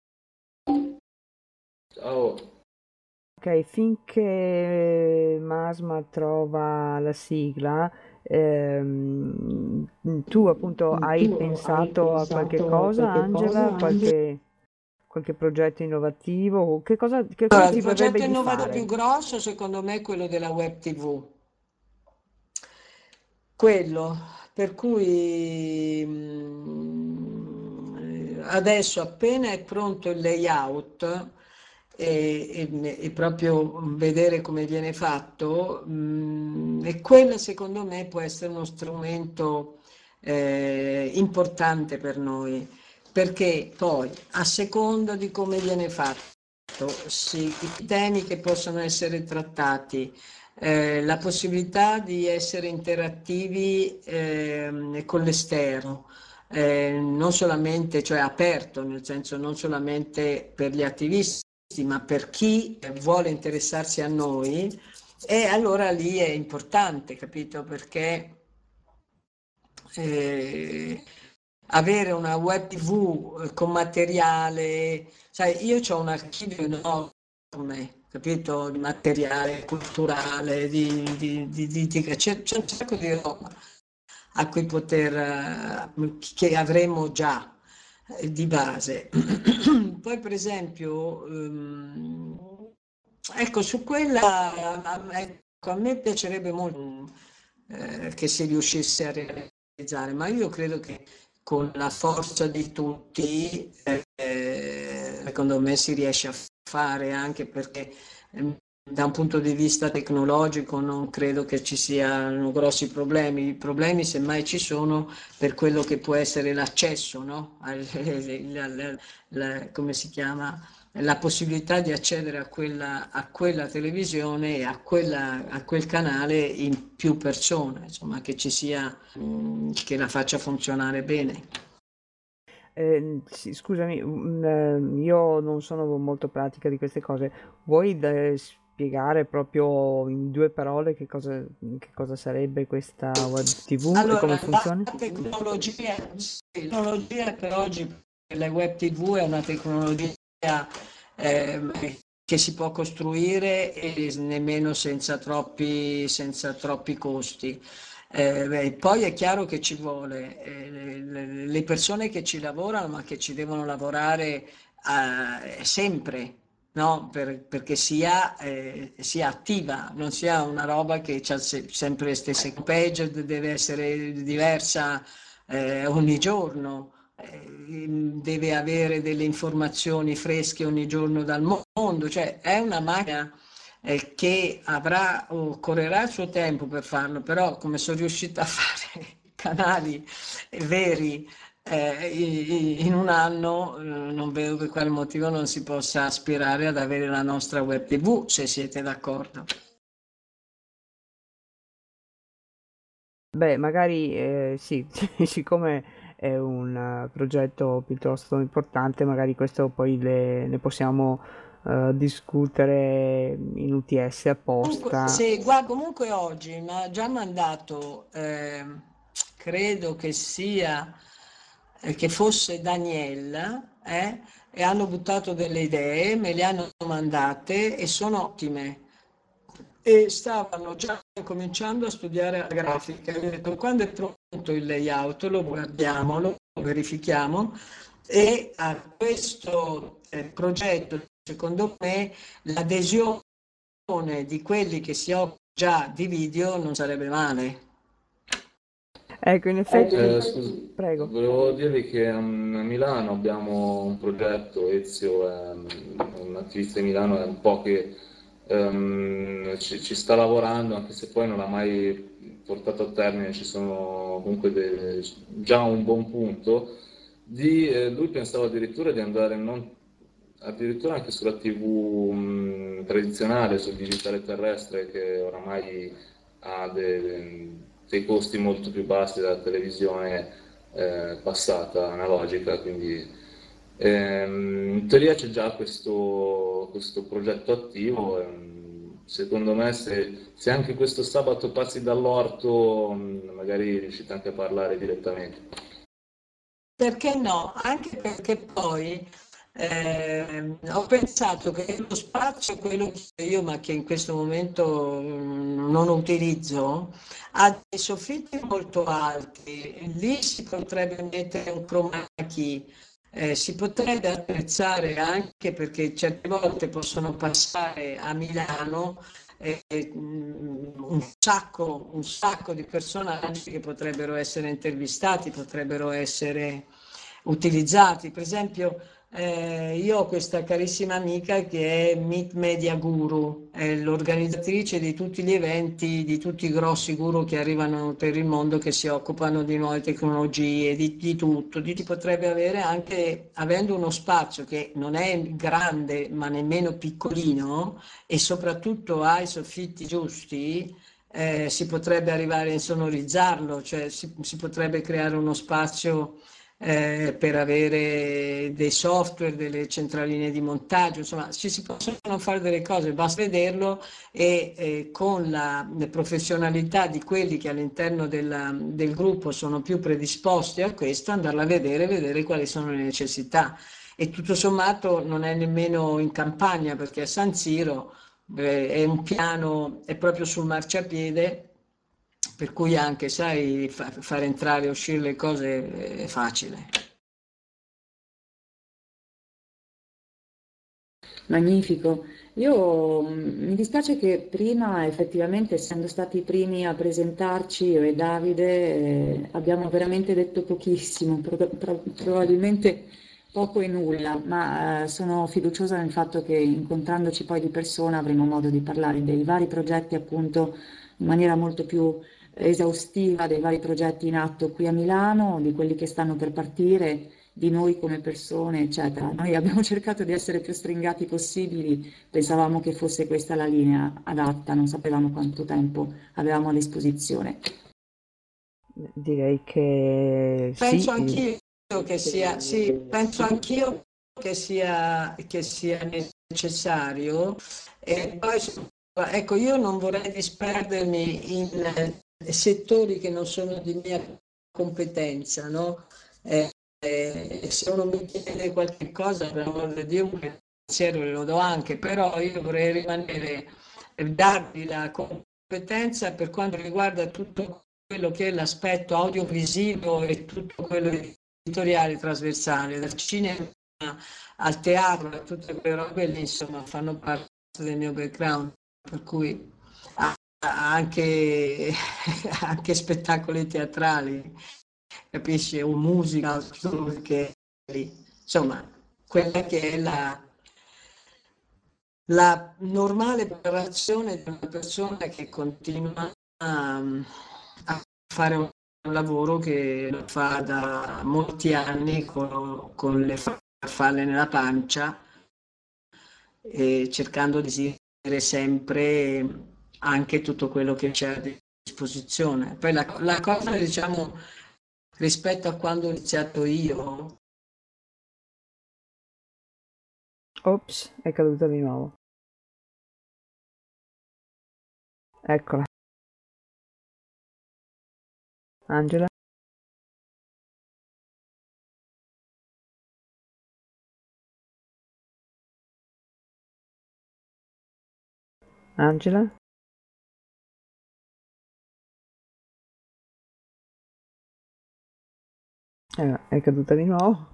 F: Ciao.
D: Ok, finché Masma trova la sigla, ehm, tu appunto hai
M: Tu hai
D: pensato a qualche
M: pensato a
D: cosa,
M: qualche cosa,
D: Angela?
M: Angela?
D: Qualche, qualche progetto innovativo? O Che cosa, che cosa
B: Allora,
D: ti
B: il
D: verrebbe
B: progetto
D: di
B: innovativo più
D: fare?
B: grosso secondo me è quello della web T V. Quello, per cui mm, adesso appena è pronto il layout e, e- e proprio vedere come viene fatto, mm, e quello secondo me può essere uno strumento eh, importante per noi, perché poi a seconda di come viene fatto, sì, i temi che possono essere trattati, eh, la possibilità di essere interattivi ehm, con l'esterno, eh, non solamente, cioè aperto, nel senso non solamente per gli attivisti, ma per chi vuole interessarsi a noi, e allora lì è importante, capito? Perché eh, avere una web T V con materiale, sai, io ho un archivio enorme, capito, di materiale culturale, di, di- di- di- di- c'è, c'è un sacco di roba a cui poter, eh, che avremo già eh, di base. Poi, per esempio, ehm, ecco, su quella, a- ecco, a me piacerebbe molto eh, che si riuscisse a realizzare, ma io credo che con la forza di tutti, eh, secondo me si riesce a fare, anche perché ehm, da un punto di vista tecnologico non credo che ci siano grossi problemi. I problemi semmai ci sono per quello che può essere l'accesso, no? Al- la- la- la- come si chiama? La possibilità di accedere a quella, a quella televisione e a, quella, a quel canale in più persone, insomma, che ci sia, mm, che la faccia funzionare bene.
D: Eh, sì, scusami, mm, eh, io non sono molto pratica di queste cose. Vuoi da- spiegare proprio in due parole che cosa, che cosa sarebbe questa web T V e come
B: Allora, la
D: funziona?
B: tecnologia, sì, la tecnologia per oggi, per la web T V è una tecnologia ehm, che si può costruire e nemmeno senza troppi, senza troppi costi. Eh, beh, poi è chiaro che ci vuole eh, le, le persone che ci lavorano, ma che ci devono lavorare eh, sempre, no? Per- perché sia, eh, sia attiva, non sia una roba che ha sempre le stesse page, deve essere diversa eh, ogni giorno, eh, deve avere delle informazioni fresche ogni giorno dal mondo, cioè è una macchina eh, che avrà, occorrerà il suo tempo per farlo, però come sono riuscita a fare canali veri eh, i- i- in un anno, eh, non vedo per quale motivo non si possa aspirare ad avere la nostra web T V, se siete d'accordo.
D: Beh, magari eh, sì, siccome è un eh, progetto piuttosto importante, magari questo poi le- ne possiamo eh, discutere in U T S
B: Comunque,
D: apposta.
B: sì, guarda, comunque oggi mi ha già mandato, ehm, credo che sia, eh, che fosse Daniela, eh, e hanno buttato delle idee, me le hanno mandate e sono ottime. E stavano già cominciando a studiare la grafica. Io ho detto, quando è pronto il layout lo guardiamo, lo verifichiamo e a questo eh, progetto, secondo me, l'adesione di quelli che si occupano già di video non sarebbe male.
D: Ecco, in
F: Eh,
D: effetti,
F: scusa,
D: prego.
F: volevo dirvi che um, a Milano abbiamo un progetto, Ezio è um, un attivista di Milano, è un po' che um, ci, ci sta lavorando, anche se poi non l'ha mai portato a termine, ci sono comunque de- già un buon punto. Di, eh, lui pensava addirittura di andare non, addirittura anche sulla T V um, tradizionale, sul digitale terrestre, che oramai ha de- de- dei costi molto più bassi della televisione eh, passata analogica, quindi ehm, in teoria c'è già questo, questo progetto attivo. ehm, secondo me se, se anche questo sabato passi dall'orto mh, magari riuscite anche a parlare direttamente.
B: Perché no? Anche perché poi ehm, ho pensato che lo spazio, quello che io, ma che in questo momento mm, non utilizzo, ha dei soffitti molto alti. Lì si potrebbe mettere un chroma key, eh, si potrebbe attrezzare anche perché certe volte possono passare a Milano eh, mm, un sacco, un sacco di personaggi che potrebbero essere intervistati, potrebbero essere utilizzati. Per esempio, eh, io ho questa carissima amica che è Meet Media Guru, è l'organizzatrice di tutti gli eventi, di tutti i grossi guru che arrivano per il mondo, che si occupano di nuove tecnologie, di, di tutto. Di, potrebbe avere anche, avendo uno spazio che non è grande ma nemmeno piccolino e soprattutto ha i soffitti giusti, eh, si potrebbe arrivare a insonorizzarlo, cioè si, si potrebbe creare uno spazio eh, per avere dei software, delle centraline di montaggio, insomma, ci si possono fare delle cose, basta vederlo e eh, con la professionalità di quelli che all'interno della- del gruppo sono più predisposti a questo, andarla a vedere, vedere quali sono le necessità. E tutto sommato non è nemmeno in campagna perché a San Siro eh, è un piano, è proprio sul marciapiede, per cui anche, sai, fa- fare entrare e uscire le cose è facile.
G: Magnifico. Io mm, mi dispiace che prima, effettivamente, essendo stati i primi a presentarci, io e Davide, eh, abbiamo veramente detto pochissimo, pro- pro- probabilmente poco e nulla, ma eh, sono fiduciosa nel fatto che incontrandoci poi di persona avremo modo di parlare dei vari progetti, appunto, in maniera molto più esaustiva, dei vari progetti in atto qui a Milano, di quelli che stanno per partire, di noi come persone, eccetera. Noi abbiamo cercato di essere più stringati possibili, pensavamo che fosse questa la linea adatta, non sapevamo quanto tempo avevamo a disposizione.
D: Direi che
B: Penso
D: sì,
B: anch'io che sia, sì, penso anch'io che sia, che sia necessario. E poi, ecco, io non vorrei disperdermi in eh, settori che non sono di mia competenza, no? Eh, eh, se uno mi chiede qualche cosa, per amor di Dio, un pensiero glielo do anche, però io vorrei rimanere, eh, darvi la competenza per quanto riguarda tutto quello che è l'aspetto audiovisivo e tutto quello editoriale trasversale, dal cinema al teatro, a tutte quelle robe lì, insomma, fanno parte del mio background, per cui a- anche, anche spettacoli teatrali, capisci? O musica, tutto quello che è lì. Insomma, quella che è la, la normale preparazione di una persona che continua a, a fare un lavoro che lo fa da molti anni con, con le farfalle nella pancia e cercando di seguire sempre anche tutto quello che c'è a disposizione. Poi la, la cosa, diciamo, rispetto a quando ho iniziato io,
D: ops, è caduta di nuovo. Eccola. Angela? Angela? Eh, è caduta di nuovo.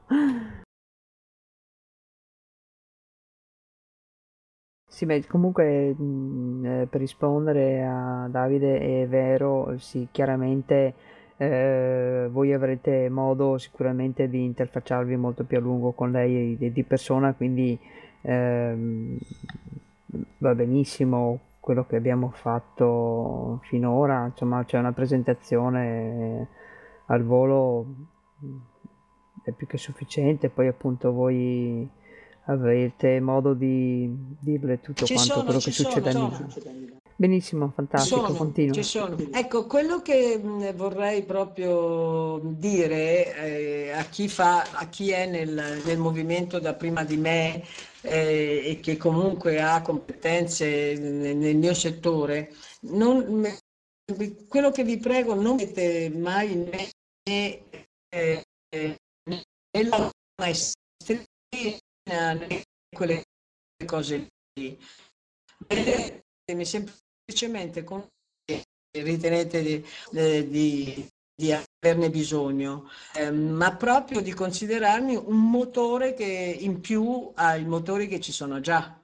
D: Sì, beh, comunque mh, eh, per rispondere a Davide è vero, sì, chiaramente eh, voi avrete modo sicuramente di interfacciarvi molto più a lungo con lei di, di persona, quindi ehm, va benissimo quello che abbiamo fatto finora, insomma c'è una presentazione al volo, mh, è più che sufficiente, poi appunto voi avrete modo di dirle tutto
B: ci
D: quanto
B: sono,
D: quello che
B: ci sono,
D: succede a
B: sono.
D: Milano. Benissimo,
B: Ci
D: fantastico,
B: sono,
D: continua.
B: ci sono. Ecco, quello che mh, vorrei proprio dire eh, a chi fa, a chi è nel, nel movimento da prima di me eh, e che comunque ha competenze nel, nel mio settore, non, me- quello che vi prego, non mettete mai in me eh, eh, nella maestria né quelle cose lì. Vedetemi semplicemente con ritenete di, eh, di- di averne bisogno, eh, ma proprio di considerarmi un motore che in più ai motori che ci sono già.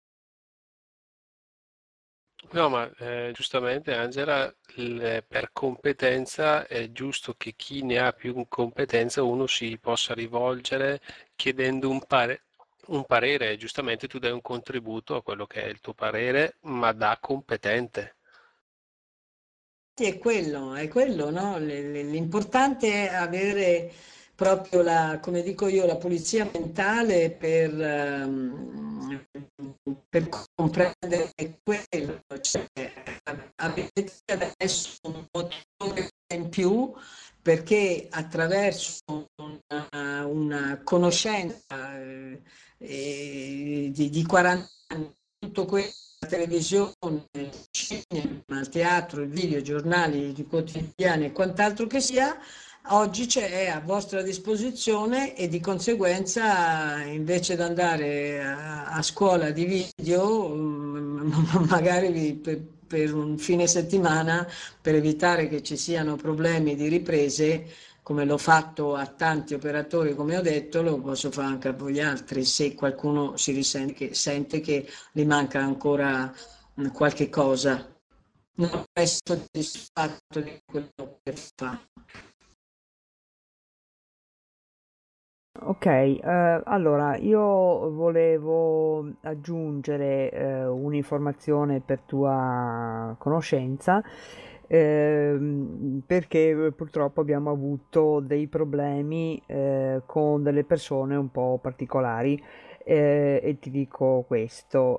J: No, ma eh, giustamente Angela, il- per competenza è giusto che chi ne ha più competenza uno si possa rivolgere chiedendo un, pare- un parere. Giustamente tu dai un contributo a quello che è il tuo parere, ma da competente.
B: È quello, è quello, no? L- l- L'importante è avere proprio la, come dico io, la pulizia mentale per, ehm, per comprendere quello. Cioè, avete adesso un motore in più perché attraverso una, una conoscenza eh, eh, di, di quaranta anni, tutto questo, la televisione, il cinema, il teatro, il video, i giornali, i quotidiani e quant'altro che sia, oggi c'è è a vostra disposizione e di conseguenza invece di andare a, a scuola di video, mm, magari vi- per, per un fine settimana, per evitare che ci siano problemi di riprese, come l'ho fatto a tanti operatori, come ho detto, lo posso fare anche a voi altri, se qualcuno si risente che, sente che gli manca ancora mm, qualche cosa, non è soddisfatto di quello che fa.
D: Ok, eh, allora io volevo aggiungere eh, un'informazione per tua conoscenza, ehm, perché purtroppo abbiamo avuto dei problemi eh, con delle persone un po' particolari. Eh, e ti dico questo,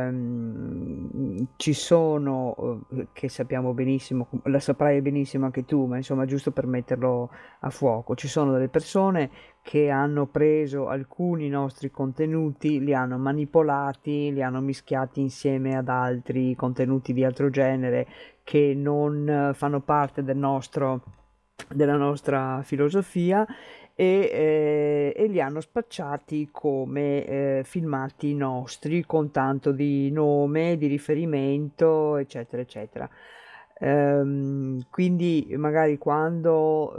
D: ehm, ci sono, eh, che sappiamo benissimo, la saprai benissimo anche tu, ma insomma giusto per metterlo a fuoco, ci sono delle persone che hanno preso alcuni nostri contenuti, li hanno manipolati, li hanno mischiati insieme ad altri contenuti di altro genere che non eh, fanno parte del nostro, della nostra filosofia e, eh, e li hanno spacciati come eh, filmati nostri con tanto di nome, di riferimento, eccetera, eccetera. Ehm, quindi magari quando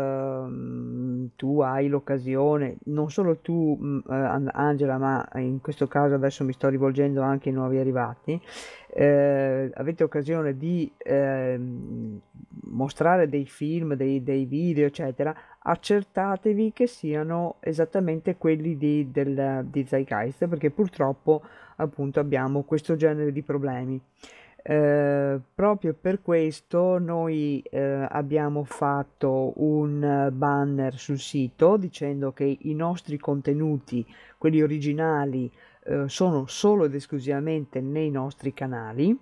D: ehm, tu hai l'occasione, non solo tu, mh, eh, An- Angela, ma in questo caso adesso mi sto rivolgendo anche ai nuovi arrivati, eh, avete occasione di ehm, mostrare dei film, dei, dei video, eccetera, accertatevi che siano esattamente quelli di, del, di Zeitgeist, perché purtroppo appunto abbiamo questo genere di problemi. Eh, proprio per questo noi eh, abbiamo fatto un eh, banner sul sito dicendo che i nostri contenuti, quelli originali, eh, sono solo ed esclusivamente nei nostri canali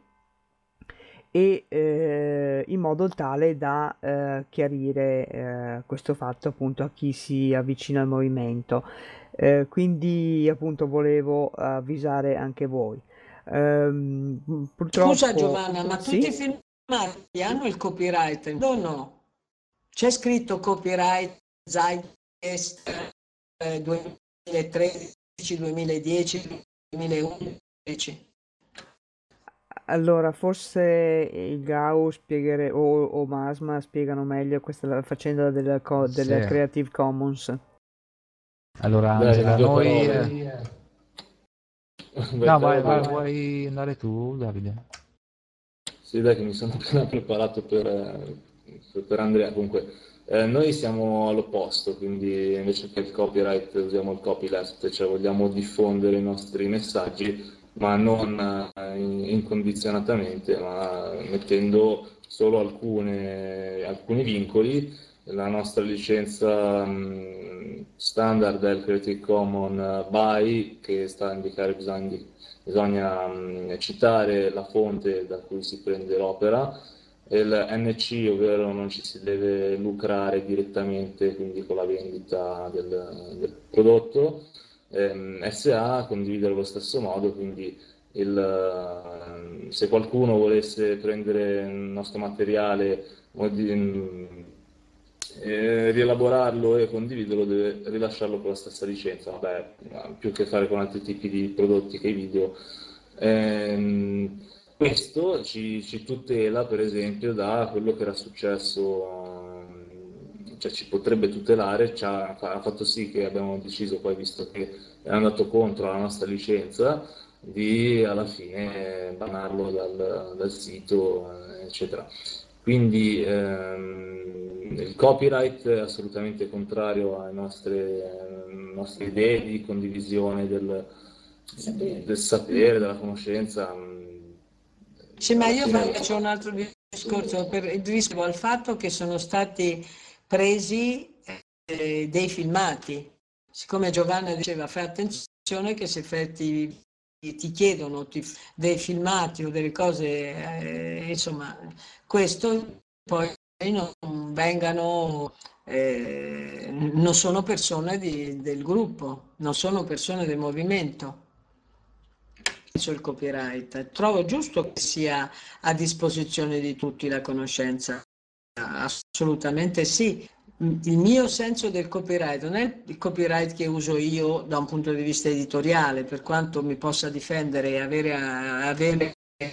D: e eh, in modo tale da eh, chiarire eh, questo fatto appunto a chi si avvicina al movimento. Eh, quindi appunto volevo avvisare anche voi. Ehm,
B: Scusa
D: purtroppo
B: Giovanna, ma tutti i
D: sì.
B: filmati hanno il copyright? No, no. C'è scritto copyright Zeitgeist eh, duemilatredici, duemiladieci, duemilaundici.
D: Allora, forse il Gau spieghere, o, o Masma spiegano meglio questa la faccenda del, co- del
C: Sì.
D: Creative Commons.
C: Allora
F: Dai,
C: Angela,
F: due
C: noi...
F: parole.
C: eh,
F: Vai
C: No,
F: te
C: vai,
F: o
C: vai,
F: io?
C: vuoi andare tu, Davide?
F: Sì, dai, che mi sono appena preparato per, eh, per- per Andrea. Comunque, eh, noi siamo all'opposto, quindi invece che il copyright usiamo il copyleft, cioè vogliamo diffondere i nostri messaggi, ma non eh, in- incondizionatamente, ma mettendo solo alcune- alcuni vincoli la nostra licenza mh, standard è il Creative Commons by, che sta a indicare bisogna, bisogna mh, citare la fonte da cui si prende l'opera, e il N C, ovvero non ci si deve lucrare direttamente, quindi con la vendita del, del prodotto. ehm, S A condivide allo stesso modo, quindi il, se qualcuno volesse prendere il nostro materiale, modi- eh, rielaborarlo e condividerlo, deve rilasciarlo con la stessa licenza. Vabbè, ha più a che fare con altri tipi di prodotti che i video. Ehm, questo ci, ci tutela, per esempio, da quello che era successo, ehm, cioè ci potrebbe tutelare, ci ha, ha fatto sì che abbiamo deciso, poi visto che è andato contro la nostra licenza, di alla fine banarlo dal, dal sito, eh, eccetera. Quindi ehm, il copyright è assolutamente contrario alle nostre, alle nostre idee di condivisione del, del sapere, della conoscenza.
B: Sì, ma
F: Alla
B: io
F: fine,
B: faccio un altro discorso per il rischio al fatto che sono stati presi eh, dei filmati. Siccome Giovanna diceva fai attenzione che se fe- ti, ti chiedono ti- dei filmati o delle cose, eh, insomma, questo poi non vengano, eh, non sono persone di- del gruppo, non sono persone del movimento. Il copyright. Trovo giusto che sia a disposizione di tutti la conoscenza. Assolutamente sì. Il mio senso del copyright non è il copyright che uso io da un punto di vista editoriale, per quanto mi possa difendere e avere, avere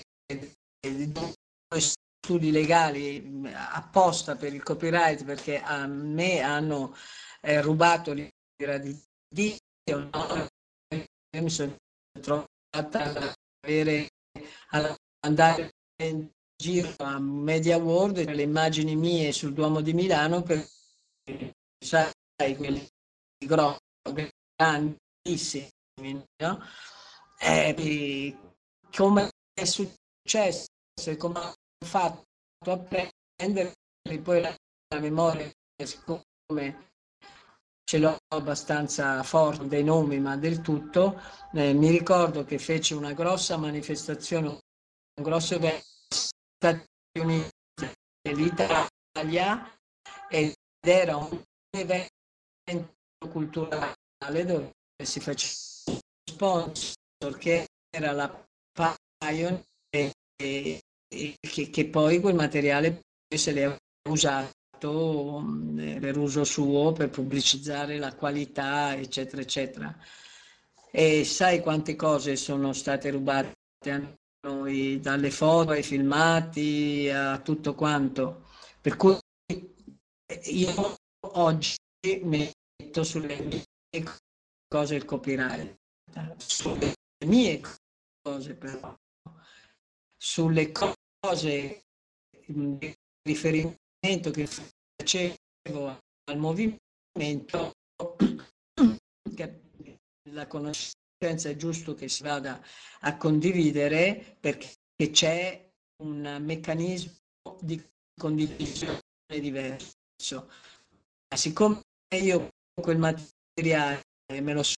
B: due studi legali apposta per il copyright, perché a me hanno eh, rubato l'ira di Dio, no? Io mi sono trovata ad avere, ad andare in giro a Media World e le immagini mie sul Duomo di Milano, per sai, quelli grossi, grandissimi, no? E come è successo e come ho fatto a prendere poi la, la memoria, siccome ce l'ho abbastanza forte dei nomi, ma del tutto, eh, mi ricordo che fece una grossa manifestazione, un grosso evento negli Stati Uniti dell'Italia, ed era un evento culturale dove si faceva sponsor, che era la Pioneer, e, e, e che, che poi quel materiale se l'è usato per uso suo, per pubblicizzare la qualità, eccetera, eccetera. E sai quante cose sono state rubate a noi, dalle foto ai filmati a tutto quanto. Per cui io oggi metto sulle mie cose il copyright, sulle mie cose però, sulle cose di riferimento che facevo al movimento, che la conoscenza è giusto che si vada a condividere, perché c'è un meccanismo di condivisione diverso. Ma siccome io quel materiale me lo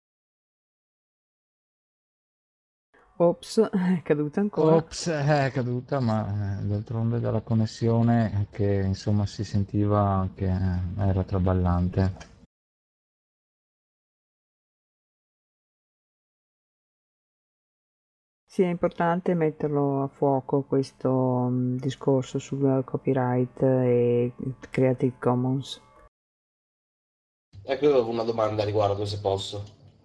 D: Ops, è caduta ancora.
C: Ops, è caduta, ma eh, d'altronde dalla connessione che insomma si sentiva che eh, era traballante.
D: Sì, è importante metterlo a fuoco questo mm, discorso sul copyright e Creative Commons.
K: Ecco, io avevo una domanda a riguardo, se posso.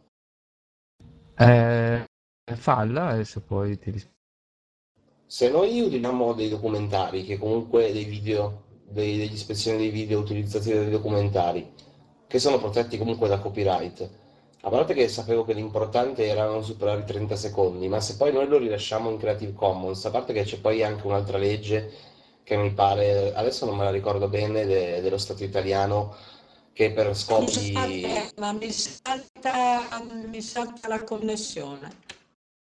C: Eh, falla e se poi ti rispondo.
K: Se noi utilizziamo dei documentari, che comunque dei video, dei- degli ispezioni dei video utilizzati dai documentari, che sono protetti comunque da copyright, a parte che sapevo che l'importante era non superare i trenta secondi, ma se poi noi lo rilasciamo in Creative Commons, a parte che c'è poi anche un'altra legge che mi pare, adesso non me la ricordo bene, de- dello Stato italiano, che per scopi,
B: Scusate, ma mi salta, mi salta la connessione.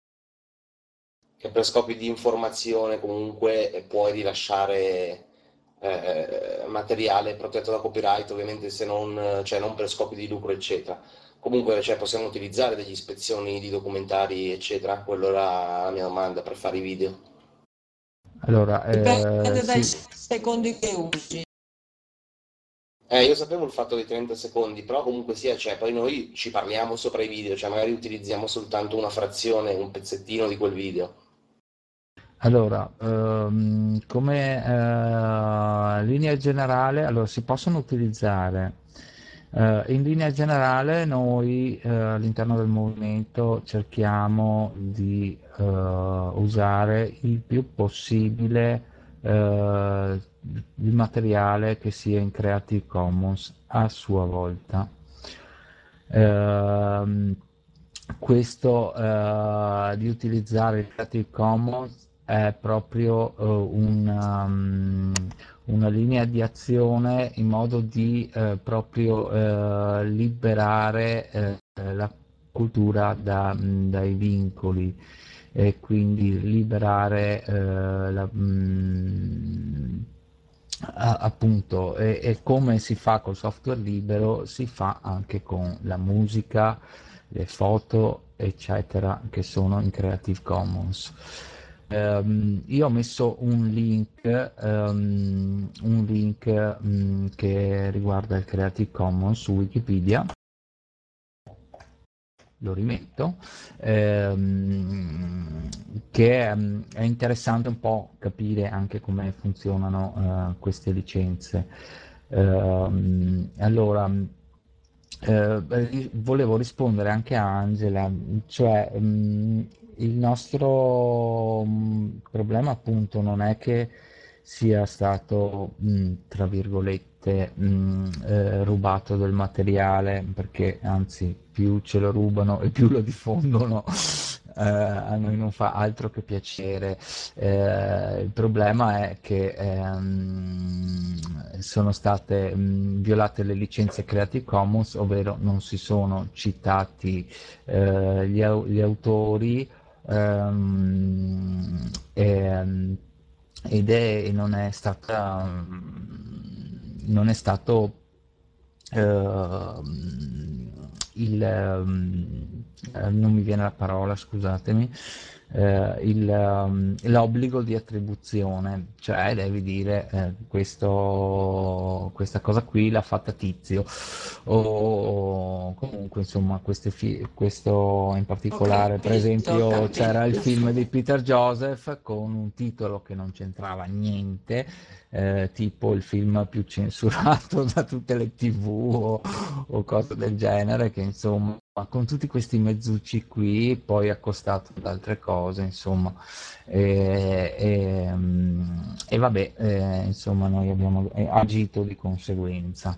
K: che per scopi di informazione comunque puoi rilasciare eh, materiale protetto da copyright, ovviamente se non, cioè non per scopi di lucro, eccetera. Comunque, cioè, possiamo utilizzare degli ispezioni di documentari, eccetera. Quello era la mia domanda per fare i video.
C: Allora,
B: Dipende
C: eh,
B: dai
C: sì,
B: secondi che usi.
K: Eh, io sapevo il fatto dei trenta secondi, però comunque sia, cioè, poi noi ci parliamo sopra i video, cioè magari utilizziamo soltanto una frazione, un pezzettino di quel video.
C: allora, ehm, come eh, linea generale, allora si possono utilizzare. Eh, in linea generale noi eh, all'interno del movimento cerchiamo di eh, usare il più possibile eh, il materiale che sia in Creative Commons a sua volta. Ehm, questo eh, di utilizzare il Creative Commons è proprio eh, una, um, una linea di azione in modo di eh, proprio eh, liberare eh, la cultura da- dai vincoli e quindi liberare eh, la, mm, a- appunto e, e come si fa col software libero si fa anche con la musica, le foto eccetera che sono in Creative Commons. Ehm, io ho messo un link, ehm, un link mm, che riguarda il Creative Commons su Wikipedia, lo rimetto, ehm, che ehm, è interessante un po' capire anche come funzionano eh, queste licenze. Ehm, allora, eh, ri- volevo rispondere anche a Angela, cioè mh, il nostro mh, problema appunto non è che sia stato, mh, tra virgolette, mh, eh, rubato del materiale, perché anzi più ce lo rubano e più lo diffondono, eh, a noi non fa altro che piacere. Eh, il problema è che ehm, sono state mh, violate le licenze Creative Commons, ovvero non si sono citati eh, gli, au- gli autori ehm, e, ed è, non è stata, non è stato ehm, il, ehm, eh, non mi viene la parola, scusatemi, eh, il, ehm, l'obbligo di attribuzione, cioè devi dire eh, questo, questa cosa qui l'ha fatta Tizio, o comunque insomma queste fi- questo in
B: Ho
C: particolare, per
B: capito, ho
C: esempio c'era il
B: capito.
C: film di Peter Joseph con un titolo che non c'entrava niente, eh, tipo il film più censurato da tutte le T V o, o cose del genere, che insomma con tutti questi mezzucci qui poi accostato ad altre cose, insomma, e, e, mm, e vabbè, eh, insomma noi abbiamo eh, agito di conseguenza.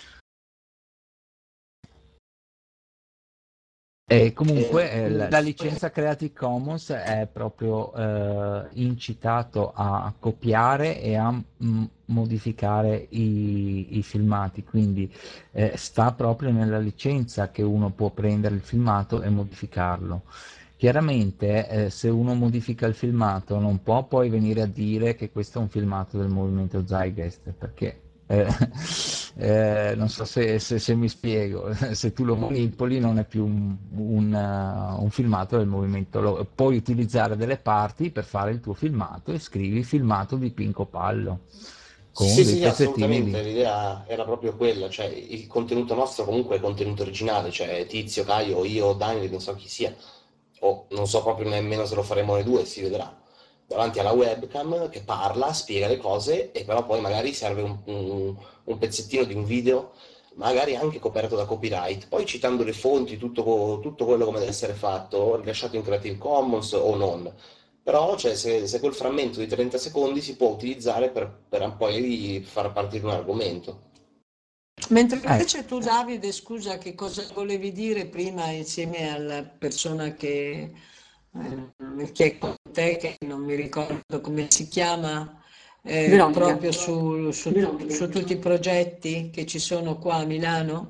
C: E comunque eh, la, la licenza Creative Commons è proprio eh, incitato a copiare e a mm, modificare i, i filmati, quindi eh, sta proprio nella licenza che uno può prendere il filmato e modificarlo. Chiaramente eh, se uno modifica il filmato non può poi venire a dire che questo è un filmato del movimento Zeitgeist, perché eh, eh, non so se, se- se mi spiego, se tu lo manipoli non è più un, un, uh, un filmato del movimento, lo- puoi utilizzare delle parti per fare il tuo filmato e scrivi filmato di Pinco Pallo con
K: Sì,
C: dei
K: sì,
C: pezzettini
K: assolutamente,
C: di...
K: l'idea era proprio quella, cioè il contenuto nostro comunque è contenuto originale, cioè Tizio, Caio, io, Daniel, non so chi sia, o non so proprio nemmeno se lo faremo noi due, si vedrà, davanti alla webcam che parla, spiega le cose e però poi magari serve un, un- un pezzettino di un video, magari anche coperto da copyright, poi citando le fonti, tutto, co- tutto quello come deve essere fatto, rilasciato in Creative Commons o non. Però, cioè, se, se quel frammento di trenta secondi si può utilizzare per, per poi far partire un argomento.
B: Mentre
C: Eh,
B: invece tu, Davide, scusa, che cosa volevi dire prima insieme alla persona che, eh, che è con te, che non mi ricordo come si chiama, eh,
G: Veronica.
B: proprio su, su- su tutti i progetti che ci sono qua a Milano?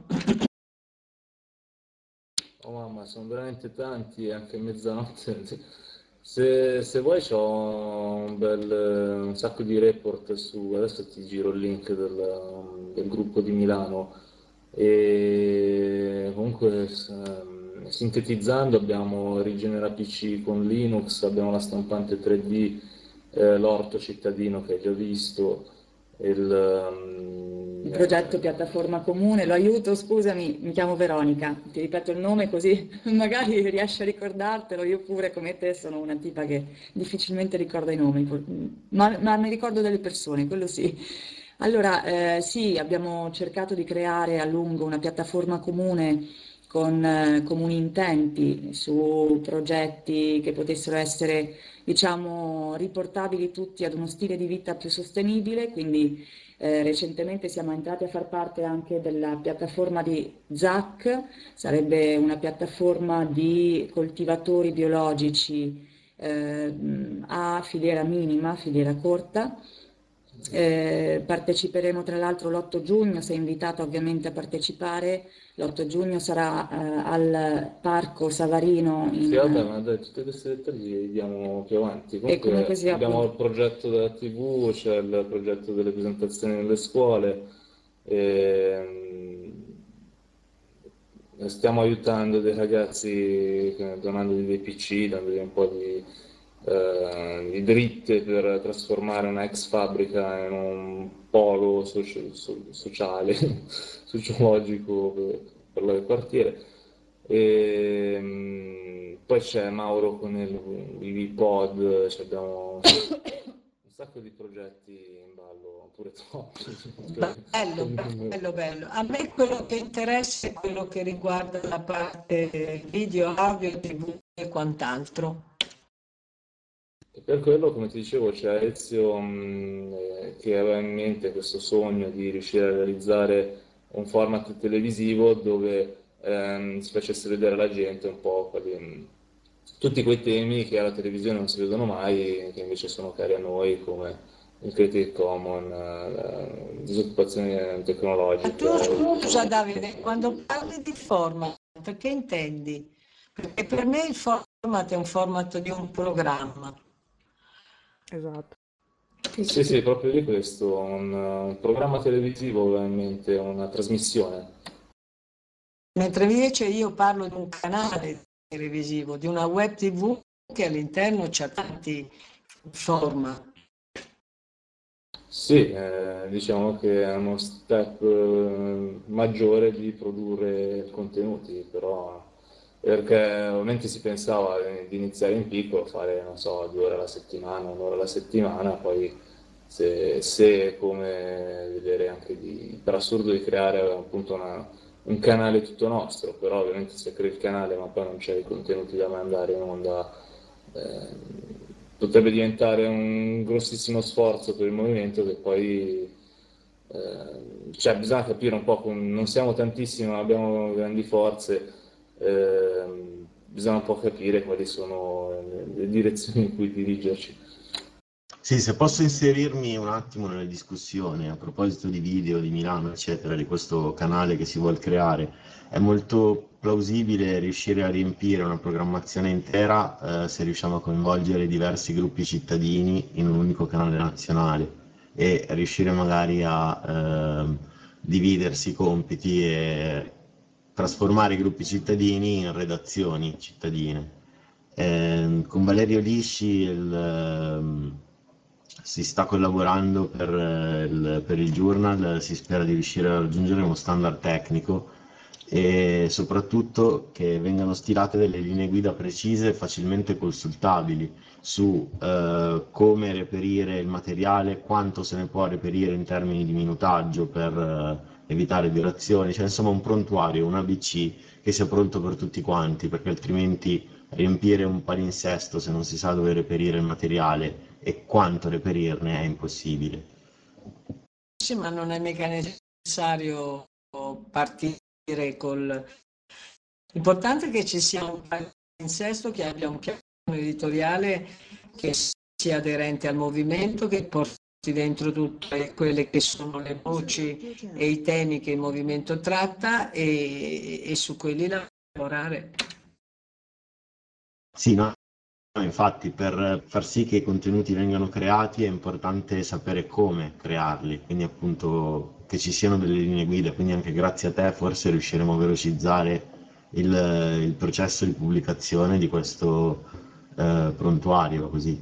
F: Oh mamma, sono veramente tanti, e anche a mezzanotte Se, se vuoi c'ho un bel, un sacco di report su, adesso ti giro il link del, del gruppo di Milano e comunque s- ehm, sintetizzando abbiamo Rigenera P C con Linux, abbiamo la stampante tre D, eh, l'orto cittadino che hai già visto, il, ehm,
G: Il progetto
F: eh,
G: piattaforma comune, lo aiuto, scusami, mi chiamo Veronica, ti ripeto il nome così magari riesci a ricordartelo, io pure come te sono una tipa che difficilmente ricorda i nomi, ma, ma mi ricordo delle persone, quello sì. Allora, eh, sì, abbiamo cercato di creare a lungo una piattaforma comune con eh, comuni intenti su progetti che potessero essere, diciamo, riportabili tutti ad uno stile di vita più sostenibile, quindi eh, recentemente siamo entrati a far parte anche della piattaforma di Z A C, sarebbe una piattaforma di coltivatori biologici eh, a filiera minima, filiera corta. Eh, parteciperemo tra l'altro l'otto giugno, sei invitato ovviamente a partecipare, l'otto giugno sarà eh, al Parco Savarino
F: sì, vabbè,
G: in...
F: ma dai, tutti questi dettagli li vediamo più avanti.
G: e comunque
F: Comunque
G: sia
F: abbiamo
G: appunto...
F: il progetto della T V, c'è il progetto delle presentazioni nelle scuole, e, mm, stiamo aiutando dei ragazzi eh, donandogli dei P C, dandogli un po' di, eh, di dritte per trasformare una ex fabbrica in un polo socio- so- sociale, sociologico per, per il quartiere. E, mm, poi c'è Mauro con il il Pod, cioè abbiamo un sacco di progetti in ballo, pure troppi.
B: Bello, bello, bello. A me quello che interessa è quello che riguarda la parte video, audio, T V e quant'altro.
F: E per quello, come ti dicevo, c'è Ezio mh, eh, che aveva in mente questo sogno di riuscire a realizzare un format televisivo dove ehm, si facesse vedere alla gente un po' quelli, mh, tutti quei temi che alla televisione non si vedono mai, che invece sono cari a noi, come il Creative Commons, eh, la disoccupazione
B: Ma
F: tecnologica.
B: tu scusa Davide, quando parli di format, che intendi? Perché per me il format è un format di un programma.
D: Esatto.
F: Sì, sì, proprio di questo, un, un programma televisivo, ovviamente, una trasmissione.
B: Mentre invece io parlo di un canale televisivo, di una web T V che all'interno c'ha tanti format.
F: Sì, eh, diciamo che è uno step eh, maggiore di produrre contenuti, però perché ovviamente si pensava di iniziare in piccolo, fare, non so, due ore alla settimana, un'ora alla settimana, poi se, se è come vedere anche di, per assurdo di creare appunto una- un canale tutto nostro, però ovviamente se crei il canale ma poi non c'è i contenuti da mandare in onda, eh, potrebbe diventare un grossissimo sforzo per il movimento che poi eh, cioè bisogna capire un po', con- non siamo tantissimi, ma abbiamo grandi forze, ehm, bisogna un po' capire quali sono le, le direzioni in cui dirigerci.
E: Sì, se posso inserirmi un attimo nella discussione a proposito di video di Milano, eccetera, di questo canale che si vuole creare, è molto plausibile riuscire a riempire una programmazione intera eh, se riusciamo a coinvolgere diversi gruppi cittadini in un unico canale nazionale e riuscire magari a ehm, dividersi i compiti e trasformare i gruppi cittadini in redazioni cittadine. Ehm, con Valerio Lisci il, ehm, si sta collaborando per, eh, il, per il journal, si spera di riuscire a raggiungere uno standard tecnico e soprattutto che vengano stilate delle linee guida precise e facilmente consultabili su eh, come reperire il materiale, quanto se ne può reperire in termini di minutaggio per eh, evitare violazioni, cioè insomma un prontuario, un A B C che sia pronto per tutti quanti, perché altrimenti riempire un palinsesto se non si sa dove reperire il materiale e quanto reperirne è impossibile.
B: Sì, ma non è mica necessario partire col... L'importante è che ci sia un palinsesto che abbia un piano editoriale che sia aderente al movimento, che porti dentro tutte quelle che sono le voci e i temi che il movimento tratta e, e su quelli lavorare.
E: Sì, no, infatti per far sì che i contenuti vengano creati è importante sapere come crearli, quindi appunto che ci siano delle linee guida, quindi anche grazie a te forse riusciremo a velocizzare il, il processo di pubblicazione di questo eh, prontuario così.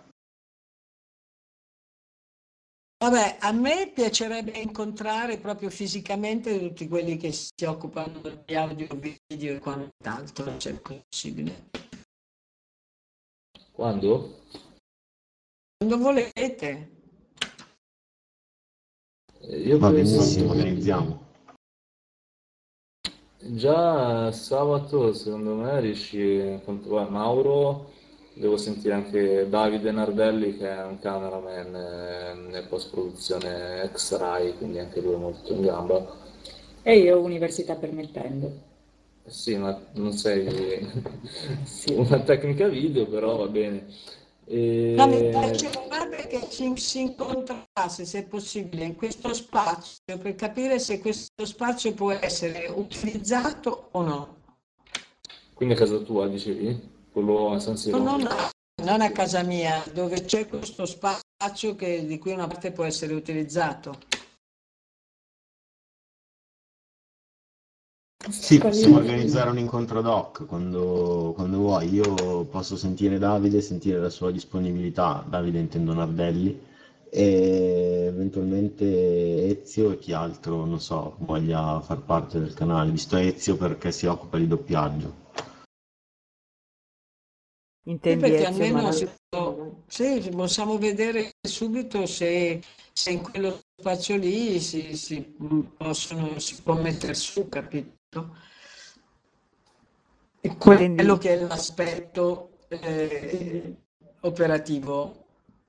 B: Vabbè, a me piacerebbe incontrare proprio fisicamente tutti quelli che si occupano di audio, video e quant'altro, se è possibile.
F: Quando?
B: Quando volete.
F: Eh, Io
E: Va
F: penso
E: benissimo, organizziamo.
F: già sabato, secondo me, riesci, quanto va, Mauro, devo sentire anche Davide Nardelli che è un cameraman eh, e post-produzione ex-Rai, quindi anche lui è molto in gamba.
G: E io università permettendo.
F: Eh Sì, ma non sei
G: Sì.
F: una tecnica video, però va bene.
B: No, mi
F: E...
B: piacerebbe che ci si incontrasse, se possibile, in questo spazio per capire se questo spazio può essere utilizzato o no.
F: Quindi a casa tua, dicevi? Quello a San
B: No,
F: Siro?
B: non, a, non a casa mia, dove c'è questo spazio che, di cui una parte può essere utilizzato.
E: Sì, possiamo organizzare un incontro ad hoc quando, quando vuoi. Io posso sentire Davide, sentire la sua disponibilità, Davide intendo Nardelli, e eventualmente Ezio e chi altro, non so, voglia far parte del canale, visto Ezio perché si occupa di doppiaggio.
B: Sì,
D: Intendi
B: perché
D: Ezio
B: almeno si
D: Marano?
B: può- sì, possiamo vedere subito se, se in quello spazio lì si, si possono, si può mettere su, capito? E quello
D: Intendi,
B: che è l'aspetto eh, operativo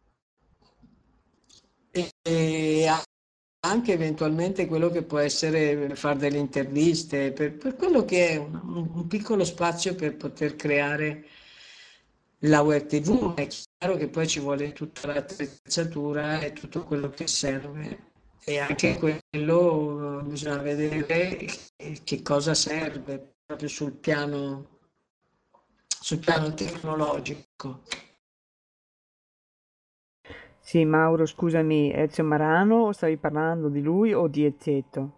B: e, e anche eventualmente quello che può essere fare delle interviste, per, per quello che è un, un piccolo spazio per poter creare la web ti vu. È chiaro che poi ci vuole tutta l'attrezzatura e tutto quello che serve. E anche quello eh, bisogna vedere che, che cosa serve proprio sul piano, sul piano tecnologico.
D: sì, Mauro, scusami, Ezio Marano, stavi parlando di lui o di Ezzetto?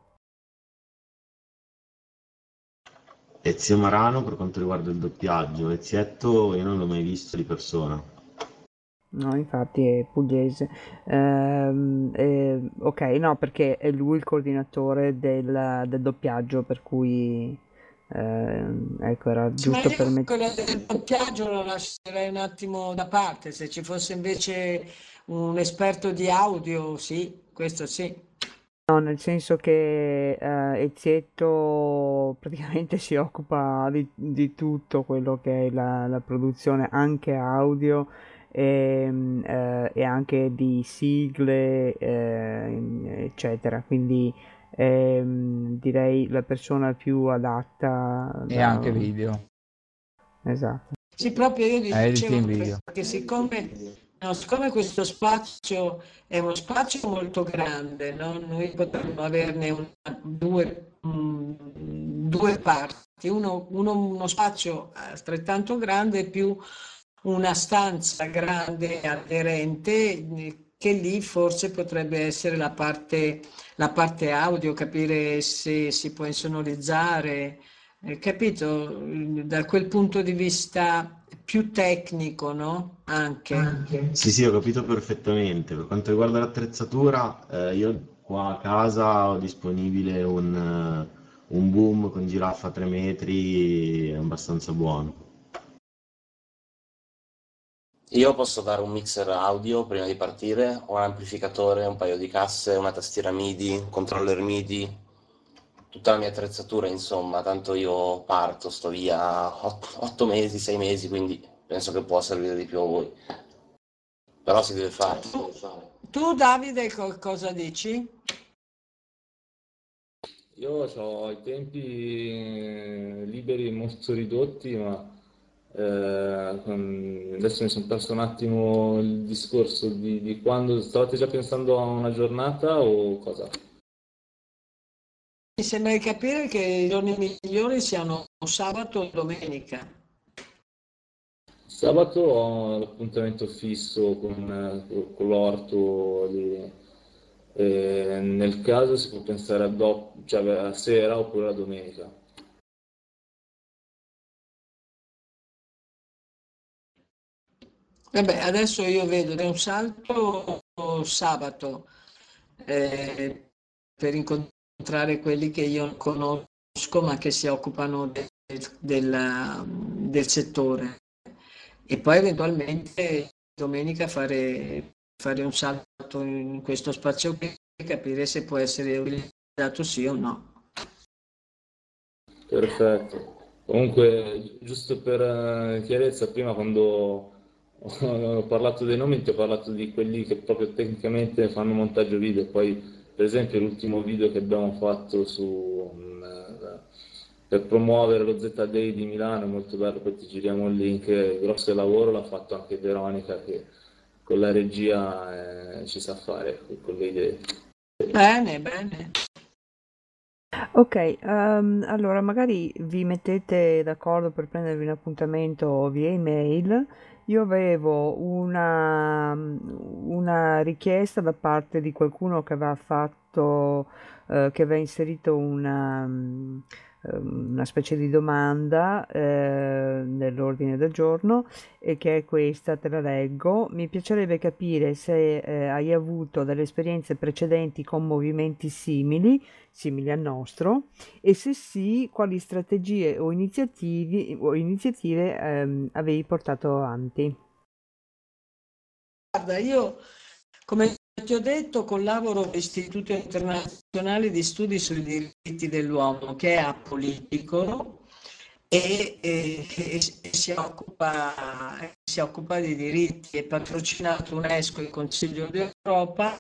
E: Ezio Marano per quanto riguarda il doppiaggio, Ezietto io non l'ho mai visto di persona.
D: No, infatti è pugliese. Ehm, eh, ok, no, perché è lui il coordinatore del, del doppiaggio, per cui ehm, ecco, era
B: Sì, ma
D: giusto per
B: io
D: me.
B: quella del doppiaggio lo lascerei un attimo da parte, se ci fosse invece un esperto di audio, sì, questo sì.
D: No, nel senso che eh, Ezietto praticamente si occupa di, di tutto quello che è la, la produzione anche audio e, mm, eh, e anche di sigle, eh, eccetera. Quindi ehm, direi la persona più adatta
C: E anche
D: da...
C: video,
D: Esatto.
B: Sì, proprio io
C: editi in
B: dicevo
C: video.
B: perché siccome, no, siccome questo spazio è uno spazio molto grande, no? Noi potremmo averne una- due, mm, due parti, uno, uno- uno spazio altrettanto grande più una stanza grande aderente, eh, che lì forse potrebbe essere la parte, la parte audio, capire se si può insonorizzare. Eh, capito? Mm, Da quel punto di vista più tecnico, no? Anche.
E: Sì, sì, ho capito perfettamente. Per quanto riguarda l'attrezzatura, eh, io qua a casa ho disponibile un, eh, un boom con giraffa tre metri, abbastanza buono.
K: Io posso dare un mixer audio prima di partire, ho un amplificatore, un paio di casse, una tastiera MIDI, un controller MIDI, tutta la mia attrezzatura, insomma, tanto io parto, sto via otto mesi, sei mesi, quindi penso che può servire di più a voi. Però si deve fare, si deve fare.
B: Tu, Davide, co- cosa dici?
F: Io ho i tempi eh, liberi molto ridotti, ma eh, con- adesso mi sono perso un attimo il discorso di, di quando stavate già pensando a una giornata o cosa?
B: Mi sembra di capire che i giorni migliori siano sabato o domenica.
F: Sabato ho l'appuntamento fisso con, eh, con l'orto lì. E nel caso si può pensare a, dop- cioè a sera oppure a domenica.
B: Vabbè, adesso io vedo da un salto sabato eh, per incontrare quelli che io non conosco ma che si occupano de- del, del settore e poi eventualmente domenica fare, fare un salto in questo spazio qui e capire se può essere utilizzato sì o no.
F: Perfetto. Comunque, gi- giusto per eh, chiarezza, prima quando ho parlato dei nomi, ti ho parlato di quelli che proprio tecnicamente fanno montaggio video. Poi, per esempio, l'ultimo video che abbiamo fatto su, mm, eh, per promuovere lo Z Day di Milano, è molto bello, poi ti giriamo il link. Il grosso lavoro l'ha fatto anche Veronica, che con la regia eh, ci sa fare, con le idee.
B: Bene, bene.
D: Ok, ehm, allora magari vi mettete d'accordo per prendervi un appuntamento via email. Io avevo una, una richiesta da parte di qualcuno che aveva fatto, eh, che aveva inserito una, mm, ehm, una specie di domanda, eh, nell'ordine del giorno e che è questa, te la leggo. Mi piacerebbe capire se, eh, hai avuto delle esperienze precedenti con movimenti simili simili al nostro e se sì, quali strategie o iniziativi, o iniziative ehm, avevi portato avanti.
B: Guarda, io come ti ho detto collaboro con l'Istituto Internazionale di Studi sui diritti dell'uomo che è apolitico e, e- e si occupa, si occupa di diritti, è patrocinato UNESCO e il Consiglio d'Europa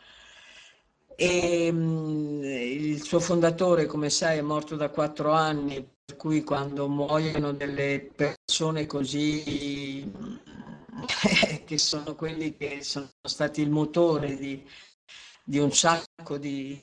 B: e mm, il suo fondatore, come sai, è morto da quattro anni, per cui quando muoiono delle persone così, mm, che sono quelli che sono stati il motore di, di un sacco di,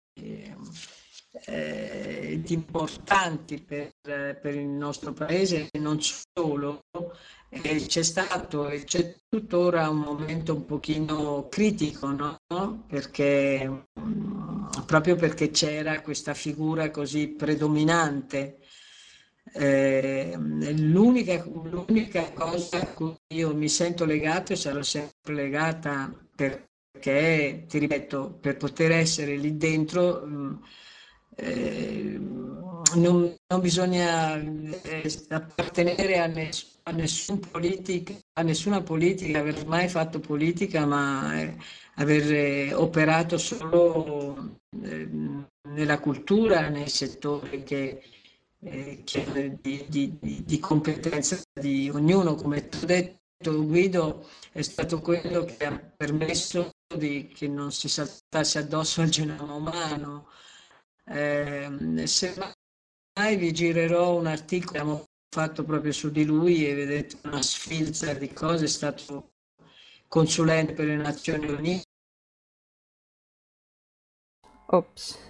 B: eh, di importanti per, per il nostro paese e non solo, eh, c'è stato e c'è tuttora un momento un pochino critico, no? Perché, mm, proprio perché c'era questa figura così predominante. Eh, l'unica, l'unica cosa a cui io mi sento legato e sarò sempre legata perché, ti ripeto, per poter essere lì dentro, mh, eh, non, non bisogna eh, appartenere a, ness- a nessun politica, a nessuna politica, aver mai fatto politica, ma eh, aver eh, operato solo eh, nella cultura, nei settori che, eh, che di, di- di- di competenza di ognuno. Come ti ho detto, Guido è stato quello che ha permesso di- che non si saltasse addosso al genoma umano. Eh, se mai vi girerò un articolo che abbiamo fatto proprio su di lui e vedete una sfilza di cose, è stato consulente per le Nazioni Unite.
D: Ops.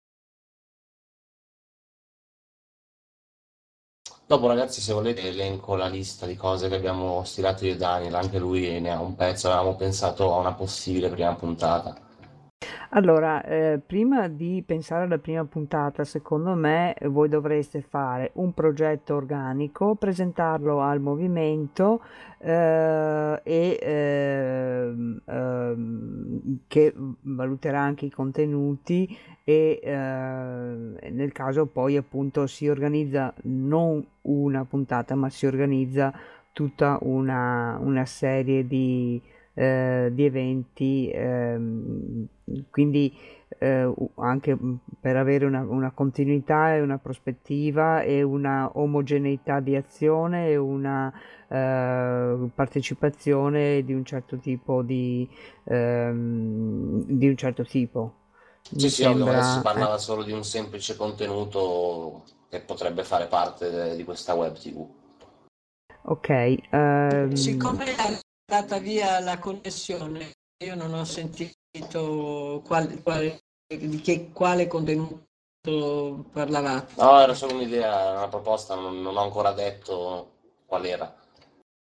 K: Dopo ragazzi, se volete elenco la lista di cose che abbiamo stilato io e Daniel, anche lui ne ha un pezzo, avevamo pensato a una possibile prima puntata.
D: Allora, eh, prima di pensare alla prima puntata, secondo me eh, voi dovreste fare un progetto organico, presentarlo al movimento eh, e ehm, ehm, che valuterà anche i contenuti e eh, nel caso poi appunto si organizza non una puntata, ma si organizza tutta una, una serie di eh, di eventi, ehm, quindi eh, u- anche mm, per avere una, una continuità e una prospettiva e una omogeneità di azione e una eh, partecipazione di un certo tipo di, ehm, di un certo tipo.
K: Sì,
D: Mi
K: sì, ovvio, adesso si
D: sembra, eh,
K: parlava solo di un semplice contenuto che potrebbe fare parte de- di questa web T V.
D: ok. ehm,
B: Siccome è andata via la connessione, io non ho sentito qual- quale, di che, quale contenuto parlavate.
K: No, era solo un'idea, una proposta, non, non ho ancora detto qual era.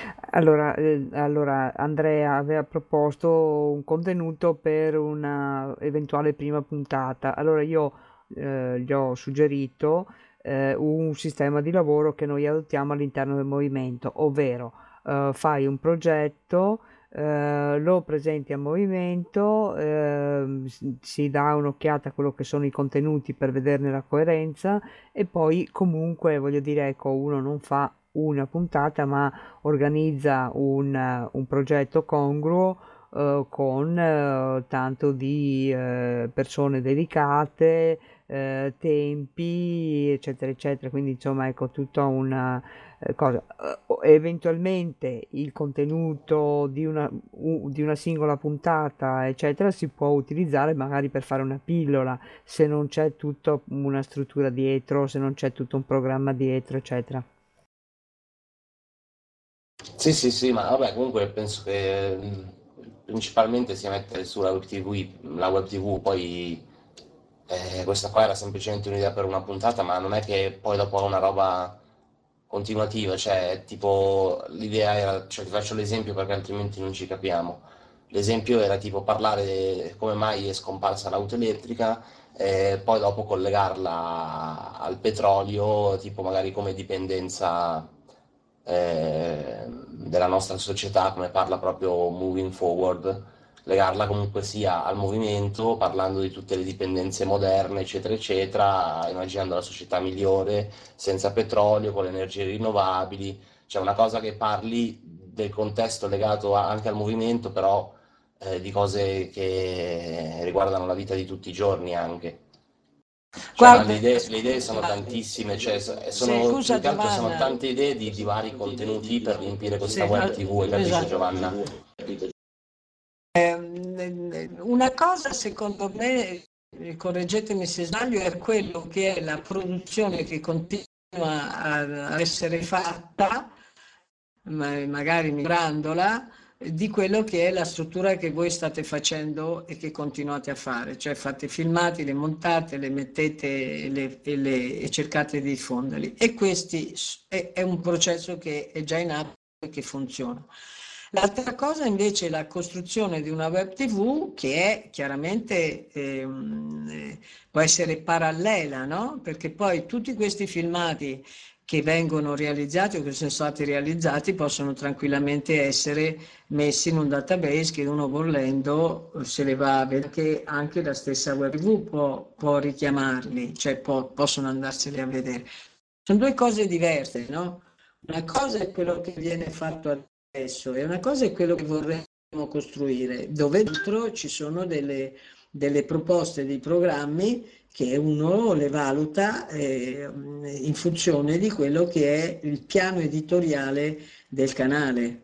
D: Allora, eh, allora, Andrea aveva proposto un contenuto per una eventuale prima puntata. Allora io eh, gli ho suggerito eh, un sistema di lavoro che noi adottiamo all'interno del movimento, ovvero eh, fai un progetto, eh, lo presenti al movimento, ehm, si si dà un'occhiata a quello che sono i contenuti per vederne la coerenza e poi comunque, voglio dire, ecco, uno non fa una puntata, ma organizza un, eh, un progetto congruo eh, con eh, tanto di eh, persone dedicate, eh, tempi, eccetera, eccetera. Quindi, insomma, ecco, tutta una eh, cosa. Eh, eventualmente il contenuto di una, u- di una singola puntata, eccetera, si può utilizzare magari per fare una pillola, se non c'è tutta una struttura dietro, se non c'è tutto un programma dietro, eccetera.
K: Sì, sì, sì, ma vabbè, comunque penso che mh, principalmente sia mettere sulla web T V, la web T V, poi eh, questa qua era semplicemente un'idea per una puntata, ma non è che poi dopo è una roba continuativa, cioè tipo l'idea era, cioè ti faccio l'esempio perché altrimenti non ci capiamo. L'esempio era tipo parlare di come mai è scomparsa l'auto elettrica e poi dopo collegarla al petrolio, tipo magari come dipendenza eh, della nostra società, come parla proprio Moving Forward, legarla comunque sia al movimento, parlando di tutte le dipendenze moderne, eccetera, eccetera, immaginando la società migliore, senza petrolio, con le energie rinnovabili, cioè una cosa che parli del contesto legato a- anche al movimento, però eh, di cose che riguardano la vita di tutti i giorni anche. Cioè, ma le
B: Guarda,
K: idee, le idee sono tantissime, cioè, so-
B: se,
K: sono, più
B: scusa
K: che altro sono
B: Giovanna,
K: tante idee di, di vari contenuti per riempire questa
B: se,
K: web
B: al-
K: T V, hai capito
B: esatto.
K: Giovanna?
B: Ehm, Una cosa secondo me, eh, correggetemi se sbaglio, è quello che è la produzione che continua a a essere fatta, ma- magari migrandola, di quello che è la struttura che voi state facendo e che continuate a fare, cioè fate filmati, le montate, le mettete e, le- e le- e cercate di diffonderli. E questo è, è un processo che è già in atto e che funziona. L'altra cosa invece è la costruzione di una web T V che è chiaramente ehm, eh, può essere parallela, no? Perché poi tutti questi filmati che vengono realizzati o che sono stati realizzati possono tranquillamente essere messi in un database che uno volendo eh, se le va a vedere, che anche la stessa web T V può, può richiamarli, cioè può- possono andarseli a vedere. Sono due cose diverse, no? Una cosa è quello che viene fatto adesso e una cosa è quello che vorremmo costruire, dove dentro ci sono delle, delle proposte di programmi che uno le valuta eh, in funzione di quello che è il piano editoriale del canale.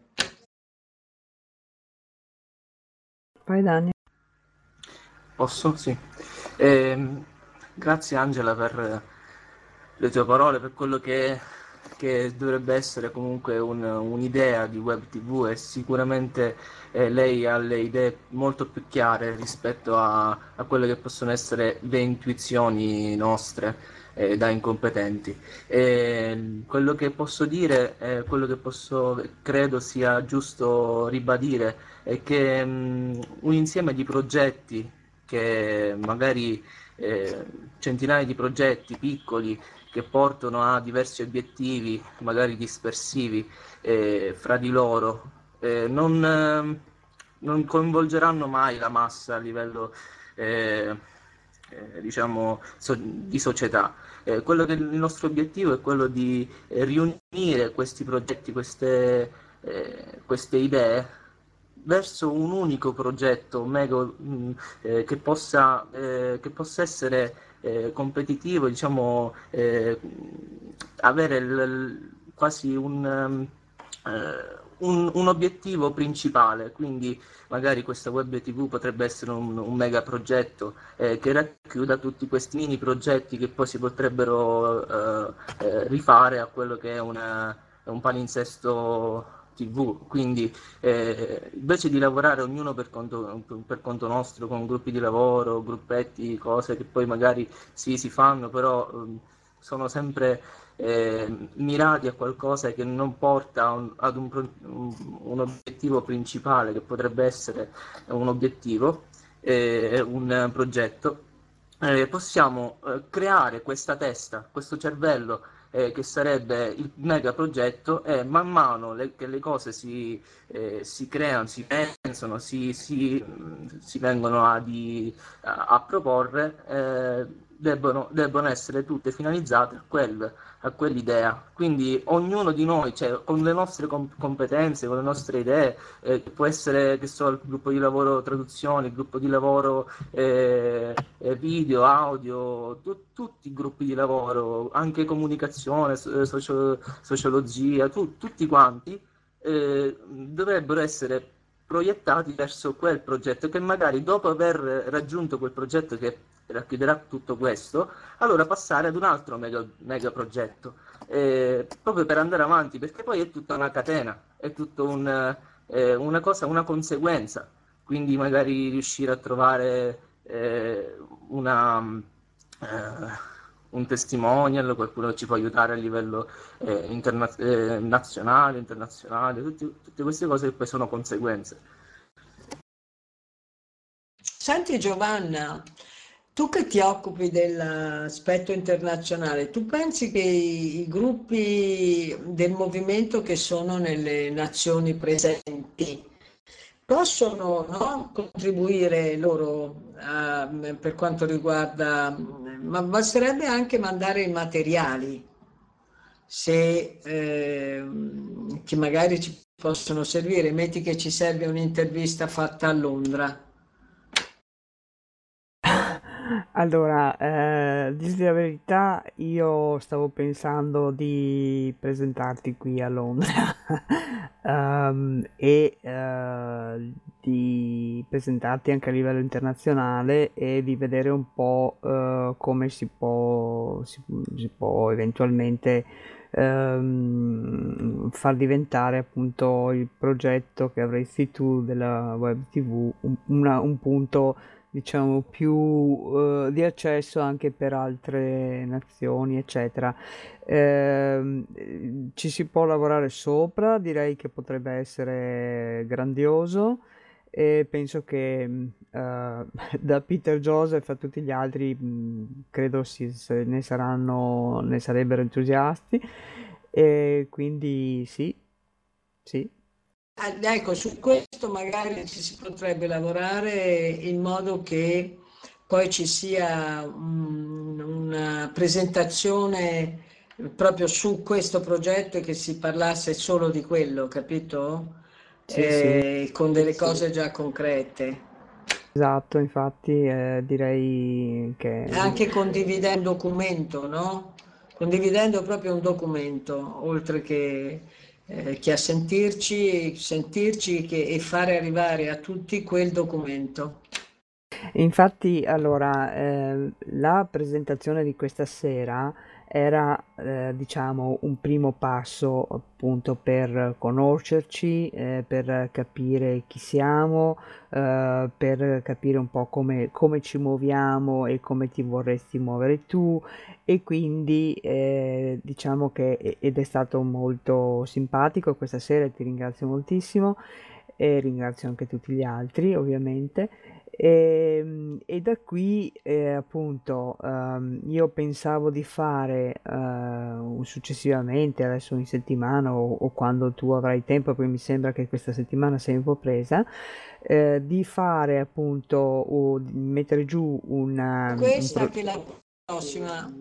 D: Vai Dani.
L: Posso? Sì. Ehm, grazie Angela per le tue parole, per quello che, che dovrebbe essere comunque un- un'idea di web T V e sicuramente eh, lei ha le idee molto più chiare rispetto a, a quelle che possono essere le intuizioni nostre eh, da incompetenti. E quello che posso dire, eh, quello che posso, credo sia giusto ribadire, è che mh, un insieme di progetti che magari eh, centinaia di progetti piccoli che portano a diversi obiettivi, magari dispersivi, eh, fra di loro, eh, non, eh, non coinvolgeranno mai la massa a livello, eh, eh, diciamo, so- di società. Eh, quello che il nostro obiettivo è quello di eh, riunire questi progetti, queste, eh, queste idee verso un unico progetto mega, mh, eh, che possa, eh, che possa essere eh, competitivo, diciamo, eh, avere il- il- quasi un, ehm, eh, un, un obiettivo principale, quindi magari questa web T V potrebbe essere un, un mega progetto eh, che racchiuda tutti questi mini progetti che poi si potrebbero eh, eh, rifare a quello che è una- un palinsesto T V. Quindi eh, invece di lavorare ognuno per conto, per conto nostro, con gruppi di lavoro, gruppetti, cose che poi magari sì, si fanno, però ehm, sono sempre eh, mirati a qualcosa che non porta a un- ad un, pro- un- un obiettivo principale, che potrebbe essere un obiettivo, eh, un progetto, eh, possiamo eh, creare questa testa, questo cervello eh, che sarebbe il mega progetto, e man mano le- che le cose si, eh, si creano, si pensano, si, si, mh, si vengono a, di- a- a proporre, eh, debbono, debbono essere tutte finalizzate a quel- a quell'idea. Quindi ognuno di noi, cioè, con le nostre com- competenze, con le nostre idee, eh, può essere, che so, il gruppo di lavoro traduzione, il gruppo di lavoro eh, eh, video, audio, tu- tutti i gruppi di lavoro, anche comunicazione, so- socio- sociologia, tu- tutti quanti eh, dovrebbero essere proiettati verso quel progetto, che magari dopo aver raggiunto quel progetto che racchiuderà tutto questo, allora passare ad un altro mega, mega progetto, eh, proprio per andare avanti, perché poi è tutta una catena, è tutto un, eh, una cosa, una conseguenza. Quindi magari riuscire a trovare eh, una, eh, un testimonial, qualcuno che ci può aiutare a livello eh, interna- eh, nazionale, internazionale, tutti- tutte queste cose che poi sono conseguenze.
B: Senti Giovanna, tu che ti occupi dell'aspetto internazionale, tu pensi che i, i gruppi del movimento che sono nelle nazioni presenti possono, no, contribuire loro a- per quanto riguarda, ma basterebbe anche mandare i materiali, se ehm, che magari ci possono servire, metti che ci serve un'intervista fatta a Londra.
D: Allora, eh, dirti la verità, io stavo pensando di presentarti qui a Londra ehm, e eh, di presentarti anche a livello internazionale e di vedere un po' eh, come si può, si, si può eventualmente ehm, far diventare appunto il progetto che avresti tu della web T V un, una- un punto diciamo più eh, di accesso anche per altre nazioni, eccetera. Ehm, eh, ci si può lavorare sopra, direi che potrebbe essere grandioso e penso che mh, eh, da Peter Joseph a tutti gli altri mh, credo si, se ne saranno, ne sarebbero entusiasti e quindi sì, sì.
B: Ah, ecco, su questo magari ci si potrebbe lavorare in modo che poi ci sia un- una presentazione proprio su questo progetto e che si parlasse solo di quello, capito?
D: Sì, sì.
B: Eh, con delle cose già concrete.
D: Esatto, infatti eh, direi che
B: Anche condividendo un documento, no? Condividendo proprio un documento, oltre che, eh, che a sentirci, sentirci che- e fare arrivare a tutti quel documento.
D: infatti, allora, eh, la presentazione di questa sera era, eh, diciamo, un primo passo appunto per conoscerci, eh, per capire chi siamo, eh, per capire un po' come, come ci muoviamo e come ti vorresti muovere tu e quindi eh, diciamo che ed è stato molto simpatico questa sera e ti ringrazio moltissimo e ringrazio anche tutti gli altri ovviamente. E, e da qui eh, appunto ehm, io pensavo di fare eh, successivamente, adesso in settimana o, o quando tu avrai tempo, poi mi sembra che questa settimana sei un po' presa, eh, di fare appunto o di mettere giù una, un
B: Questa
D: pro-
B: che la prossima.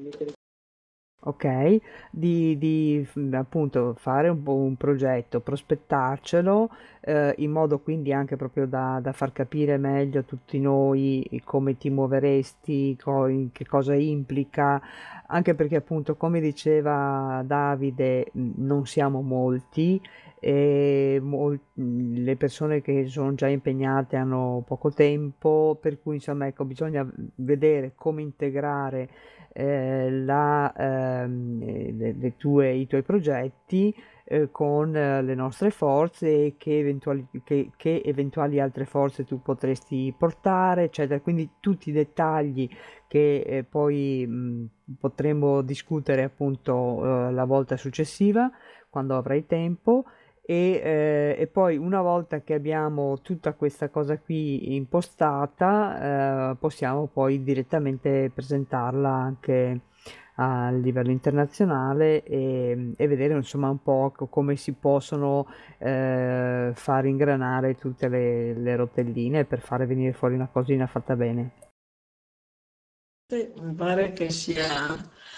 D: ok, di, di, f- appunto fare un po' un progetto, prospettarcelo, eh, in modo quindi anche proprio da, da far capire meglio a tutti noi come ti muoveresti, co- in- che cosa implica, anche perché appunto come diceva Davide, mh, non siamo molti e mol- le persone che sono già impegnate hanno poco tempo, per cui insomma ecco, bisogna vedere come integrare eh, la, ehm, eh, le, le tue, i tuoi progetti eh, con eh, le nostre forze e che eventuali, che, che eventuali altre forze tu potresti portare, eccetera. Quindi tutti i dettagli che eh, poi mh, potremo discutere appunto eh, la volta successiva, quando avrai tempo. E, eh, e poi una volta che abbiamo tutta questa cosa qui impostata, eh, possiamo poi direttamente presentarla anche a livello internazionale e, e vedere insomma un po' co- come si possono eh, far ingranare tutte le, le rotelline per fare venire fuori una cosina fatta bene.
B: Sì, mi pare che sia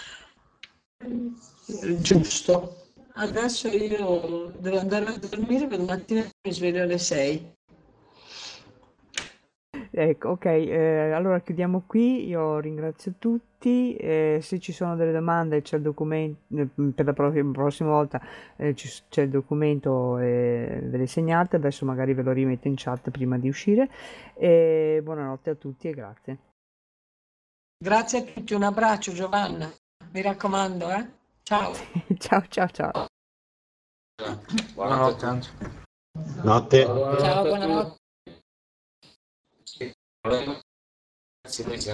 B: eh, giusto. Adesso io devo andare a dormire, per mattina mi sveglio alle sei.
D: Ecco, ok, eh, allora chiudiamo qui, io ringrazio tutti, eh, se ci sono delle domande c'è il documento, per la prossima, prossima volta eh, ci- c'è il documento, eh, ve le segnate, adesso magari ve lo rimetto in chat prima di uscire, e buonanotte a tutti e grazie.
B: Grazie a tutti, un abbraccio Giovanna, mi raccomando, eh? Ciao.
D: Ciao ciao ciao.
F: Buonanotte a tutti.
E: Notte.
B: Ciao, buonanotte.
K: Sì. Sì, poi siamo-